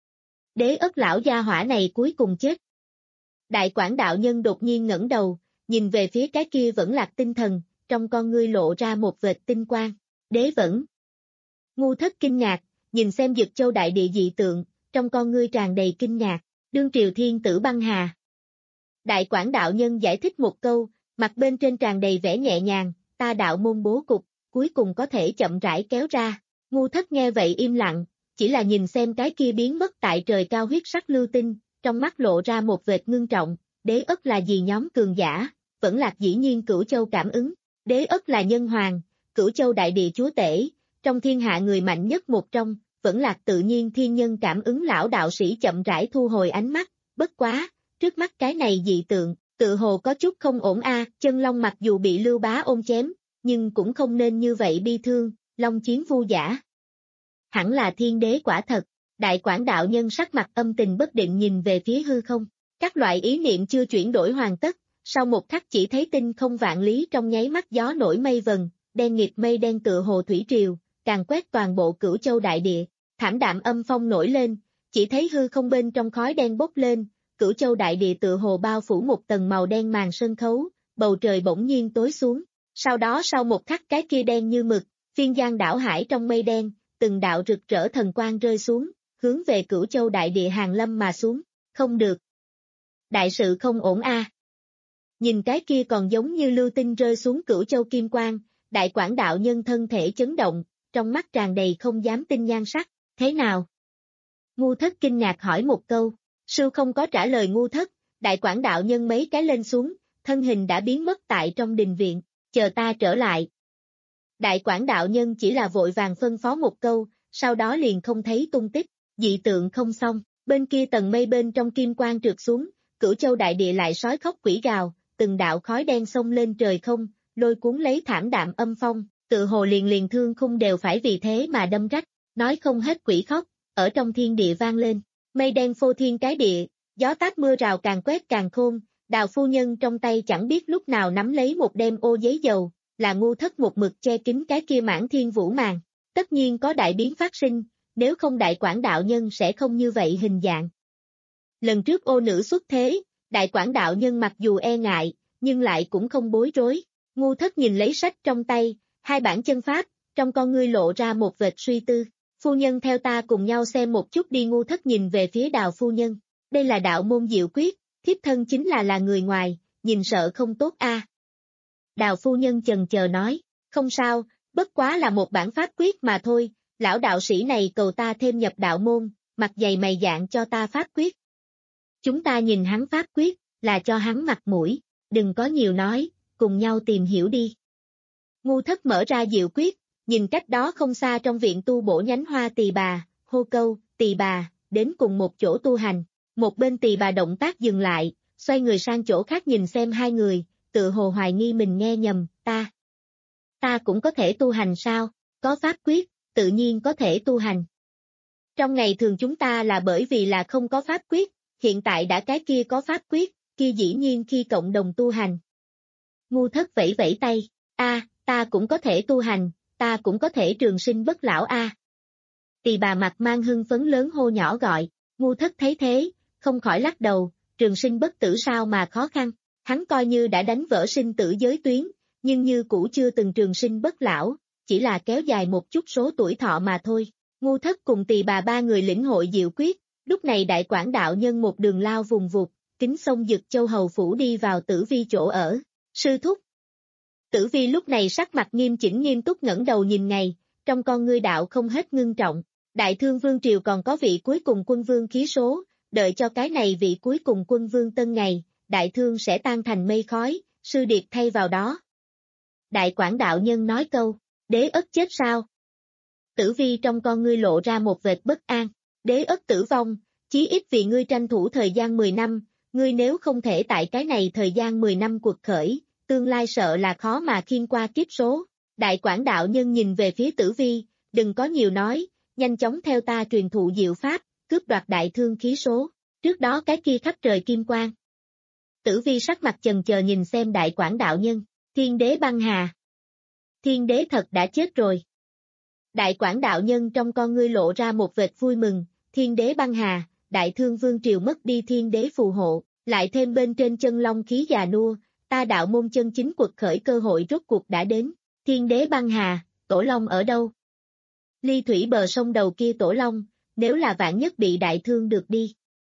Đế ất lão gia hỏa này cuối cùng chết. Đại quản đạo nhân đột nhiên ngẩng đầu, nhìn về phía cái kia vẫn lạc tinh thần, trong con ngươi lộ ra một vệt tinh quang. Đế vẫn. Ngu Thất kinh ngạc, nhìn xem Dực Châu đại địa dị tượng, trong con ngươi tràn đầy kinh ngạc, đương triều thiên tử băng hà. Đại quản đạo nhân giải thích một câu, mặt bên trên tràn đầy vẻ nhẹ nhàng, ta đạo môn bố cục, cuối cùng có thể chậm rãi kéo ra. Ngu Thất nghe vậy im lặng, chỉ là nhìn xem cái kia biến mất tại trời cao huyết sắc lưu tinh, trong mắt lộ ra một vệt ngưng trọng. Đế ất là gì nhóm cường giả, vẫn lạc dĩ nhiên Cửu Châu cảm ứng. Đế ất là nhân hoàng, Cửu Châu đại địa chúa tể, trong thiên hạ người mạnh nhất một trong, vẫn lạc tự nhiên thiên nhân cảm ứng. Lão đạo sĩ chậm rãi thu hồi ánh mắt, bất quá, trước mắt cái này dị tượng, tự hồ có chút không ổn a. Chân long mặc dù bị Lưu Bá ôm chém, nhưng cũng không nên như vậy bi thương, long chiến vu giả. Hẳn là thiên đế quả thật. Đại quản đạo nhân sắc mặt âm tình bất định nhìn về phía hư không, các loại ý niệm chưa chuyển đổi hoàn tất, sau một khắc chỉ thấy tinh không vạn lý trong nháy mắt gió nổi mây vần, đen nghịt mây đen tựa hồ thủy triều, càng quét toàn bộ Cửu Châu đại địa, thảm đạm âm phong nổi lên, chỉ thấy hư không bên trong khói đen bốc lên, Cửu Châu đại địa tựa hồ bao phủ một tầng màu đen màn sân khấu, bầu trời bỗng nhiên tối xuống, sau đó sau một khắc cái kia đen như mực, phiên giang đảo hải trong mây đen, từng đạo rực rỡ thần quang rơi xuống, hướng về Cửu Châu đại địa hàng lâm mà xuống. Không được. Đại sự không ổn a. Nhìn cái kia còn giống như lưu tinh rơi xuống Cửu Châu kim quang, đại quản đạo nhân thân thể chấn động, trong mắt tràn đầy không dám tin nhan sắc. Thế nào? Ngu Thất kinh ngạc hỏi một câu. Sư không có trả lời ngu thất, đại quản đạo nhân mấy cái lên xuống, thân hình đã biến mất tại trong đình viện, chờ ta trở lại. Đại quản đạo nhân chỉ là vội vàng phân phó một câu, sau đó liền không thấy tung tích, dị tượng không xong, bên kia tầng mây bên trong kim quang trượt xuống, Cửu Châu đại địa lại sói khóc quỷ gào, từng đạo khói đen xông lên trời không, lôi cuốn lấy thảm đạm âm phong, tự hồ liền liền thương khung đều phải vì thế mà đâm rách, nói không hết quỷ khóc, ở trong thiên địa vang lên, mây đen phô thiên cái địa, gió táp mưa rào càng quét càng khôn, Đào phu nhân trong tay chẳng biết lúc nào nắm lấy một đem ô giấy dầu, là ngu thất một mực che kín cái kia mãn thiên vũ màn, tất nhiên có đại biến phát sinh, nếu không đại quản đạo nhân sẽ không như vậy hình dạng. Lần trước ô nữ xuất thế, đại quản đạo nhân mặc dù e ngại, nhưng lại cũng không bối rối, ngu thất nhìn lấy sách trong tay, hai bản chân pháp, trong con ngươi lộ ra một vệt suy tư, phu nhân theo ta cùng nhau xem một chút đi. Ngu thất nhìn về phía Đào phu nhân, đây là đạo môn diệu quyết, thiếp thân chính là là người ngoài, nhìn sợ không tốt a. À. Đào phu nhân chần chờ nói, không sao, bất quá là một bản pháp quyết mà thôi, lão đạo sĩ này cầu ta thêm nhập đạo môn, mặt dày mày dạn cho ta pháp quyết. Chúng ta nhìn hắn pháp quyết, là cho hắn mặt mũi, đừng có nhiều nói, cùng nhau tìm hiểu đi. Ngu thất mở ra diệu quyết, nhìn cách đó không xa trong viện tu bổ nhánh hoa tỳ bà, hô câu, tỳ bà, đến cùng một chỗ tu hành. Một bên tỳ bà động tác dừng lại, xoay người sang chỗ khác nhìn xem hai người, tự hồ hoài nghi mình nghe nhầm, ta. Ta cũng có thể tu hành sao, có pháp quyết, tự nhiên có thể tu hành. Trong ngày thường chúng ta là bởi vì là không có pháp quyết, hiện tại đã cái kia có pháp quyết, kia dĩ nhiên khi cộng đồng tu hành. Ngu thất vẫy vẫy tay, a, ta cũng có thể tu hành, ta cũng có thể trường sinh bất lão a. Tỳ bà mặt mang hưng phấn lớn hô nhỏ gọi, ngu thất thấy thế, không khỏi lắc đầu, trường sinh bất tử sao mà khó khăn, hắn coi như đã đánh vỡ sinh tử giới tuyến, nhưng như cũ chưa từng trường sinh bất lão, chỉ là kéo dài một chút số tuổi thọ mà thôi. Ngu thất cùng tỳ bà ba người lĩnh hội diệu quyết, lúc này đại quản đạo nhân một đường lao vùng vụt, kính sông Dực Châu hầu phủ đi vào Tử Vi chỗ ở, sư thúc. Tử Vi lúc này sắc mặt nghiêm chỉnh nghiêm túc ngẩng đầu nhìn ngày, trong con ngươi đạo không hết ngưng trọng, Đại Thương Vương Triều còn có vị cuối cùng quân vương khí số, đợi cho cái này vị cuối cùng quân vương tân ngày, Đại Thương sẽ tan thành mây khói, sư điệt thay vào đó. Đại quản đạo nhân nói câu, đế ất chết sao? Tử Vi trong con ngươi lộ ra một vệt bất an, đế ất tử vong, chí ít vì ngươi tranh thủ thời gian mười năm, ngươi nếu không thể tại cái này thời gian mười năm cuộc khởi, tương lai sợ là khó mà khiên qua kiếp số. Đại quản đạo nhân nhìn về phía Tử Vi, đừng có nhiều nói, nhanh chóng theo ta truyền thụ diệu pháp, cướp đoạt Đại Thương khí số, trước đó cái kia khắp trời kim quang. Tử Vi sắc mặt chần chờ nhìn xem đại quản đạo nhân, thiên đế băng hà. Thiên đế thật đã chết rồi. Đại quản đạo nhân trong con ngươi lộ ra một vệt vui mừng, thiên đế băng hà, Đại Thương Vương Triều mất đi thiên đế phù hộ, lại thêm bên trên chân long khí già nua, ta đạo môn chân chính cuộc khởi cơ hội rốt cuộc đã đến, thiên đế băng hà, tổ long ở đâu? Ly thủy bờ sông đầu kia tổ long, nếu là vạn nhất bị Đại Thương được đi.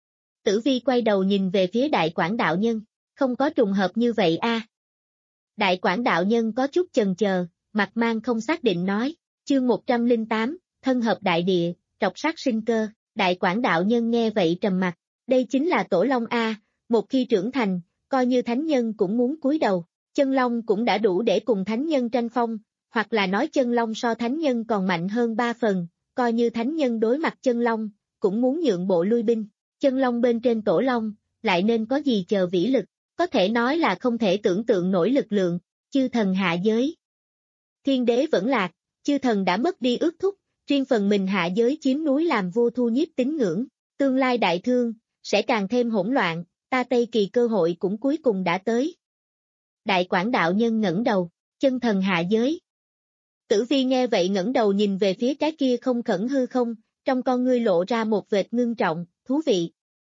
Tử Vi quay đầu nhìn về phía đại quản đạo nhân, không có trùng hợp như vậy a. À. Đại quản đạo nhân có chút chần chờ, mặt mang không xác định nói, chương một trăm lẻ tám, thân hợp đại địa, trọc sát sinh cơ, đại quản đạo nhân nghe vậy trầm mặt, đây chính là tổ long a, một khi trưởng thành, coi như thánh nhân cũng muốn cúi đầu, chân long cũng đã đủ để cùng thánh nhân tranh phong, hoặc là nói chân long so thánh nhân còn mạnh hơn ba phần, coi như thánh nhân đối mặt chân long, cũng muốn nhượng bộ lui binh, chân long bên trên tổ long, lại nên có gì chờ vĩ lực, có thể nói là không thể tưởng tượng nổi lực lượng, chư thần hạ giới. Thiên đế vẫn lạc, chư thần đã mất đi ước thúc, riêng phần mình hạ giới chiếm núi làm vua thu nhiếp tín ngưỡng, tương lai Đại Thương, sẽ càng thêm hỗn loạn, ta Tây Kỳ cơ hội cũng cuối cùng đã tới. Đại quản đạo nhân ngẩng đầu, chân thần hạ giới. Tử Vi nghe vậy ngẩng đầu nhìn về phía cái kia không khẩn hư không, trong con ngươi lộ ra một vệt ngưng trọng, thú vị.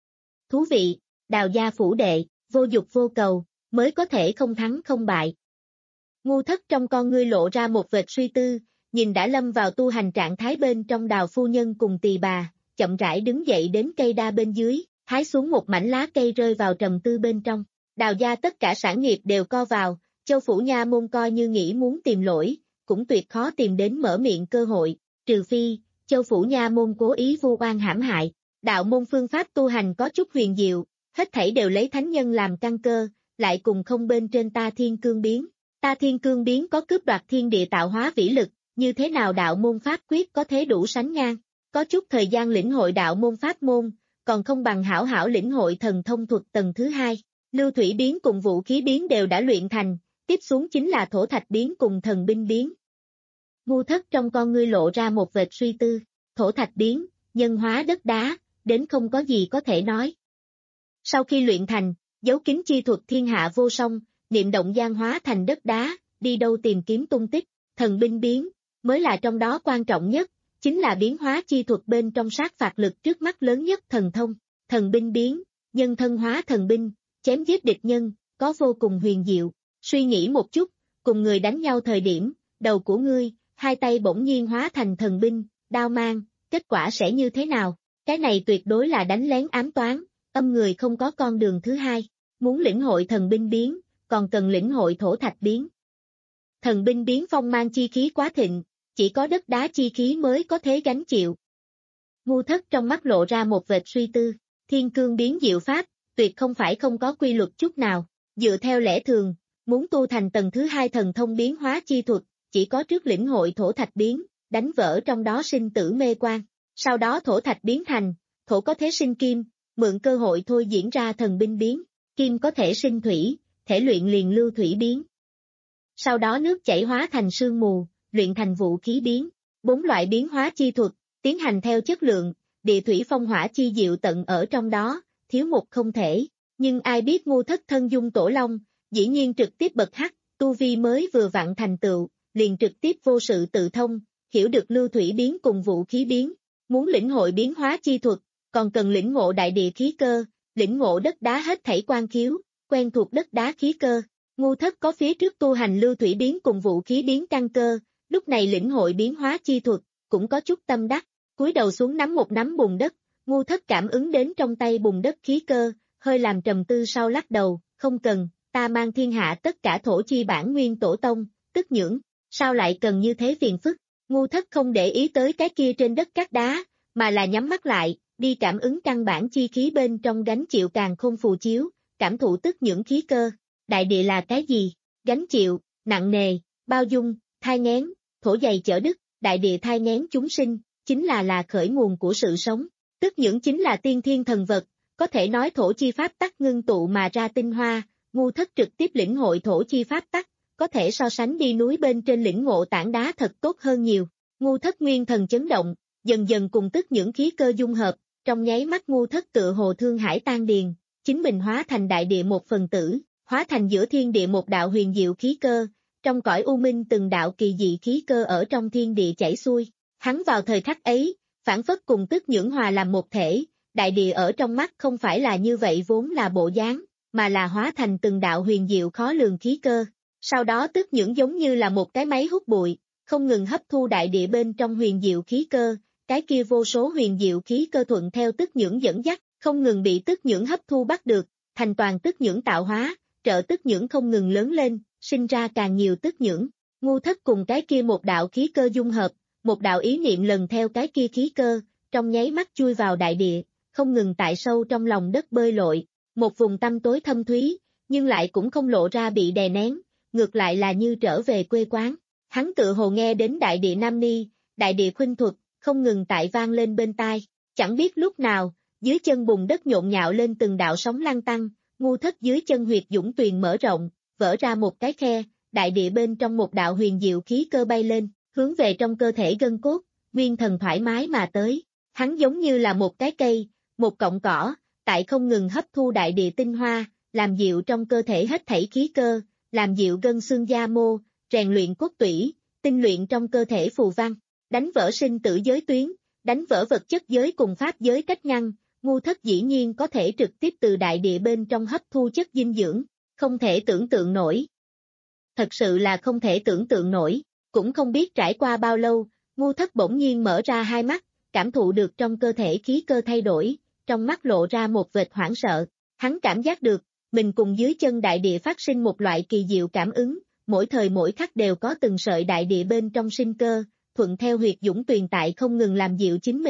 Thú vị, Đào gia phủ đệ, vô dục vô cầu, mới có thể không thắng không bại. Ngu thất trong con ngươi lộ ra một vệt suy tư, nhìn đã lâm vào tu hành trạng thái bên trong Đào phu nhân cùng tỳ bà, chậm rãi đứng dậy đến cây đa bên dưới, hái xuống một mảnh lá cây rơi vào trầm tư bên trong. Đào gia tất cả sản nghiệp đều co vào, Châu phủ nha môn coi như nghĩ muốn tìm lỗi, cũng tuyệt khó tìm đến mở miệng cơ hội, trừ phi, Châu phủ nha môn cố ý vu oan hãm hại. Đạo môn phương pháp tu hành có chút huyền diệu, hết thảy đều lấy thánh nhân làm căn cơ, lại cùng không bên trên ta thiên cương biến. Ta thiên cương biến có cướp đoạt thiên địa tạo hóa vĩ lực, như thế nào đạo môn pháp quyết có thể đủ sánh ngang, có chút thời gian lĩnh hội đạo môn pháp môn, còn không bằng hảo hảo lĩnh hội thần thông thuật tầng thứ hai. Lưu thủy biến cùng vũ khí biến đều đã luyện thành, tiếp xuống chính là thổ thạch biến cùng thần binh biến. Ngu Thất trong con ngươi lộ ra một vệt suy tư, thổ thạch biến, nhân hóa đất đá, đến không có gì có thể nói. Sau khi luyện thành, dấu kín chi thuật thiên hạ vô song, niệm động gian hóa thành đất đá, đi đâu tìm kiếm tung tích, thần binh biến, mới là trong đó quan trọng nhất, chính là biến hóa chi thuật bên trong sát phạt lực trước mắt lớn nhất thần thông, thần binh biến, nhân thân hóa thần binh, chém giết địch nhân, có vô cùng huyền diệu, suy nghĩ một chút, cùng người đánh nhau thời điểm, đầu của ngươi, hai tay bỗng nhiên hóa thành thần binh, đao mang, kết quả sẽ như thế nào, cái này tuyệt đối là đánh lén ám toán, âm người không có con đường thứ hai, muốn lĩnh hội thần binh biến, còn cần lĩnh hội thổ thạch biến. Thần binh biến phong mang chi khí quá thịnh, chỉ có đất đá chi khí mới có thể gánh chịu. Ngu Thất trong mắt lộ ra một vệt suy tư, thiên cương biến diệu pháp, tuyệt không phải không có quy luật chút nào, dựa theo lẽ thường, muốn tu thành tầng thứ hai thần thông biến hóa chi thuật, chỉ có trước lĩnh hội thổ thạch biến, đánh vỡ trong đó sinh tử mê quan, sau đó thổ thạch biến thành, thổ có thể sinh kim, mượn cơ hội thôi diễn ra thần binh biến, kim có thể sinh thủy, thể luyện liền lưu thủy biến. Sau đó nước chảy hóa thành sương mù, luyện thành vũ khí biến, bốn loại biến hóa chi thuật, tiến hành theo chất lượng, địa thủy phong hỏa chi diệu tận ở trong đó, thiếu một không thể, nhưng ai biết Ngu Thất thân dung tổ long, dĩ nhiên trực tiếp bật hắc, tu vi mới vừa vặn thành tựu, liền trực tiếp vô sự tự thông, hiểu được lưu thủy biến cùng vũ khí biến, muốn lĩnh hội biến hóa chi thuật, còn cần lĩnh ngộ đại địa khí cơ, lĩnh ngộ đất đá hết thảy quan khiếu, quen thuộc đất đá khí cơ. Ngu Thất có phía trước tu hành lưu thủy biến cùng vũ khí biến căn cơ, lúc này lĩnh hội biến hóa chi thuật, cũng có chút tâm đắc, cúi đầu xuống nắm một nắm bùn đất, Ngu Thất cảm ứng đến trong tay bùn đất khí cơ, hơi làm trầm tư sau lắc đầu, không cần, ta mang thiên hạ tất cả thổ chi bản nguyên tổ tông, tức nhưỡng, sao lại cần như thế phiền phức. Ngu Thất không để ý tới cái kia trên đất cát đá, mà là nhắm mắt lại, đi cảm ứng căn bản chi khí bên trong gánh chịu càn khôn phù chiếu, cảm thụ tức nhưỡng khí cơ. Đại địa là cái gì? Gánh chịu, nặng nề, bao dung, thai nghén, thổ dày chở đức, đại địa thai nghén chúng sinh, chính là là khởi nguồn của sự sống. Tức nhưỡng chính là tiên thiên thần vật, có thể nói thổ chi pháp tắc ngưng tụ mà ra tinh hoa, Ngu Thất trực tiếp lĩnh hội thổ chi pháp tắc, có thể so sánh đi núi bên trên lĩnh ngộ tảng đá thật tốt hơn nhiều. Ngu Thất nguyên thần chấn động, dần dần cùng tức nhưỡng khí cơ dung hợp, trong nháy mắt Ngu Thất tựa hồ thương hải tan điền, chính mình hóa thành đại địa một phần tử, hóa thành giữa thiên địa một đạo huyền diệu khí cơ, trong cõi u minh từng đạo kỳ dị khí cơ ở trong thiên địa chảy xuôi. Hắn vào thời khắc ấy, phản phất cùng tức nhưỡng hòa làm một thể, đại địa ở trong mắt không phải là như vậy vốn là bộ dáng, mà là hóa thành từng đạo huyền diệu khó lường khí cơ. Sau đó tức nhưỡng giống như là một cái máy hút bụi, không ngừng hấp thu đại địa bên trong huyền diệu khí cơ, cái kia vô số huyền diệu khí cơ thuận theo tức nhưỡng dẫn dắt, không ngừng bị tức nhưỡng hấp thu bắt được, thành toàn tức nhưỡng tạo hóa, trợ tức nhưỡng không ngừng lớn lên, sinh ra càng nhiều tức nhưỡng. Ngu Thất cùng cái kia một đạo khí cơ dung hợp, một đạo ý niệm lần theo cái kia khí cơ, trong nháy mắt chui vào đại địa, không ngừng tại sâu trong lòng đất bơi lội, một vùng tăm tối thâm thúy, nhưng lại cũng không lộ ra bị đè nén, ngược lại là như trở về quê quán. Hắn tự hồ nghe đến đại địa nam ni, đại địa khuynh thuật, không ngừng tại vang lên bên tai, chẳng biết lúc nào, dưới chân bùn đất nhộn nhạo lên từng đạo sóng lăn tăng, Ngu Thất dưới chân huyệt dũng tuyền mở rộng, vỡ ra một cái khe, đại địa bên trong một đạo huyền diệu khí cơ bay lên, hướng về trong cơ thể gân cốt, nguyên thần thoải mái mà tới. Hắn giống như là một cái cây, một cọng cỏ, tại không ngừng hấp thu đại địa tinh hoa, làm dịu trong cơ thể hết thảy khí cơ, làm dịu gân xương da mô, rèn luyện cốt tủy, tinh luyện trong cơ thể phù văn, đánh vỡ sinh tử giới tuyến, đánh vỡ vật chất giới cùng pháp giới cách ngăn. Ngu Thất dĩ nhiên có thể trực tiếp từ đại địa bên trong hấp thu chất dinh dưỡng, không thể tưởng tượng nổi. Thật sự là không thể tưởng tượng nổi, cũng không biết trải qua bao lâu, Ngu Thất bỗng nhiên mở ra hai mắt, cảm thụ được trong cơ thể khí cơ thay đổi, trong mắt lộ ra một vệt hoảng sợ. Hắn cảm giác được, mình cùng dưới chân đại địa phát sinh một loại kỳ diệu cảm ứng, mỗi thời mỗi khắc đều có từng sợi đại địa bên trong sinh cơ, thuận theo huyệt dũng tuyền tại không ngừng làm dịu chính mình.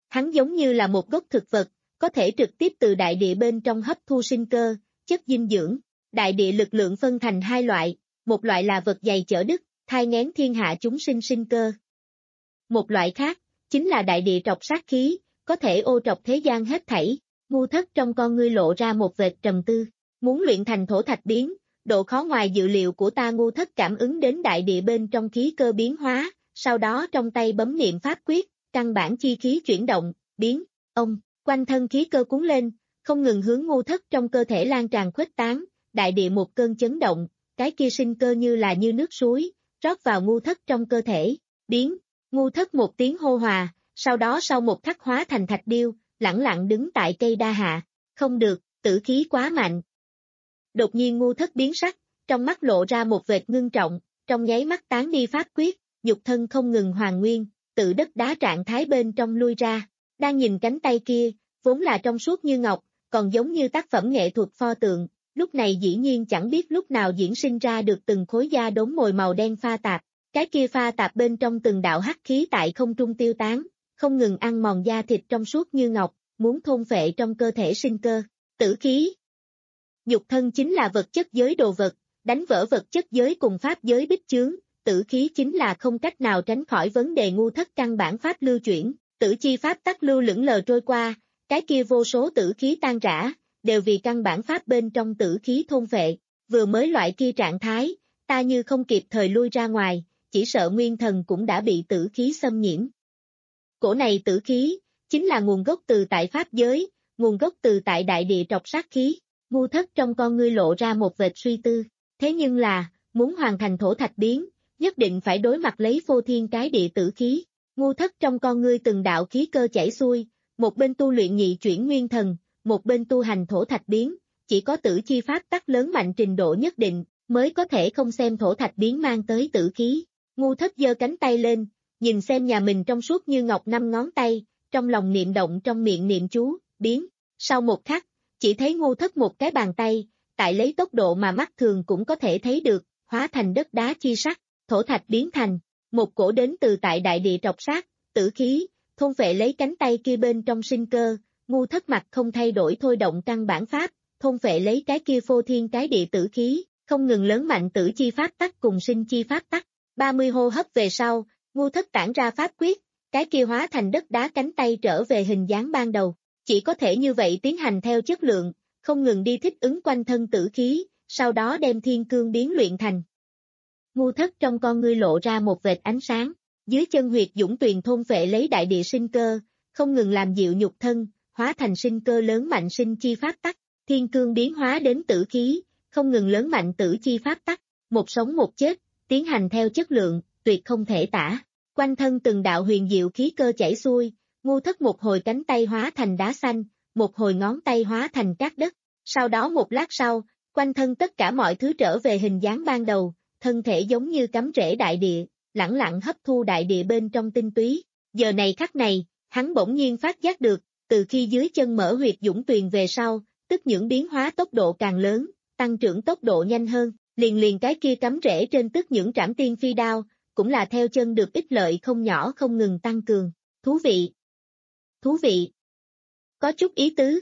Hắn giống như là một gốc thực vật, có thể trực tiếp từ đại địa bên trong hấp thu sinh cơ, chất dinh dưỡng. Đại địa lực lượng phân thành hai loại, một loại là vật dày chở đức, thai nghén thiên hạ chúng sinh sinh cơ. Một loại khác, chính là đại địa trọc sát khí, có thể ô trọc thế gian hết thảy. Ngu Thất trong con ngươi lộ ra một vệt trầm tư, muốn luyện thành thổ thạch biến, độ khó ngoài dự liệu của ta. Ngu Thất cảm ứng đến đại địa bên trong khí cơ biến hóa, sau đó trong tay bấm niệm pháp quyết, căn bản chi khí chuyển động, biến, ông, quanh thân khí cơ cuốn lên, không ngừng hướng Ngu Thất trong cơ thể lan tràn khuếch tán, đại địa một cơn chấn động, cái kia sinh cơ như là như nước suối, rót vào Ngu Thất trong cơ thể, biến, Ngu Thất một tiếng hô hòa, sau đó sau một khắc hóa thành thạch điêu, lẳng lặng đứng tại cây đa hạ, không được, tử khí quá mạnh. Đột nhiên Ngu Thất biến sắc, trong mắt lộ ra một vệt ngưng trọng, trong nháy mắt tán đi pháp quyết, nhục thân không ngừng hoàn nguyên, tự đất đá trạng thái bên trong lui ra, đang nhìn cánh tay kia, vốn là trong suốt như ngọc, còn giống như tác phẩm nghệ thuật pho tượng, lúc này dĩ nhiên chẳng biết lúc nào diễn sinh ra được từng khối da đốm mồi màu đen pha tạp, cái kia pha tạp bên trong từng đạo hắc khí tại không trung tiêu tán, không ngừng ăn mòn da thịt trong suốt như ngọc, muốn thôn phệ trong cơ thể sinh cơ, tử khí. Nhục thân chính là vật chất giới đồ vật, đánh vỡ vật chất giới cùng pháp giới bích chướng, tử khí chính là không cách nào tránh khỏi vấn đề. Ngu Thất căn bản pháp lưu chuyển, tử chi pháp tắc lưu lững lờ trôi qua, cái kia vô số tử khí tan rã, đều vì căn bản pháp bên trong tử khí thôn phệ, vừa mới loại kia trạng thái, ta như không kịp thời lui ra ngoài, chỉ sợ nguyên thần cũng đã bị tử khí xâm nhiễm. Cổ này tử khí, chính là nguồn gốc từ tại pháp giới, nguồn gốc từ tại đại địa trọc sát khí. Ngu Thất trong con ngươi lộ ra một vệt suy tư, thế nhưng là, muốn hoàn thành thổ thạch biến, nhất định phải đối mặt lấy phô thiên cái địa tử khí. Ngu Thất trong con ngươi từng đạo khí cơ chảy xuôi, một bên tu luyện nhị chuyển nguyên thần, một bên tu hành thổ thạch biến, chỉ có tử chi pháp tắc lớn mạnh trình độ nhất định, mới có thể không xem thổ thạch biến mang tới tử khí. Ngu Thất giơ cánh tay lên, nhìn xem nhà mình trong suốt như ngọc năm ngón tay, trong lòng niệm động trong miệng niệm chú, biến. Sau một khắc, chỉ thấy Ngu Thất một cái bàn tay, tại lấy tốc độ mà mắt thường cũng có thể thấy được, hóa thành đất đá chi sắc, thổ thạch biến thành một cổ đến từ tại đại địa trọc sát, tử khí, thôn phệ lấy cánh tay kia bên trong sinh cơ. Ngu Thất mặt không thay đổi thôi động căn bản pháp, thôn phệ lấy cái kia phô thiên cái địa tử khí, không ngừng lớn mạnh tử chi pháp tắc cùng sinh chi pháp tắc. ba mươi hô hấp về sau, Ngu Thất tản ra pháp quyết, cái kia hóa thành đất đá cánh tay trở về hình dáng ban đầu, chỉ có thể như vậy tiến hành theo chất lượng, không ngừng đi thích ứng quanh thân tử khí, sau đó đem thiên cương biến luyện thành. Ngu Thất trong con ngươi lộ ra một vệt ánh sáng, dưới chân huyệt dũng tuyền thôn phệ lấy đại địa sinh cơ, không ngừng làm dịu nhục thân, hóa thành sinh cơ lớn mạnh sinh chi pháp tắc, thiên cương biến hóa đến tử khí, không ngừng lớn mạnh tử chi pháp tắc, một sống một chết, tiến hành theo chất lượng, tuyệt không thể tả. Quanh thân từng đạo huyền diệu khí cơ chảy xuôi, Ngu Thất một hồi cánh tay hóa thành đá xanh, một hồi ngón tay hóa thành cát đất, sau đó một lát sau, quanh thân tất cả mọi thứ trở về hình dáng ban đầu, thân thể giống như cắm rễ đại địa, lẳng lặng hấp thu đại địa bên trong tinh túy. Giờ này khắc này, hắn bỗng nhiên phát giác được, từ khi dưới chân mở huyệt dũng tuyền về sau, tức những biến hóa tốc độ càng lớn, tăng trưởng tốc độ nhanh hơn, liền liền cái kia cắm rễ trên tức những trảm tiên phi đao, cũng là theo chân được ích lợi không nhỏ không ngừng tăng cường. Thú vị! Thú vị! Có chút ý tứ.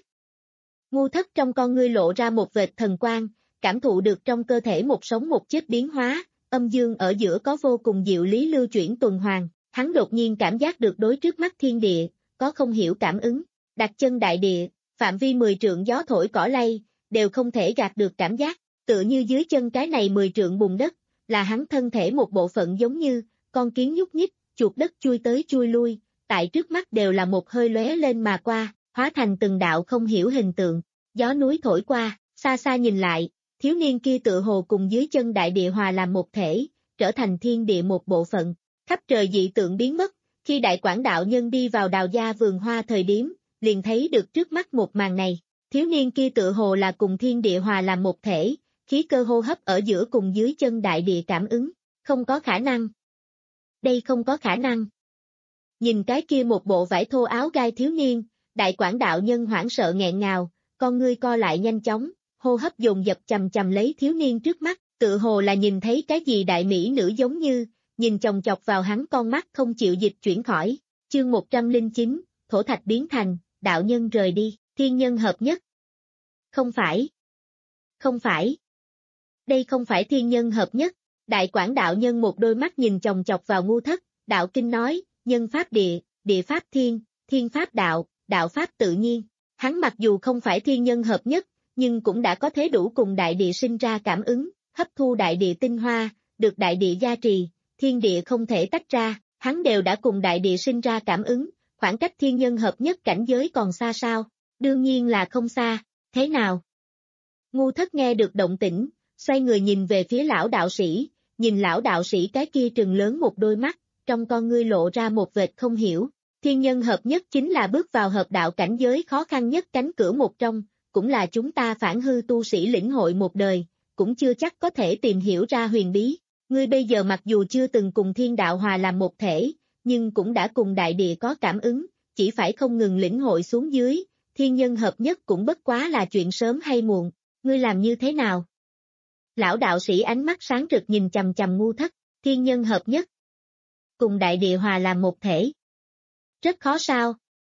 Ngu Thất trong con ngươi lộ ra một vệt thần quang, cảm thụ được trong cơ thể một sống một chết biến hóa, âm dương ở giữa có vô cùng diệu lý lưu chuyển tuần hoàn, hắn đột nhiên cảm giác được đối trước mắt thiên địa, có không hiểu cảm ứng, đặt chân đại địa, phạm vi mười trượng gió thổi cỏ lay, đều không thể gạt được cảm giác, tựa như dưới chân cái này mười trượng bùn đất, là hắn thân thể một bộ phận giống như, con kiến nhúc nhích, chuột đất chui tới chui lui, tại trước mắt đều là một hơi lóe lên mà qua, hóa thành từng đạo không hiểu hình tượng, gió núi thổi qua, xa xa nhìn lại, thiếu niên kia tựa hồ cùng dưới chân đại địa hòa làm một thể, trở thành thiên địa một bộ phận, khắp trời dị tượng biến mất, khi đại quảng đạo nhân đi vào đào gia vườn hoa thời điểm, liền thấy được trước mắt một màn này, thiếu niên kia tựa hồ là cùng thiên địa hòa làm một thể, khí cơ hô hấp ở giữa cùng dưới chân đại địa cảm ứng, không có khả năng. Đây không có khả năng. Nhìn cái kia một bộ vải thô áo gai thiếu niên, đại quảng đạo nhân hoảng sợ nghẹn ngào, con ngươi co lại nhanh chóng, hô hấp dồn dập chầm chầm lấy thiếu niên trước mắt, tự hồ là nhìn thấy cái gì đại mỹ nữ giống như, nhìn chòng chọc vào hắn con mắt không chịu dịch chuyển khỏi. Chương một trăm lẻ chín, thổ thạch biến thành, đạo nhân rời đi, thiên nhân hợp nhất. Không phải. Không phải. Đây không phải thiên nhân hợp nhất. Đại Quảng đạo nhân một đôi mắt nhìn chòng chọc vào Ngu Thất, đạo kinh nói, nhân pháp địa, địa pháp thiên, thiên pháp đạo, đạo pháp tự nhiên. Hắn mặc dù không phải thiên nhân hợp nhất, nhưng cũng đã có thế đủ cùng đại địa sinh ra cảm ứng, hấp thu đại địa tinh hoa, được đại địa gia trì, thiên địa không thể tách ra, hắn đều đã cùng đại địa sinh ra cảm ứng, khoảng cách thiên nhân hợp nhất cảnh giới còn xa sao? Đương nhiên là không xa, thế nào? Ngu Thất nghe được động tĩnh, xoay người nhìn về phía lão đạo sĩ, nhìn lão đạo sĩ cái kia trừng lớn một đôi mắt, trong con ngươi lộ ra một vệt không hiểu. Thiên nhân hợp nhất chính là bước vào hợp đạo cảnh giới khó khăn nhất cánh cửa một trong, cũng là chúng ta phản hư tu sĩ lĩnh hội một đời, cũng chưa chắc có thể tìm hiểu ra huyền bí. Ngươi bây giờ mặc dù chưa từng cùng thiên đạo hòa làm một thể, nhưng cũng đã cùng đại địa có cảm ứng, chỉ phải không ngừng lĩnh hội xuống dưới, thiên nhân hợp nhất cũng bất quá là chuyện sớm hay muộn, ngươi làm như thế nào? Lão đạo sĩ ánh mắt sáng rực nhìn chằm chằm Ngu Thất, thiên nhân hợp nhất. Cùng đại địa hòa làm một thể. Rất khó sao?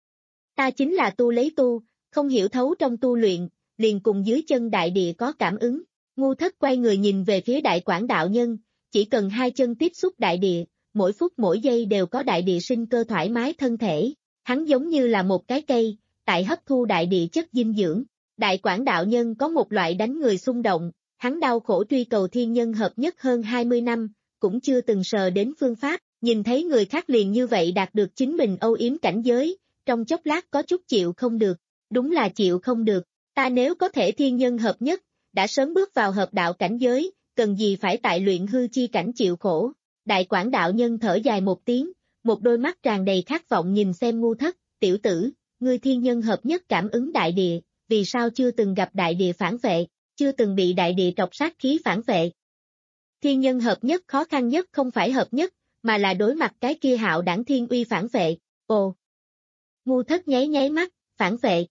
Ta chính là tu lấy tu, không hiểu thấu trong tu luyện, liền cùng dưới chân đại địa có cảm ứng. Ngu Thất quay người nhìn về phía Đại Quảng đạo nhân, chỉ cần hai chân tiếp xúc đại địa, mỗi phút mỗi giây đều có đại địa sinh cơ thoải mái thân thể. Hắn giống như là một cái cây, tại hấp thu đại địa chất dinh dưỡng. Đại Quảng đạo nhân có một loại đánh người xung động, hắn đau khổ truy cầu thiên nhân hợp nhất hơn hai mươi năm, cũng chưa từng sờ đến phương pháp, nhìn thấy người khác liền như vậy đạt được chính mình âu yếm cảnh giới, trong chốc lát có chút chịu không được, đúng là chịu không được, ta nếu có thể thiên nhân hợp nhất, đã sớm bước vào hợp đạo cảnh giới, cần gì phải tại luyện hư chi cảnh chịu khổ. Đại Quảng đạo nhân thở dài một tiếng, một đôi mắt tràn đầy khát vọng nhìn xem Ngu Thất, tiểu tử, ngươi thiên nhân hợp nhất cảm ứng đại địa, vì sao chưa từng gặp đại địa phản vệ, chưa từng bị đại địa trọc sát khí phản vệ. Thiên nhân hợp nhất khó khăn nhất không phải hợp nhất, mà là đối mặt cái kia hạo đảng thiên uy phản vệ, ồ. Ngu Thất nháy nháy mắt, phản vệ.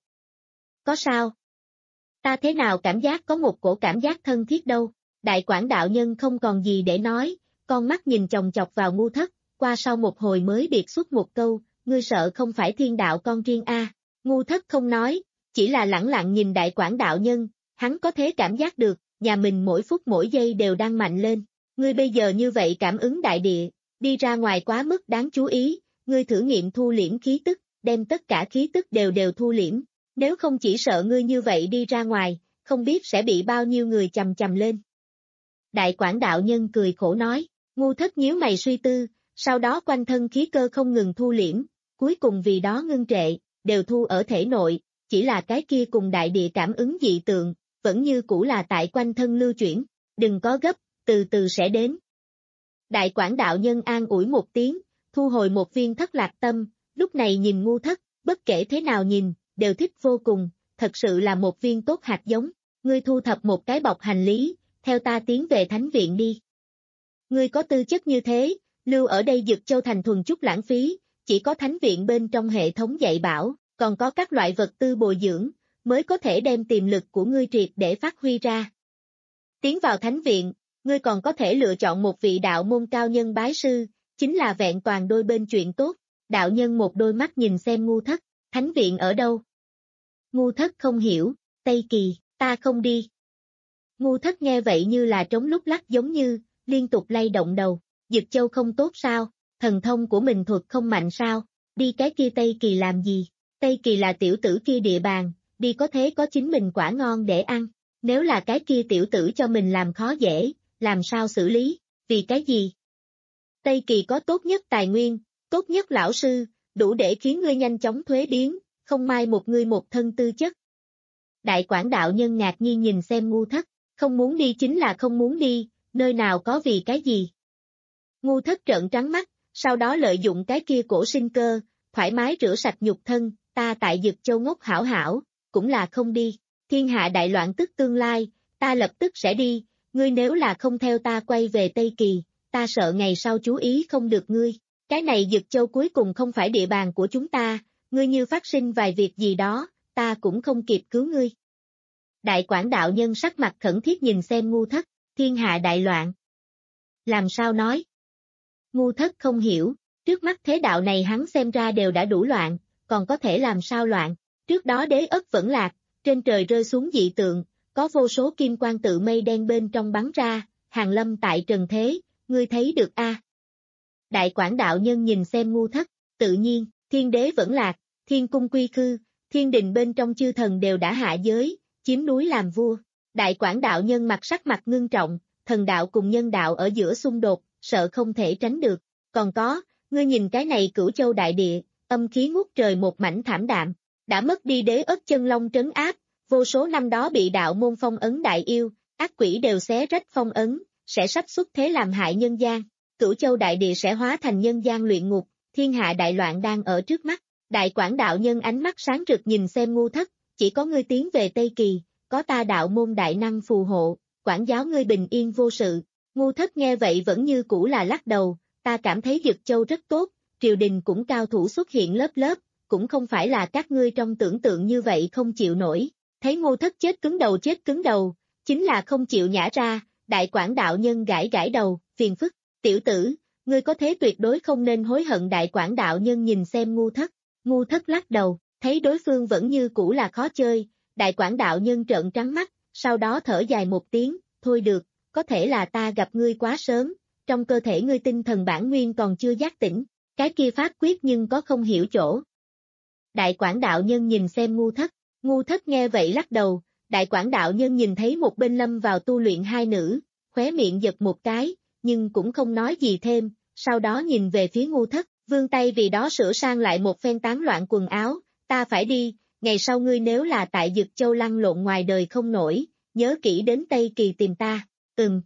Có sao? Ta thế nào cảm giác có một cổ cảm giác thân thiết đâu, Đại Quảng đạo nhân không còn gì để nói, con mắt nhìn chòng chọc vào Ngu Thất, qua sau một hồi mới biệt xuất một câu, ngươi sợ không phải thiên đạo con riêng a? Ngu Thất không nói, chỉ là lẳng lặng nhìn Đại Quảng đạo nhân, hắn có thể cảm giác được, nhà mình mỗi phút mỗi giây đều đang mạnh lên, ngươi bây giờ như vậy cảm ứng đại địa, đi ra ngoài quá mức đáng chú ý, ngươi thử nghiệm thu liễm khí tức, đem tất cả khí tức đều đều thu liễm, nếu không chỉ sợ ngươi như vậy đi ra ngoài, không biết sẽ bị bao nhiêu người chầm chầm lên. Đại Quảng đạo nhân cười khổ nói, Ngu Thất nhíu mày suy tư, sau đó quanh thân khí cơ không ngừng thu liễm, cuối cùng vì đó ngưng trệ, đều thu ở thể nội, chỉ là cái kia cùng đại địa cảm ứng dị tượng, vẫn như cũ là tại quanh thân lưu chuyển, đừng có gấp, từ từ sẽ đến. Đại Quảng đạo nhân an ủi một tiếng, thu hồi một viên thất lạc tâm, lúc này nhìn Ngu Thất, bất kể thế nào nhìn, đều thích vô cùng, thật sự là một viên tốt hạt giống, ngươi thu thập một cái bọc hành lý, theo ta tiến về thánh viện đi. Ngươi có tư chất như thế, lưu ở đây Dực Châu thành thuần chút lãng phí, chỉ có thánh viện bên trong hệ thống dạy bảo, còn có các loại vật tư bồi dưỡng, mới có thể đem tiềm lực của ngươi triệt để phát huy ra. Tiến vào thánh viện, ngươi còn có thể lựa chọn một vị đạo môn cao nhân bái sư, chính là vẹn toàn đôi bên chuyện tốt. Đạo nhân một đôi mắt nhìn xem Ngu Thất, thánh viện ở đâu? Ngu Thất không hiểu, Tây Kỳ, ta không đi. Ngu Thất nghe vậy như là trống lúc lắc giống như, liên tục lay động đầu, Dực Châu không tốt sao, thần thông của mình thuật không mạnh sao, đi cái kia Tây Kỳ làm gì? Tây Kỳ là tiểu tử kia địa bàn, đi có thế có chính mình quả ngon để ăn, nếu là cái kia tiểu tử cho mình làm khó dễ, làm sao xử lý, vì cái gì? Tây Kỳ có tốt nhất tài nguyên, tốt nhất lão sư, đủ để khiến ngươi nhanh chóng thuế biến, không mai một ngươi một thân tư chất. Đại Quảng đạo nhân ngạc nhiên nhìn xem Ngu Thất, không muốn đi chính là không muốn đi, nơi nào có vì cái gì. Ngu Thất trợn trắng mắt, sau đó lợi dụng cái kia cổ sinh cơ, thoải mái rửa sạch nhục thân, ta tại Dực Châu ngốc hảo hảo, cũng là không đi, thiên hạ đại loạn tức tương lai, ta lập tức sẽ đi, ngươi nếu là không theo ta quay về Tây Kỳ, ta sợ ngày sau chú ý không được ngươi, cái này Dực Châu cuối cùng không phải địa bàn của chúng ta, ngươi như phát sinh vài việc gì đó, ta cũng không kịp cứu ngươi. Đại Quảng đạo nhân sắc mặt khẩn thiết nhìn xem Ngu Thất, thiên hạ đại loạn. Làm sao nói? Ngu Thất không hiểu, trước mắt thế đạo này hắn xem ra đều đã đủ loạn, còn có thể làm sao loạn. Trước đó đế ất vẫn lạc, trên trời rơi xuống dị tượng, có vô số kim quang tự mây đen bên trong bắn ra, hàng lâm tại trần thế, ngươi thấy được a? À? Đại Quảng đạo nhân nhìn xem Ngu Thất, tự nhiên, thiên đế vẫn lạc, thiên cung quy khư, thiên đình bên trong chư thần đều đã hạ giới, chiếm núi làm vua. Đại Quảng đạo nhân mặt sắc mặt ngưng trọng, thần đạo cùng nhân đạo ở giữa xung đột, sợ không thể tránh được. Còn có, ngươi nhìn cái này Cửu Châu đại địa, âm khí ngút trời một mảnh thảm đạm, đã mất đi đế ất chân long trấn áp, vô số năm đó bị đạo môn phong ấn đại yêu, ác quỷ đều xé rách phong ấn, sẽ sắp xuất thế làm hại nhân gian. Cửu Châu đại địa sẽ hóa thành nhân gian luyện ngục, thiên hạ đại loạn đang ở trước mắt. Đại Quảng đạo nhân ánh mắt sáng rực nhìn xem Ngu Thất, chỉ có ngươi tiến về Tây Kỳ, có ta đạo môn đại năng phù hộ, quản giáo ngươi bình yên vô sự. Ngu Thất nghe vậy vẫn như cũ là lắc đầu, ta cảm thấy Dực Châu rất tốt, triều đình cũng cao thủ xuất hiện lớp lớp, cũng không phải là các ngươi trong tưởng tượng như vậy không chịu nổi. Thấy Ngu Thất chết cứng đầu chết cứng đầu, chính là không chịu nhả ra, Đại Quảng đạo nhân gãi gãi đầu, phiền phức, tiểu tử, ngươi có thế tuyệt đối không nên hối hận. Đại Quảng đạo nhân nhìn xem Ngu Thất, Ngu Thất lắc đầu, thấy đối phương vẫn như cũ là khó chơi, Đại Quảng đạo nhân trợn trắng mắt, sau đó thở dài một tiếng, thôi được, có thể là ta gặp ngươi quá sớm, trong cơ thể ngươi tinh thần bản nguyên còn chưa giác tỉnh, cái kia pháp quyết nhưng có không hiểu chỗ. Đại Quảng đạo nhân nhìn xem Ngu Thất, Ngu Thất nghe vậy lắc đầu, Đại Quảng đạo nhân nhìn thấy một bên lâm vào tu luyện hai nữ, khóe miệng giật một cái, nhưng cũng không nói gì thêm, sau đó nhìn về phía Ngu Thất, vươn tay vì đó sửa sang lại một phen tán loạn quần áo, ta phải đi, ngày sau ngươi nếu là tại Dực Châu lăn lộn ngoài đời không nổi, nhớ kỹ đến Tây Kỳ tìm ta, ừm.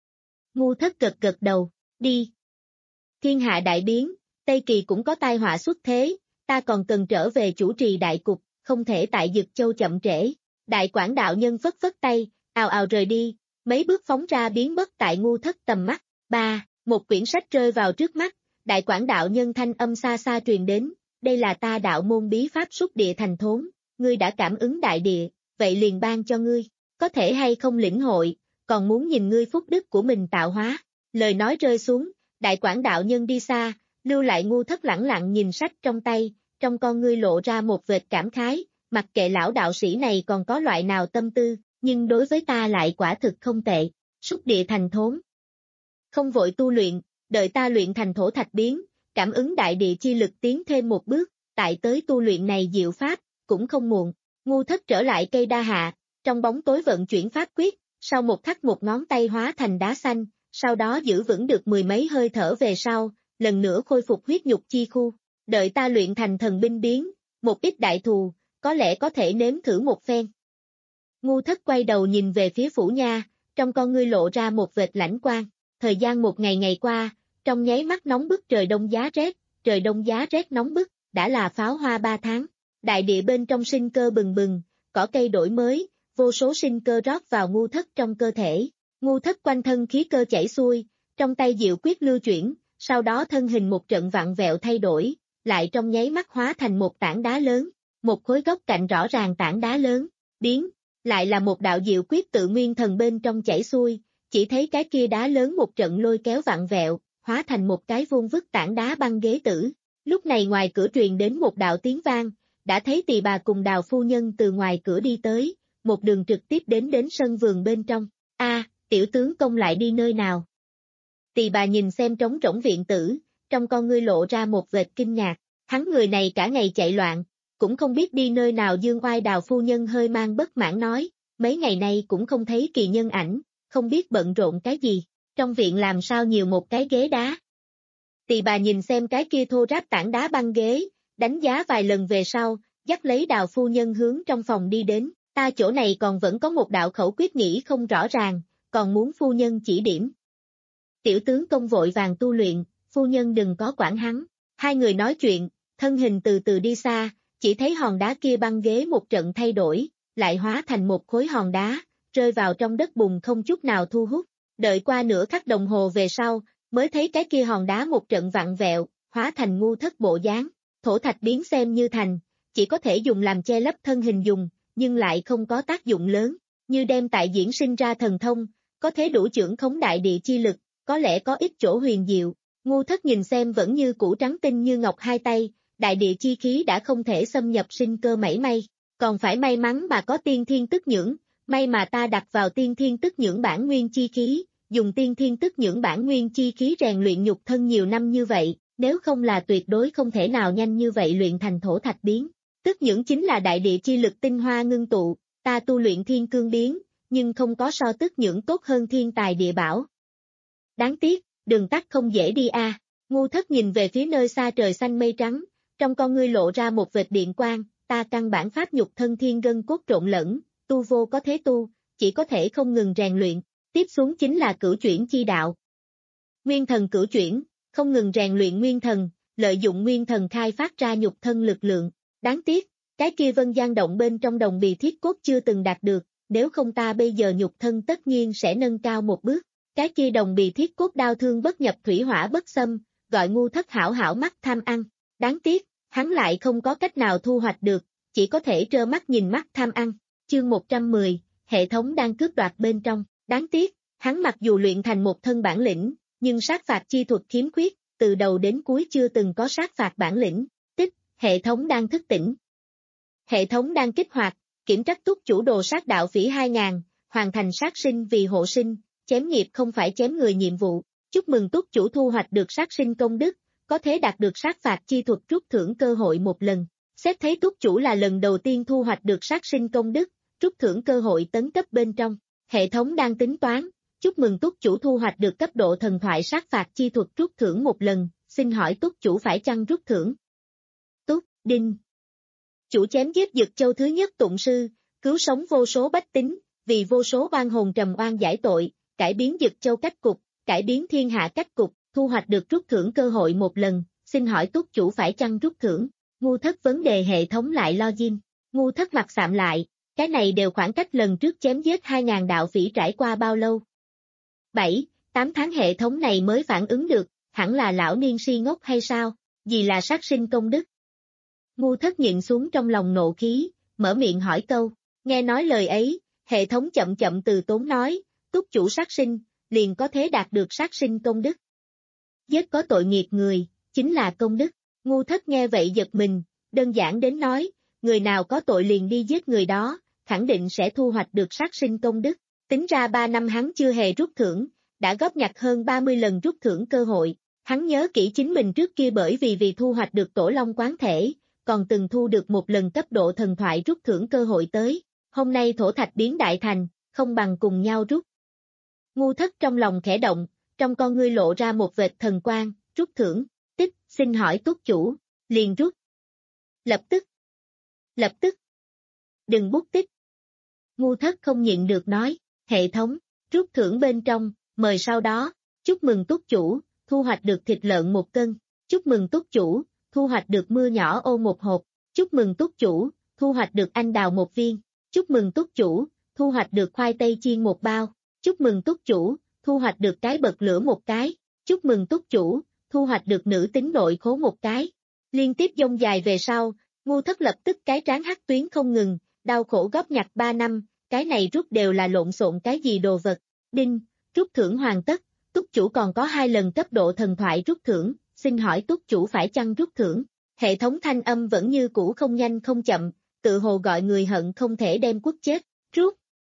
Ngu Thất gật gật đầu, đi. Thiên hạ đại biến, Tây Kỳ cũng có tai họa xuất thế, ta còn cần trở về chủ trì đại cục, không thể tại Dực Châu chậm trễ. Đại Quảng đạo nhân phất phất tay, ào ào rời đi, mấy bước phóng ra biến mất tại Ngu Thất tầm mắt. Ba, một quyển sách rơi vào trước mắt, Đại Quảng đạo nhân thanh âm xa xa truyền đến, đây là ta đạo môn bí pháp xúc địa thành thốn, ngươi đã cảm ứng đại địa, vậy liền ban cho ngươi, có thể hay không lĩnh hội, còn muốn nhìn ngươi phúc đức của mình tạo hóa. Lời nói rơi xuống, Đại Quảng đạo nhân đi xa, lưu lại Ngu Thất lẳng lặng nhìn sách trong tay, trong con ngươi lộ ra một vệt cảm khái, mặc kệ lão đạo sĩ này còn có loại nào tâm tư, nhưng đối với ta lại quả thực không tệ, xúc địa thành thốn. Không vội tu luyện, đợi ta luyện thành thổ thạch biến, cảm ứng đại địa chi lực tiến thêm một bước, tại tới tu luyện này diệu pháp, cũng không muộn. Ngu Thất trở lại cây đa hạ, trong bóng tối vận chuyển pháp quyết, sau một khắc một ngón tay hóa thành đá xanh, sau đó giữ vững được mười mấy hơi thở về sau, lần nữa khôi phục huyết nhục chi khu. Đợi ta luyện thành thần binh biến, một ít đại thù, có lẽ có thể nếm thử một phen. Ngu Thất quay đầu nhìn về phía Phủ Nha, trong con ngươi lộ ra một vệt lãnh quang. Thời gian một ngày ngày qua, trong nháy mắt nóng bức trời đông giá rét, trời đông giá rét nóng bức, đã là pháo hoa ba tháng. Đại địa bên trong sinh cơ bừng bừng, cỏ cây đổi mới, vô số sinh cơ rót vào Ngu Thất trong cơ thể. Ngu Thất quanh thân khí cơ chảy xuôi, trong tay diệu quyết lưu chuyển, sau đó thân hình một trận vặn vẹo thay đổi, lại trong nháy mắt hóa thành một tảng đá lớn, một khối góc cạnh rõ ràng tảng đá lớn, biến, lại là một đạo diệu quyết tự nguyên thần bên trong chảy xuôi, chỉ thấy cái kia đá lớn một trận lôi kéo vặn vẹo, hóa thành một cái vuông vức tảng đá băng ghế tử. Lúc này ngoài cửa truyền đến một đạo tiếng vang, đã thấy Tỳ bà cùng Đào phu nhân từ ngoài cửa đi tới, một đường trực tiếp đến đến sân vườn bên trong. A, tiểu tướng công lại đi nơi nào? Tỳ bà nhìn xem trống rỗng viện tử, trong con ngươi lộ ra một vệt kinh ngạc, hắn người này cả ngày chạy loạn, cũng không biết đi nơi nào. Dương oai Đào phu nhân hơi mang bất mãn nói, mấy ngày nay cũng không thấy kỳ nhân ảnh, không biết bận rộn cái gì, trong viện làm sao nhiều một cái ghế đá. Tỳ bà nhìn xem cái kia thô ráp tảng đá băng ghế, đánh giá vài lần về sau, dắt lấy Đào phu nhân hướng trong phòng đi đến, ta chỗ này còn vẫn có một đạo khẩu quyết nghĩ không rõ ràng, còn muốn phu nhân chỉ điểm. Tiểu tướng công vội vàng tu luyện, phu nhân đừng có quản hắn. Hai người nói chuyện, thân hình từ từ đi xa, chỉ thấy hòn đá kia băng ghế một trận thay đổi, lại hóa thành một khối hòn đá, rơi vào trong đất bùn không chút nào thu hút. Đợi qua nửa khắc đồng hồ về sau, mới thấy cái kia hòn đá một trận vặn vẹo, hóa thành Ngu Thất bộ dáng. Thổ thạch biến xem như thành, chỉ có thể dùng làm che lấp thân hình dùng, nhưng lại không có tác dụng lớn, như đem tại diễn sinh ra thần thông, có thể đủ chưởng khống đại địa chi lực, có lẽ có ít chỗ huyền diệu. Ngu Thất nhìn xem vẫn như cũ trắng tinh như ngọc hai tay, đại địa chi khí đã không thể xâm nhập sinh cơ mảy may, còn phải may mắn mà có tiên thiên tức nhưỡng, may mà ta đặt vào tiên thiên tức nhưỡng bản nguyên chi khí, dùng tiên thiên tức nhưỡng bản nguyên chi khí rèn luyện nhục thân nhiều năm như vậy, nếu không là tuyệt đối không thể nào nhanh như vậy luyện thành thổ thạch biến. Tức nhưỡng chính là đại địa chi lực tinh hoa ngưng tụ, ta tu luyện thiên cương biến, nhưng không có so tức nhưỡng tốt hơn thiên tài địa bảo. Đáng tiếc, đường tắt không dễ đi a. À. Ngu Thất nhìn về phía nơi xa trời xanh mây trắng, trong con ngươi lộ ra một vệt điện quang, ta căn bản pháp nhục thân thiên gân cốt trộn lẫn, tu vô có thế tu, chỉ có thể không ngừng rèn luyện, tiếp xuống chính là cửu chuyển chi đạo. Nguyên thần cửu chuyển, không ngừng rèn luyện nguyên thần, lợi dụng nguyên thần khai phát ra nhục thân lực lượng, đáng tiếc, cái kia Vân Giang động bên trong đồng bì thiết cốt chưa từng đạt được, nếu không ta bây giờ nhục thân tất nhiên sẽ nâng cao một bước, cái kia đồng bì thiết cốt đao thương bất nhập thủy hỏa bất xâm, gọi Ngu Thất hảo hảo mắt tham ăn, đáng tiếc, hắn lại không có cách nào thu hoạch được, chỉ có thể trơ mắt nhìn mắt tham ăn, chương một trăm mười, hệ thống đang cướp đoạt bên trong, đáng tiếc, hắn mặc dù luyện thành một thân bản lĩnh, nhưng sát phạt chi thuật khiếm khuyết, từ đầu đến cuối chưa từng có sát phạt bản lĩnh, tích, hệ thống đang thức tỉnh. Hệ thống đang kích hoạt, kiểm trắc túc chủ đồ sát đạo phỉ hai nghìn, hoàn thành sát sinh vì hộ sinh, chém nghiệp không phải chém người nhiệm vụ, chúc mừng túc chủ thu hoạch được sát sinh công đức, có thể đạt được sát phạt chi thuật rút thưởng cơ hội một lần, xét thấy túc chủ là lần đầu tiên thu hoạch được sát sinh công đức, rút thưởng cơ hội tấn cấp bên trong, hệ thống đang tính toán, chúc mừng túc chủ thu hoạch được cấp độ thần thoại sát phạt chi thuật rút thưởng một lần, xin hỏi túc chủ phải chăng rút thưởng? Túc, đinh. Chủ chém giết Dực Châu thứ nhất tụng sư, cứu sống vô số bách tính, vì vô số oan hồn trầm oan giải tội, cải biến Dực Châu cách cục, cải biến thiên hạ cách cục, thu hoạch được rút thưởng cơ hội một lần, xin hỏi túc chủ phải chăng rút thưởng? Ngu Thất vấn đề hệ thống lại lo dinh, Ngu Thất mặt sạm lại, cái này đều khoảng cách lần trước chém giết hai nghìn đạo phỉ trải qua bao lâu? bảy, tám tháng hệ thống này mới phản ứng được, hẳn là lão niên si ngốc hay sao, gì là sát sinh công đức? Ngu Thất nhịn xuống trong lòng nộ khí, mở miệng hỏi câu, nghe nói lời ấy, hệ thống chậm chậm từ tốn nói, túc chủ sát sinh, liền có thể đạt được sát sinh công đức. Giết có tội nghiệp người, chính là công đức, Ngu Thất nghe vậy giật mình, đơn giản đến nói, người nào có tội liền đi giết người đó, khẳng định sẽ thu hoạch được sát sinh công đức, tính ra ba năm hắn chưa hề rút thưởng, đã góp nhặt hơn ba mươi lần rút thưởng cơ hội, hắn nhớ kỹ chính mình trước kia bởi vì vì thu hoạch được tổ long quán thể, còn từng thu được một lần cấp độ thần thoại rút thưởng cơ hội tới, hôm nay thổ thạch biến đại thành, không bằng cùng nhau rút. Ngu Thất trong lòng khẽ động, trong con ngươi lộ ra một vệt thần quang, rút thưởng, tích, xin hỏi túc chủ, liền rút. Lập tức. Lập tức. Đừng bút tích. Ngu Thất không nhịn được nói, hệ thống, rút thưởng bên trong, mời sau đó, chúc mừng túc chủ, thu hoạch được thịt lợn một cân, chúc mừng túc chủ, thu hoạch được mưa nhỏ ô một hộp, chúc mừng túc chủ, thu hoạch được anh đào một viên, chúc mừng túc chủ, thu hoạch được khoai tây chiên một bao, chúc mừng túc chủ, thu hoạch được cái bật lửa một cái, chúc mừng túc chủ, thu hoạch được nữ tính đội khố một cái. Liên tiếp dông dài về sau, Ngu Thất lập tức cái trán hắc tuyến không ngừng, đau khổ góp nhặt ba năm, cái này rút đều là lộn xộn cái gì đồ vật. Đinh, rút thưởng hoàn tất, túc chủ còn có hai lần cấp độ thần thoại rút thưởng, xin hỏi túc chủ phải chăng rút thưởng? Hệ thống thanh âm vẫn như cũ không nhanh không chậm, tự hồ gọi người hận không thể đem quất chết, rút.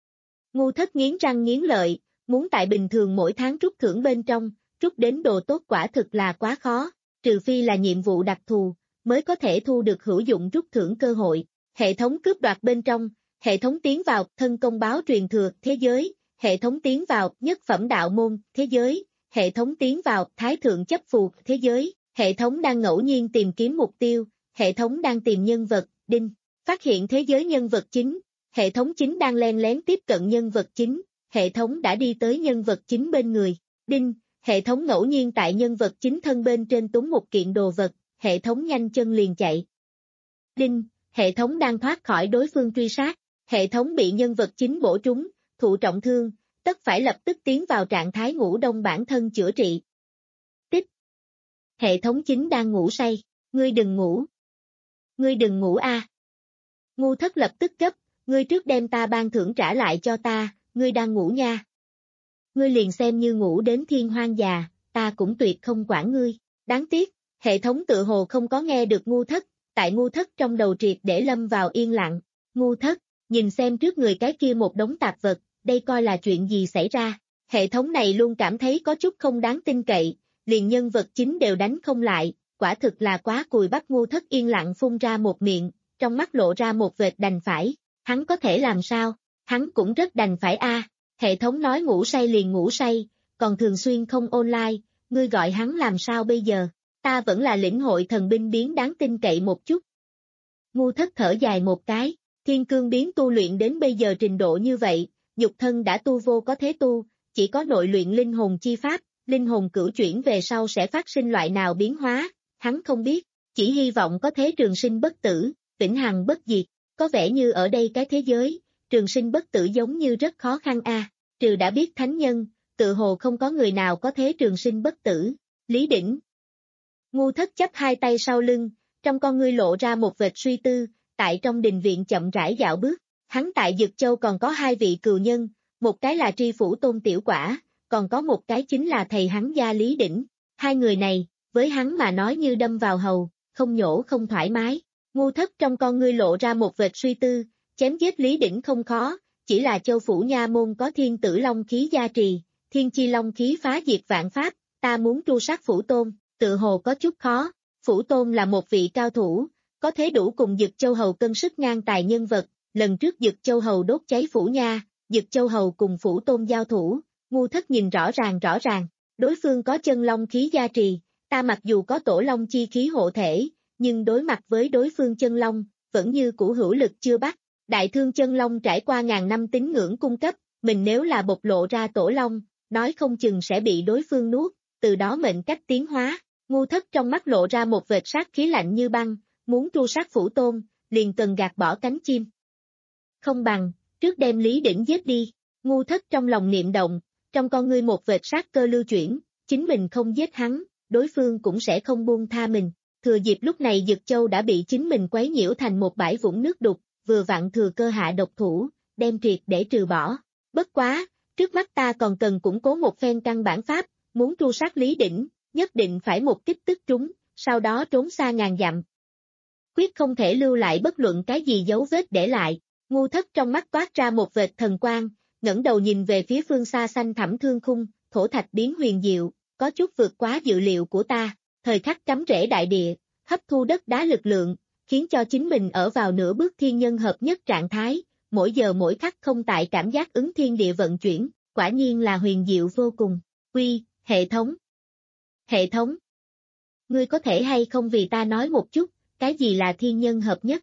Ngu Thất nghiến răng nghiến lợi, muốn tại bình thường mỗi tháng rút thưởng bên trong, rút đến đồ tốt quả thực là quá khó, trừ phi là nhiệm vụ đặc thù, mới có thể thu được hữu dụng rút thưởng cơ hội. Hệ thống cướp đoạt bên trong, hệ thống tiến vào thân công báo truyền thừa thế giới, hệ thống tiến vào nhất phẩm đạo môn thế giới, hệ thống tiến vào thái thượng chấp phù thế giới, hệ thống đang ngẫu nhiên tìm kiếm mục tiêu, hệ thống đang tìm nhân vật, đinh, phát hiện thế giới nhân vật chính, hệ thống chính đang len lén tiếp cận nhân vật chính, hệ thống đã đi tới nhân vật chính bên người, đinh, hệ thống ngẫu nhiên tại nhân vật chính thân bên trên túng một kiện đồ vật, hệ thống nhanh chân liền chạy. Đinh, hệ thống đang thoát khỏi đối phương truy sát, hệ thống bị nhân vật chính bổ trúng, thụ trọng thương, tất phải lập tức tiến vào trạng thái ngủ đông bản thân chữa trị. Tích. Hệ thống chính đang ngủ say, ngươi đừng ngủ. Ngươi đừng ngủ a. À. Ngu Thất lập tức gấp, ngươi trước đem ta ban thưởng trả lại cho ta, ngươi đang ngủ nha. Ngươi liền xem như ngủ đến thiên hoang già, ta cũng tuyệt không quản ngươi, đáng tiếc, Hệ thống tự hồ không có nghe được ngu thất, tại ngu thất trong đầu triệt để lâm vào yên lặng. Ngu thất, nhìn xem trước người cái kia một đống tạp vật, đây coi là chuyện gì xảy ra. Hệ thống này luôn cảm thấy có chút không đáng tin cậy, liền nhân vật chính đều đánh không lại, quả thực là quá cùi bắp. Ngu thất yên lặng phun ra một miệng, trong mắt lộ ra một vệt đành phải. Hắn có thể làm sao? Hắn cũng rất đành phải a. Hệ thống nói ngủ say liền ngủ say, còn thường xuyên không online, ngươi gọi hắn làm sao bây giờ? Ta vẫn là lĩnh hội thần binh biến đáng tin cậy một chút. Ngu thất thở dài một cái, thiên cương biến tu luyện đến bây giờ trình độ như vậy, nhục thân đã tu vô có thế tu, chỉ có nội luyện linh hồn chi pháp, linh hồn cửu chuyển về sau sẽ phát sinh loại nào biến hóa, hắn không biết, chỉ hy vọng có thế trường sinh bất tử, vĩnh hằng bất diệt, có vẻ như ở đây cái thế giới, trường sinh bất tử giống như rất khó khăn a. Trừ đã biết thánh nhân, tự hồ không có người nào có thế trường sinh bất tử. Lý Đỉnh. Ngu thất chấp hai tay sau lưng, trong con ngươi lộ ra một vệt suy tư, tại trong đình viện chậm rãi dạo bước. Hắn tại Dực Châu còn có hai vị cừu nhân, một cái là tri phủ Tôn Tiểu Quả, còn có một cái chính là thầy hắn gia Lý Đỉnh. Hai người này, với hắn mà nói như đâm vào hầu, không nhổ không thoải mái. Ngu thất trong con ngươi lộ ra một vệt suy tư, chém giết Lý Đỉnh không khó, chỉ là Châu Phủ Nha Môn có thiên tử long khí gia trì, thiên chi long khí phá diệt vạn pháp, ta muốn tru sát Phủ Tôn, tự hồ có chút khó. Phủ Tôn là một vị cao thủ, có thế đủ cùng Dực Châu Hầu cân sức ngang tài nhân vật, lần trước Dực Châu Hầu đốt cháy Phủ Nha, Dực Châu Hầu cùng Phủ Tôn giao thủ, ngu thất nhìn rõ ràng rõ ràng, đối phương có chân long khí gia trì, ta mặc dù có tổ long chi khí hộ thể, nhưng đối mặt với đối phương chân long, vẫn như cũ hữu lực chưa bắt. Đại thương chân long trải qua ngàn năm tín ngưỡng cung cấp, mình nếu là bộc lộ ra tổ long, nói không chừng sẽ bị đối phương nuốt, từ đó mệnh cách tiến hóa. Ngu thất trong mắt lộ ra một vệt sát khí lạnh như băng, muốn tru sát Phủ Tôn, liền cần gạt bỏ cánh chim. Không bằng, trước đem Lý Đỉnh giết đi, ngu thất trong lòng niệm động, trong con ngươi một vệt sát cơ lưu chuyển, chính mình không giết hắn, đối phương cũng sẽ không buông tha mình. Thừa dịp lúc này Dực Châu đã bị chính mình quấy nhiễu thành một bãi vũng nước đục, vừa vặn thừa cơ hạ độc thủ, đem triệt để trừ bỏ. Bất quá, trước mắt ta còn cần củng cố một phen căn bản pháp, muốn tru sát Lý Đỉnh, nhất định phải một kích tức trúng, sau đó trốn xa ngàn dặm. Quyết không thể lưu lại bất luận cái gì dấu vết để lại. Ngu thất trong mắt toát ra một vệt thần quang, ngẩng đầu nhìn về phía phương xa xanh thẳm thương khung, thổ thạch biến huyền diệu, có chút vượt quá dự liệu của ta, thời khắc cắm rễ đại địa, hấp thu đất đá lực lượng, khiến cho chính mình ở vào nửa bước thiên nhân hợp nhất trạng thái, mỗi giờ mỗi khắc không tại cảm giác ứng thiên địa vận chuyển, quả nhiên là huyền diệu vô cùng. Quy, hệ thống. Hệ thống. Ngươi có thể hay không vì ta nói một chút, cái gì là thiên nhân hợp nhất?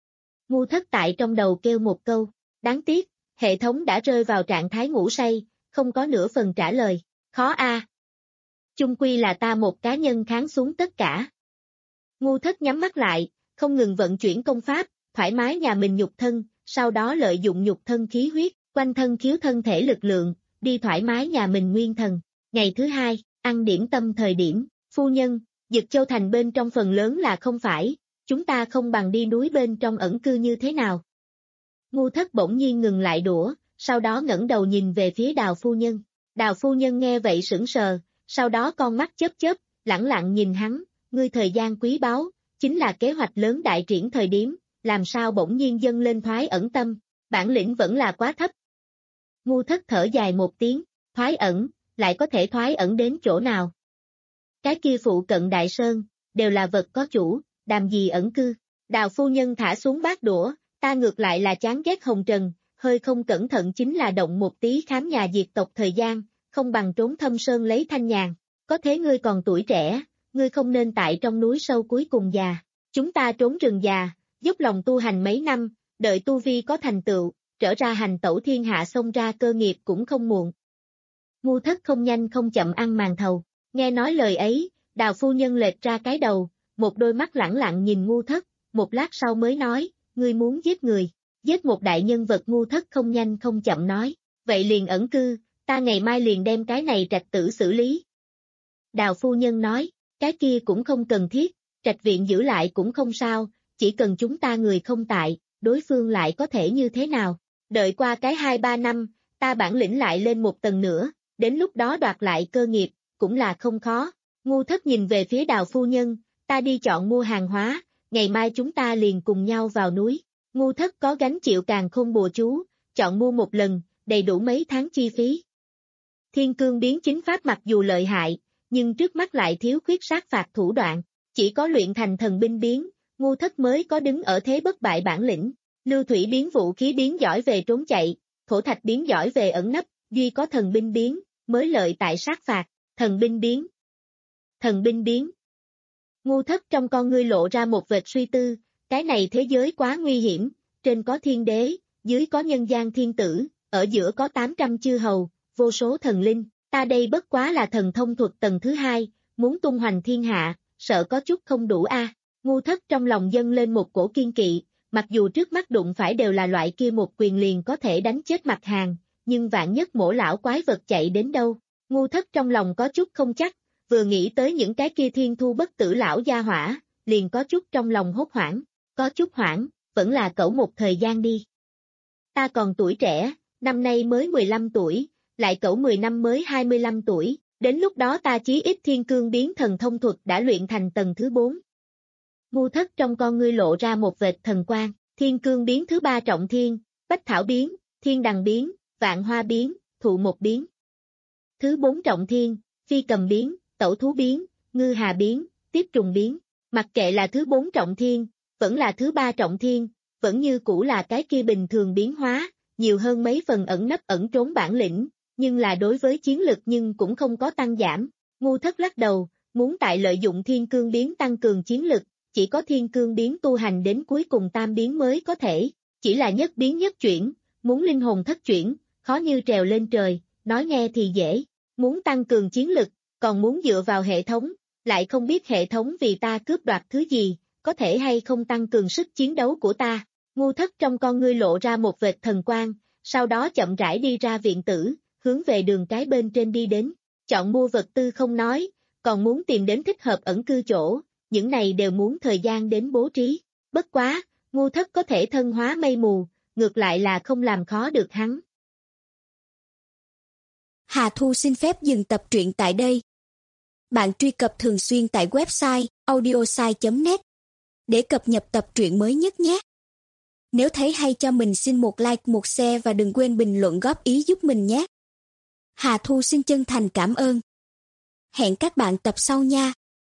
Ngu thất tại trong đầu kêu một câu, đáng tiếc, hệ thống đã rơi vào trạng thái ngủ say, không có nửa phần trả lời, khó a. À. Chung quy là ta một cá nhân kháng xuống tất cả. Ngu thất nhắm mắt lại, không ngừng vận chuyển công pháp, thoải mái nhà mình nhục thân, sau đó lợi dụng nhục thân khí huyết, quanh thân khiếu thân thể lực lượng, đi thoải mái nhà mình nguyên thần. Ngày thứ hai, ăn điểm tâm thời điểm, phu nhân, Dực Châu thành bên trong phần lớn là không phải, chúng ta không bằng đi núi bên trong ẩn cư như thế nào. Ngu thất bỗng nhiên ngừng lại đũa, sau đó ngẩng đầu nhìn về phía Đào phu nhân. Đào phu nhân nghe vậy sững sờ, sau đó con mắt chớp chớp, lẳng lặng nhìn hắn, ngươi thời gian quý báu, chính là kế hoạch lớn đại triển thời điểm, làm sao bỗng nhiên dâng lên thoái ẩn tâm, bản lĩnh vẫn là quá thấp. Ngu thất thở dài một tiếng, thoái ẩn, lại có thể thoái ẩn đến chỗ nào? Cái kia phụ cận đại sơn, đều là vật có chủ, đàm gì ẩn cư. Đào phu nhân thả xuống bát đũa, ta ngược lại là chán ghét hồng trần, hơi không cẩn thận chính là động một tí khám nhà diệt tộc thời gian, không bằng trốn thâm sơn lấy thanh nhàn. Có thế ngươi còn tuổi trẻ, ngươi không nên tại trong núi sâu cuối cùng già. Chúng ta trốn rừng già, dốc lòng tu hành mấy năm, đợi tu vi có thành tựu, trở ra hành tẩu thiên hạ xông ra cơ nghiệp cũng không muộn. Ngu thất không nhanh không chậm ăn màn thầu, nghe nói lời ấy, Đào phu nhân lệch ra cái đầu, một đôi mắt lẳng lặng nhìn ngu thất, một lát sau mới nói, ngươi muốn giết người, giết một đại nhân vật. Ngu thất không nhanh không chậm nói, vậy liền ẩn cư, ta ngày mai liền đem cái này trạch tử xử lý. Đào phu nhân nói, cái kia cũng không cần thiết, trạch viện giữ lại cũng không sao, chỉ cần chúng ta người không tại, đối phương lại có thể như thế nào, đợi qua cái hai ba năm, ta bản lĩnh lại lên một tầng nữa, đến lúc đó đoạt lại cơ nghiệp, cũng là không khó. Ngu thất nhìn về phía Đào phu nhân, ta đi chọn mua hàng hóa, ngày mai chúng ta liền cùng nhau vào núi. Ngu Thất có gánh chịu càn khôn bùa chú, chọn mua một lần, đầy đủ mấy tháng chi phí. Thiên cương biến chính pháp mặc dù lợi hại, nhưng trước mắt lại thiếu khuyết sát phạt thủ đoạn, chỉ có luyện thành thần binh biến, Ngu Thất mới có đứng ở thế bất bại bản lĩnh. Lưu thủy biến vũ khí biến giỏi về trốn chạy, thổ thạch biến giỏi về ẩn nấp, duy có thần binh biến, mới lợi tại sát phạt. Thần binh biến. Thần binh biến. Ngu Thất trong con ngươi lộ ra một vệt suy tư, cái này thế giới quá nguy hiểm, trên có thiên đế, dưới có nhân gian thiên tử, ở giữa có tám trăm chư hầu, vô số thần linh, ta đây bất quá là thần thông thuật tầng thứ hai, muốn tung hoành thiên hạ, sợ có chút không đủ a. À. Ngu Thất trong lòng dâng lên một cổ kiên kỵ, mặc dù trước mắt đụng phải đều là loại kia một quyền liền có thể đánh chết mặt hàng, nhưng vạn nhất mổ lão quái vật chạy đến đâu. Ngu Thất trong lòng có chút không chắc, vừa nghĩ tới những cái kia thiên thu bất tử lão gia hỏa, liền có chút trong lòng hốt hoảng, có chút hoảng, vẫn là cẩu một thời gian đi. Ta còn tuổi trẻ, năm nay mới mười lăm tuổi, lại cẩu mười năm mới hai mươi lăm tuổi, đến lúc đó ta chí ít thiên cương biến thần thông thuật đã luyện thành tầng thứ bốn. Ngu Thất trong con ngươi lộ ra một vệt thần quang, thiên cương biến thứ ba trọng thiên, bách thảo biến, thiên đằng biến, vạn hoa biến, thụ một biến. Thứ bốn trọng thiên, phi cầm biến, tẩu thú biến, ngư hà biến, tiếp trùng biến. Mặc kệ là thứ bốn trọng thiên, vẫn là thứ ba trọng thiên, vẫn như cũ là cái kia bình thường biến hóa, nhiều hơn mấy phần ẩn nấp ẩn trốn bản lĩnh, nhưng là đối với chiến lực nhưng cũng không có tăng giảm. Ngu Thất lắc đầu, muốn tại lợi dụng thiên cương biến tăng cường chiến lực, chỉ có thiên cương biến tu hành đến cuối cùng tam biến mới có thể, chỉ là nhất biến nhất chuyển, muốn linh hồn thất chuyển, khó như trèo lên trời, nói nghe thì dễ, muốn tăng cường chiến lực, còn muốn dựa vào hệ thống, lại không biết hệ thống vì ta cướp đoạt thứ gì, có thể hay không tăng cường sức chiến đấu của ta. Ngu Thất trong con ngươi lộ ra một vệt thần quang, sau đó chậm rãi đi ra viện tử, hướng về đường cái bên trên đi đến, chọn mua vật tư không nói, còn muốn tìm đến thích hợp ẩn cư chỗ, những này đều muốn thời gian đến bố trí. Bất quá, Ngu Thất có thể thân hóa mây mù, ngược lại là không làm khó được hắn. Hà Thu xin phép dừng tập truyện tại đây. Bạn truy cập thường xuyên tại website audiosai chấm net để cập nhật tập truyện mới nhất nhé. Nếu thấy hay cho mình xin một like, một share và đừng quên bình luận góp ý giúp mình nhé. Hà Thu xin chân thành cảm ơn. Hẹn các bạn tập sau nha.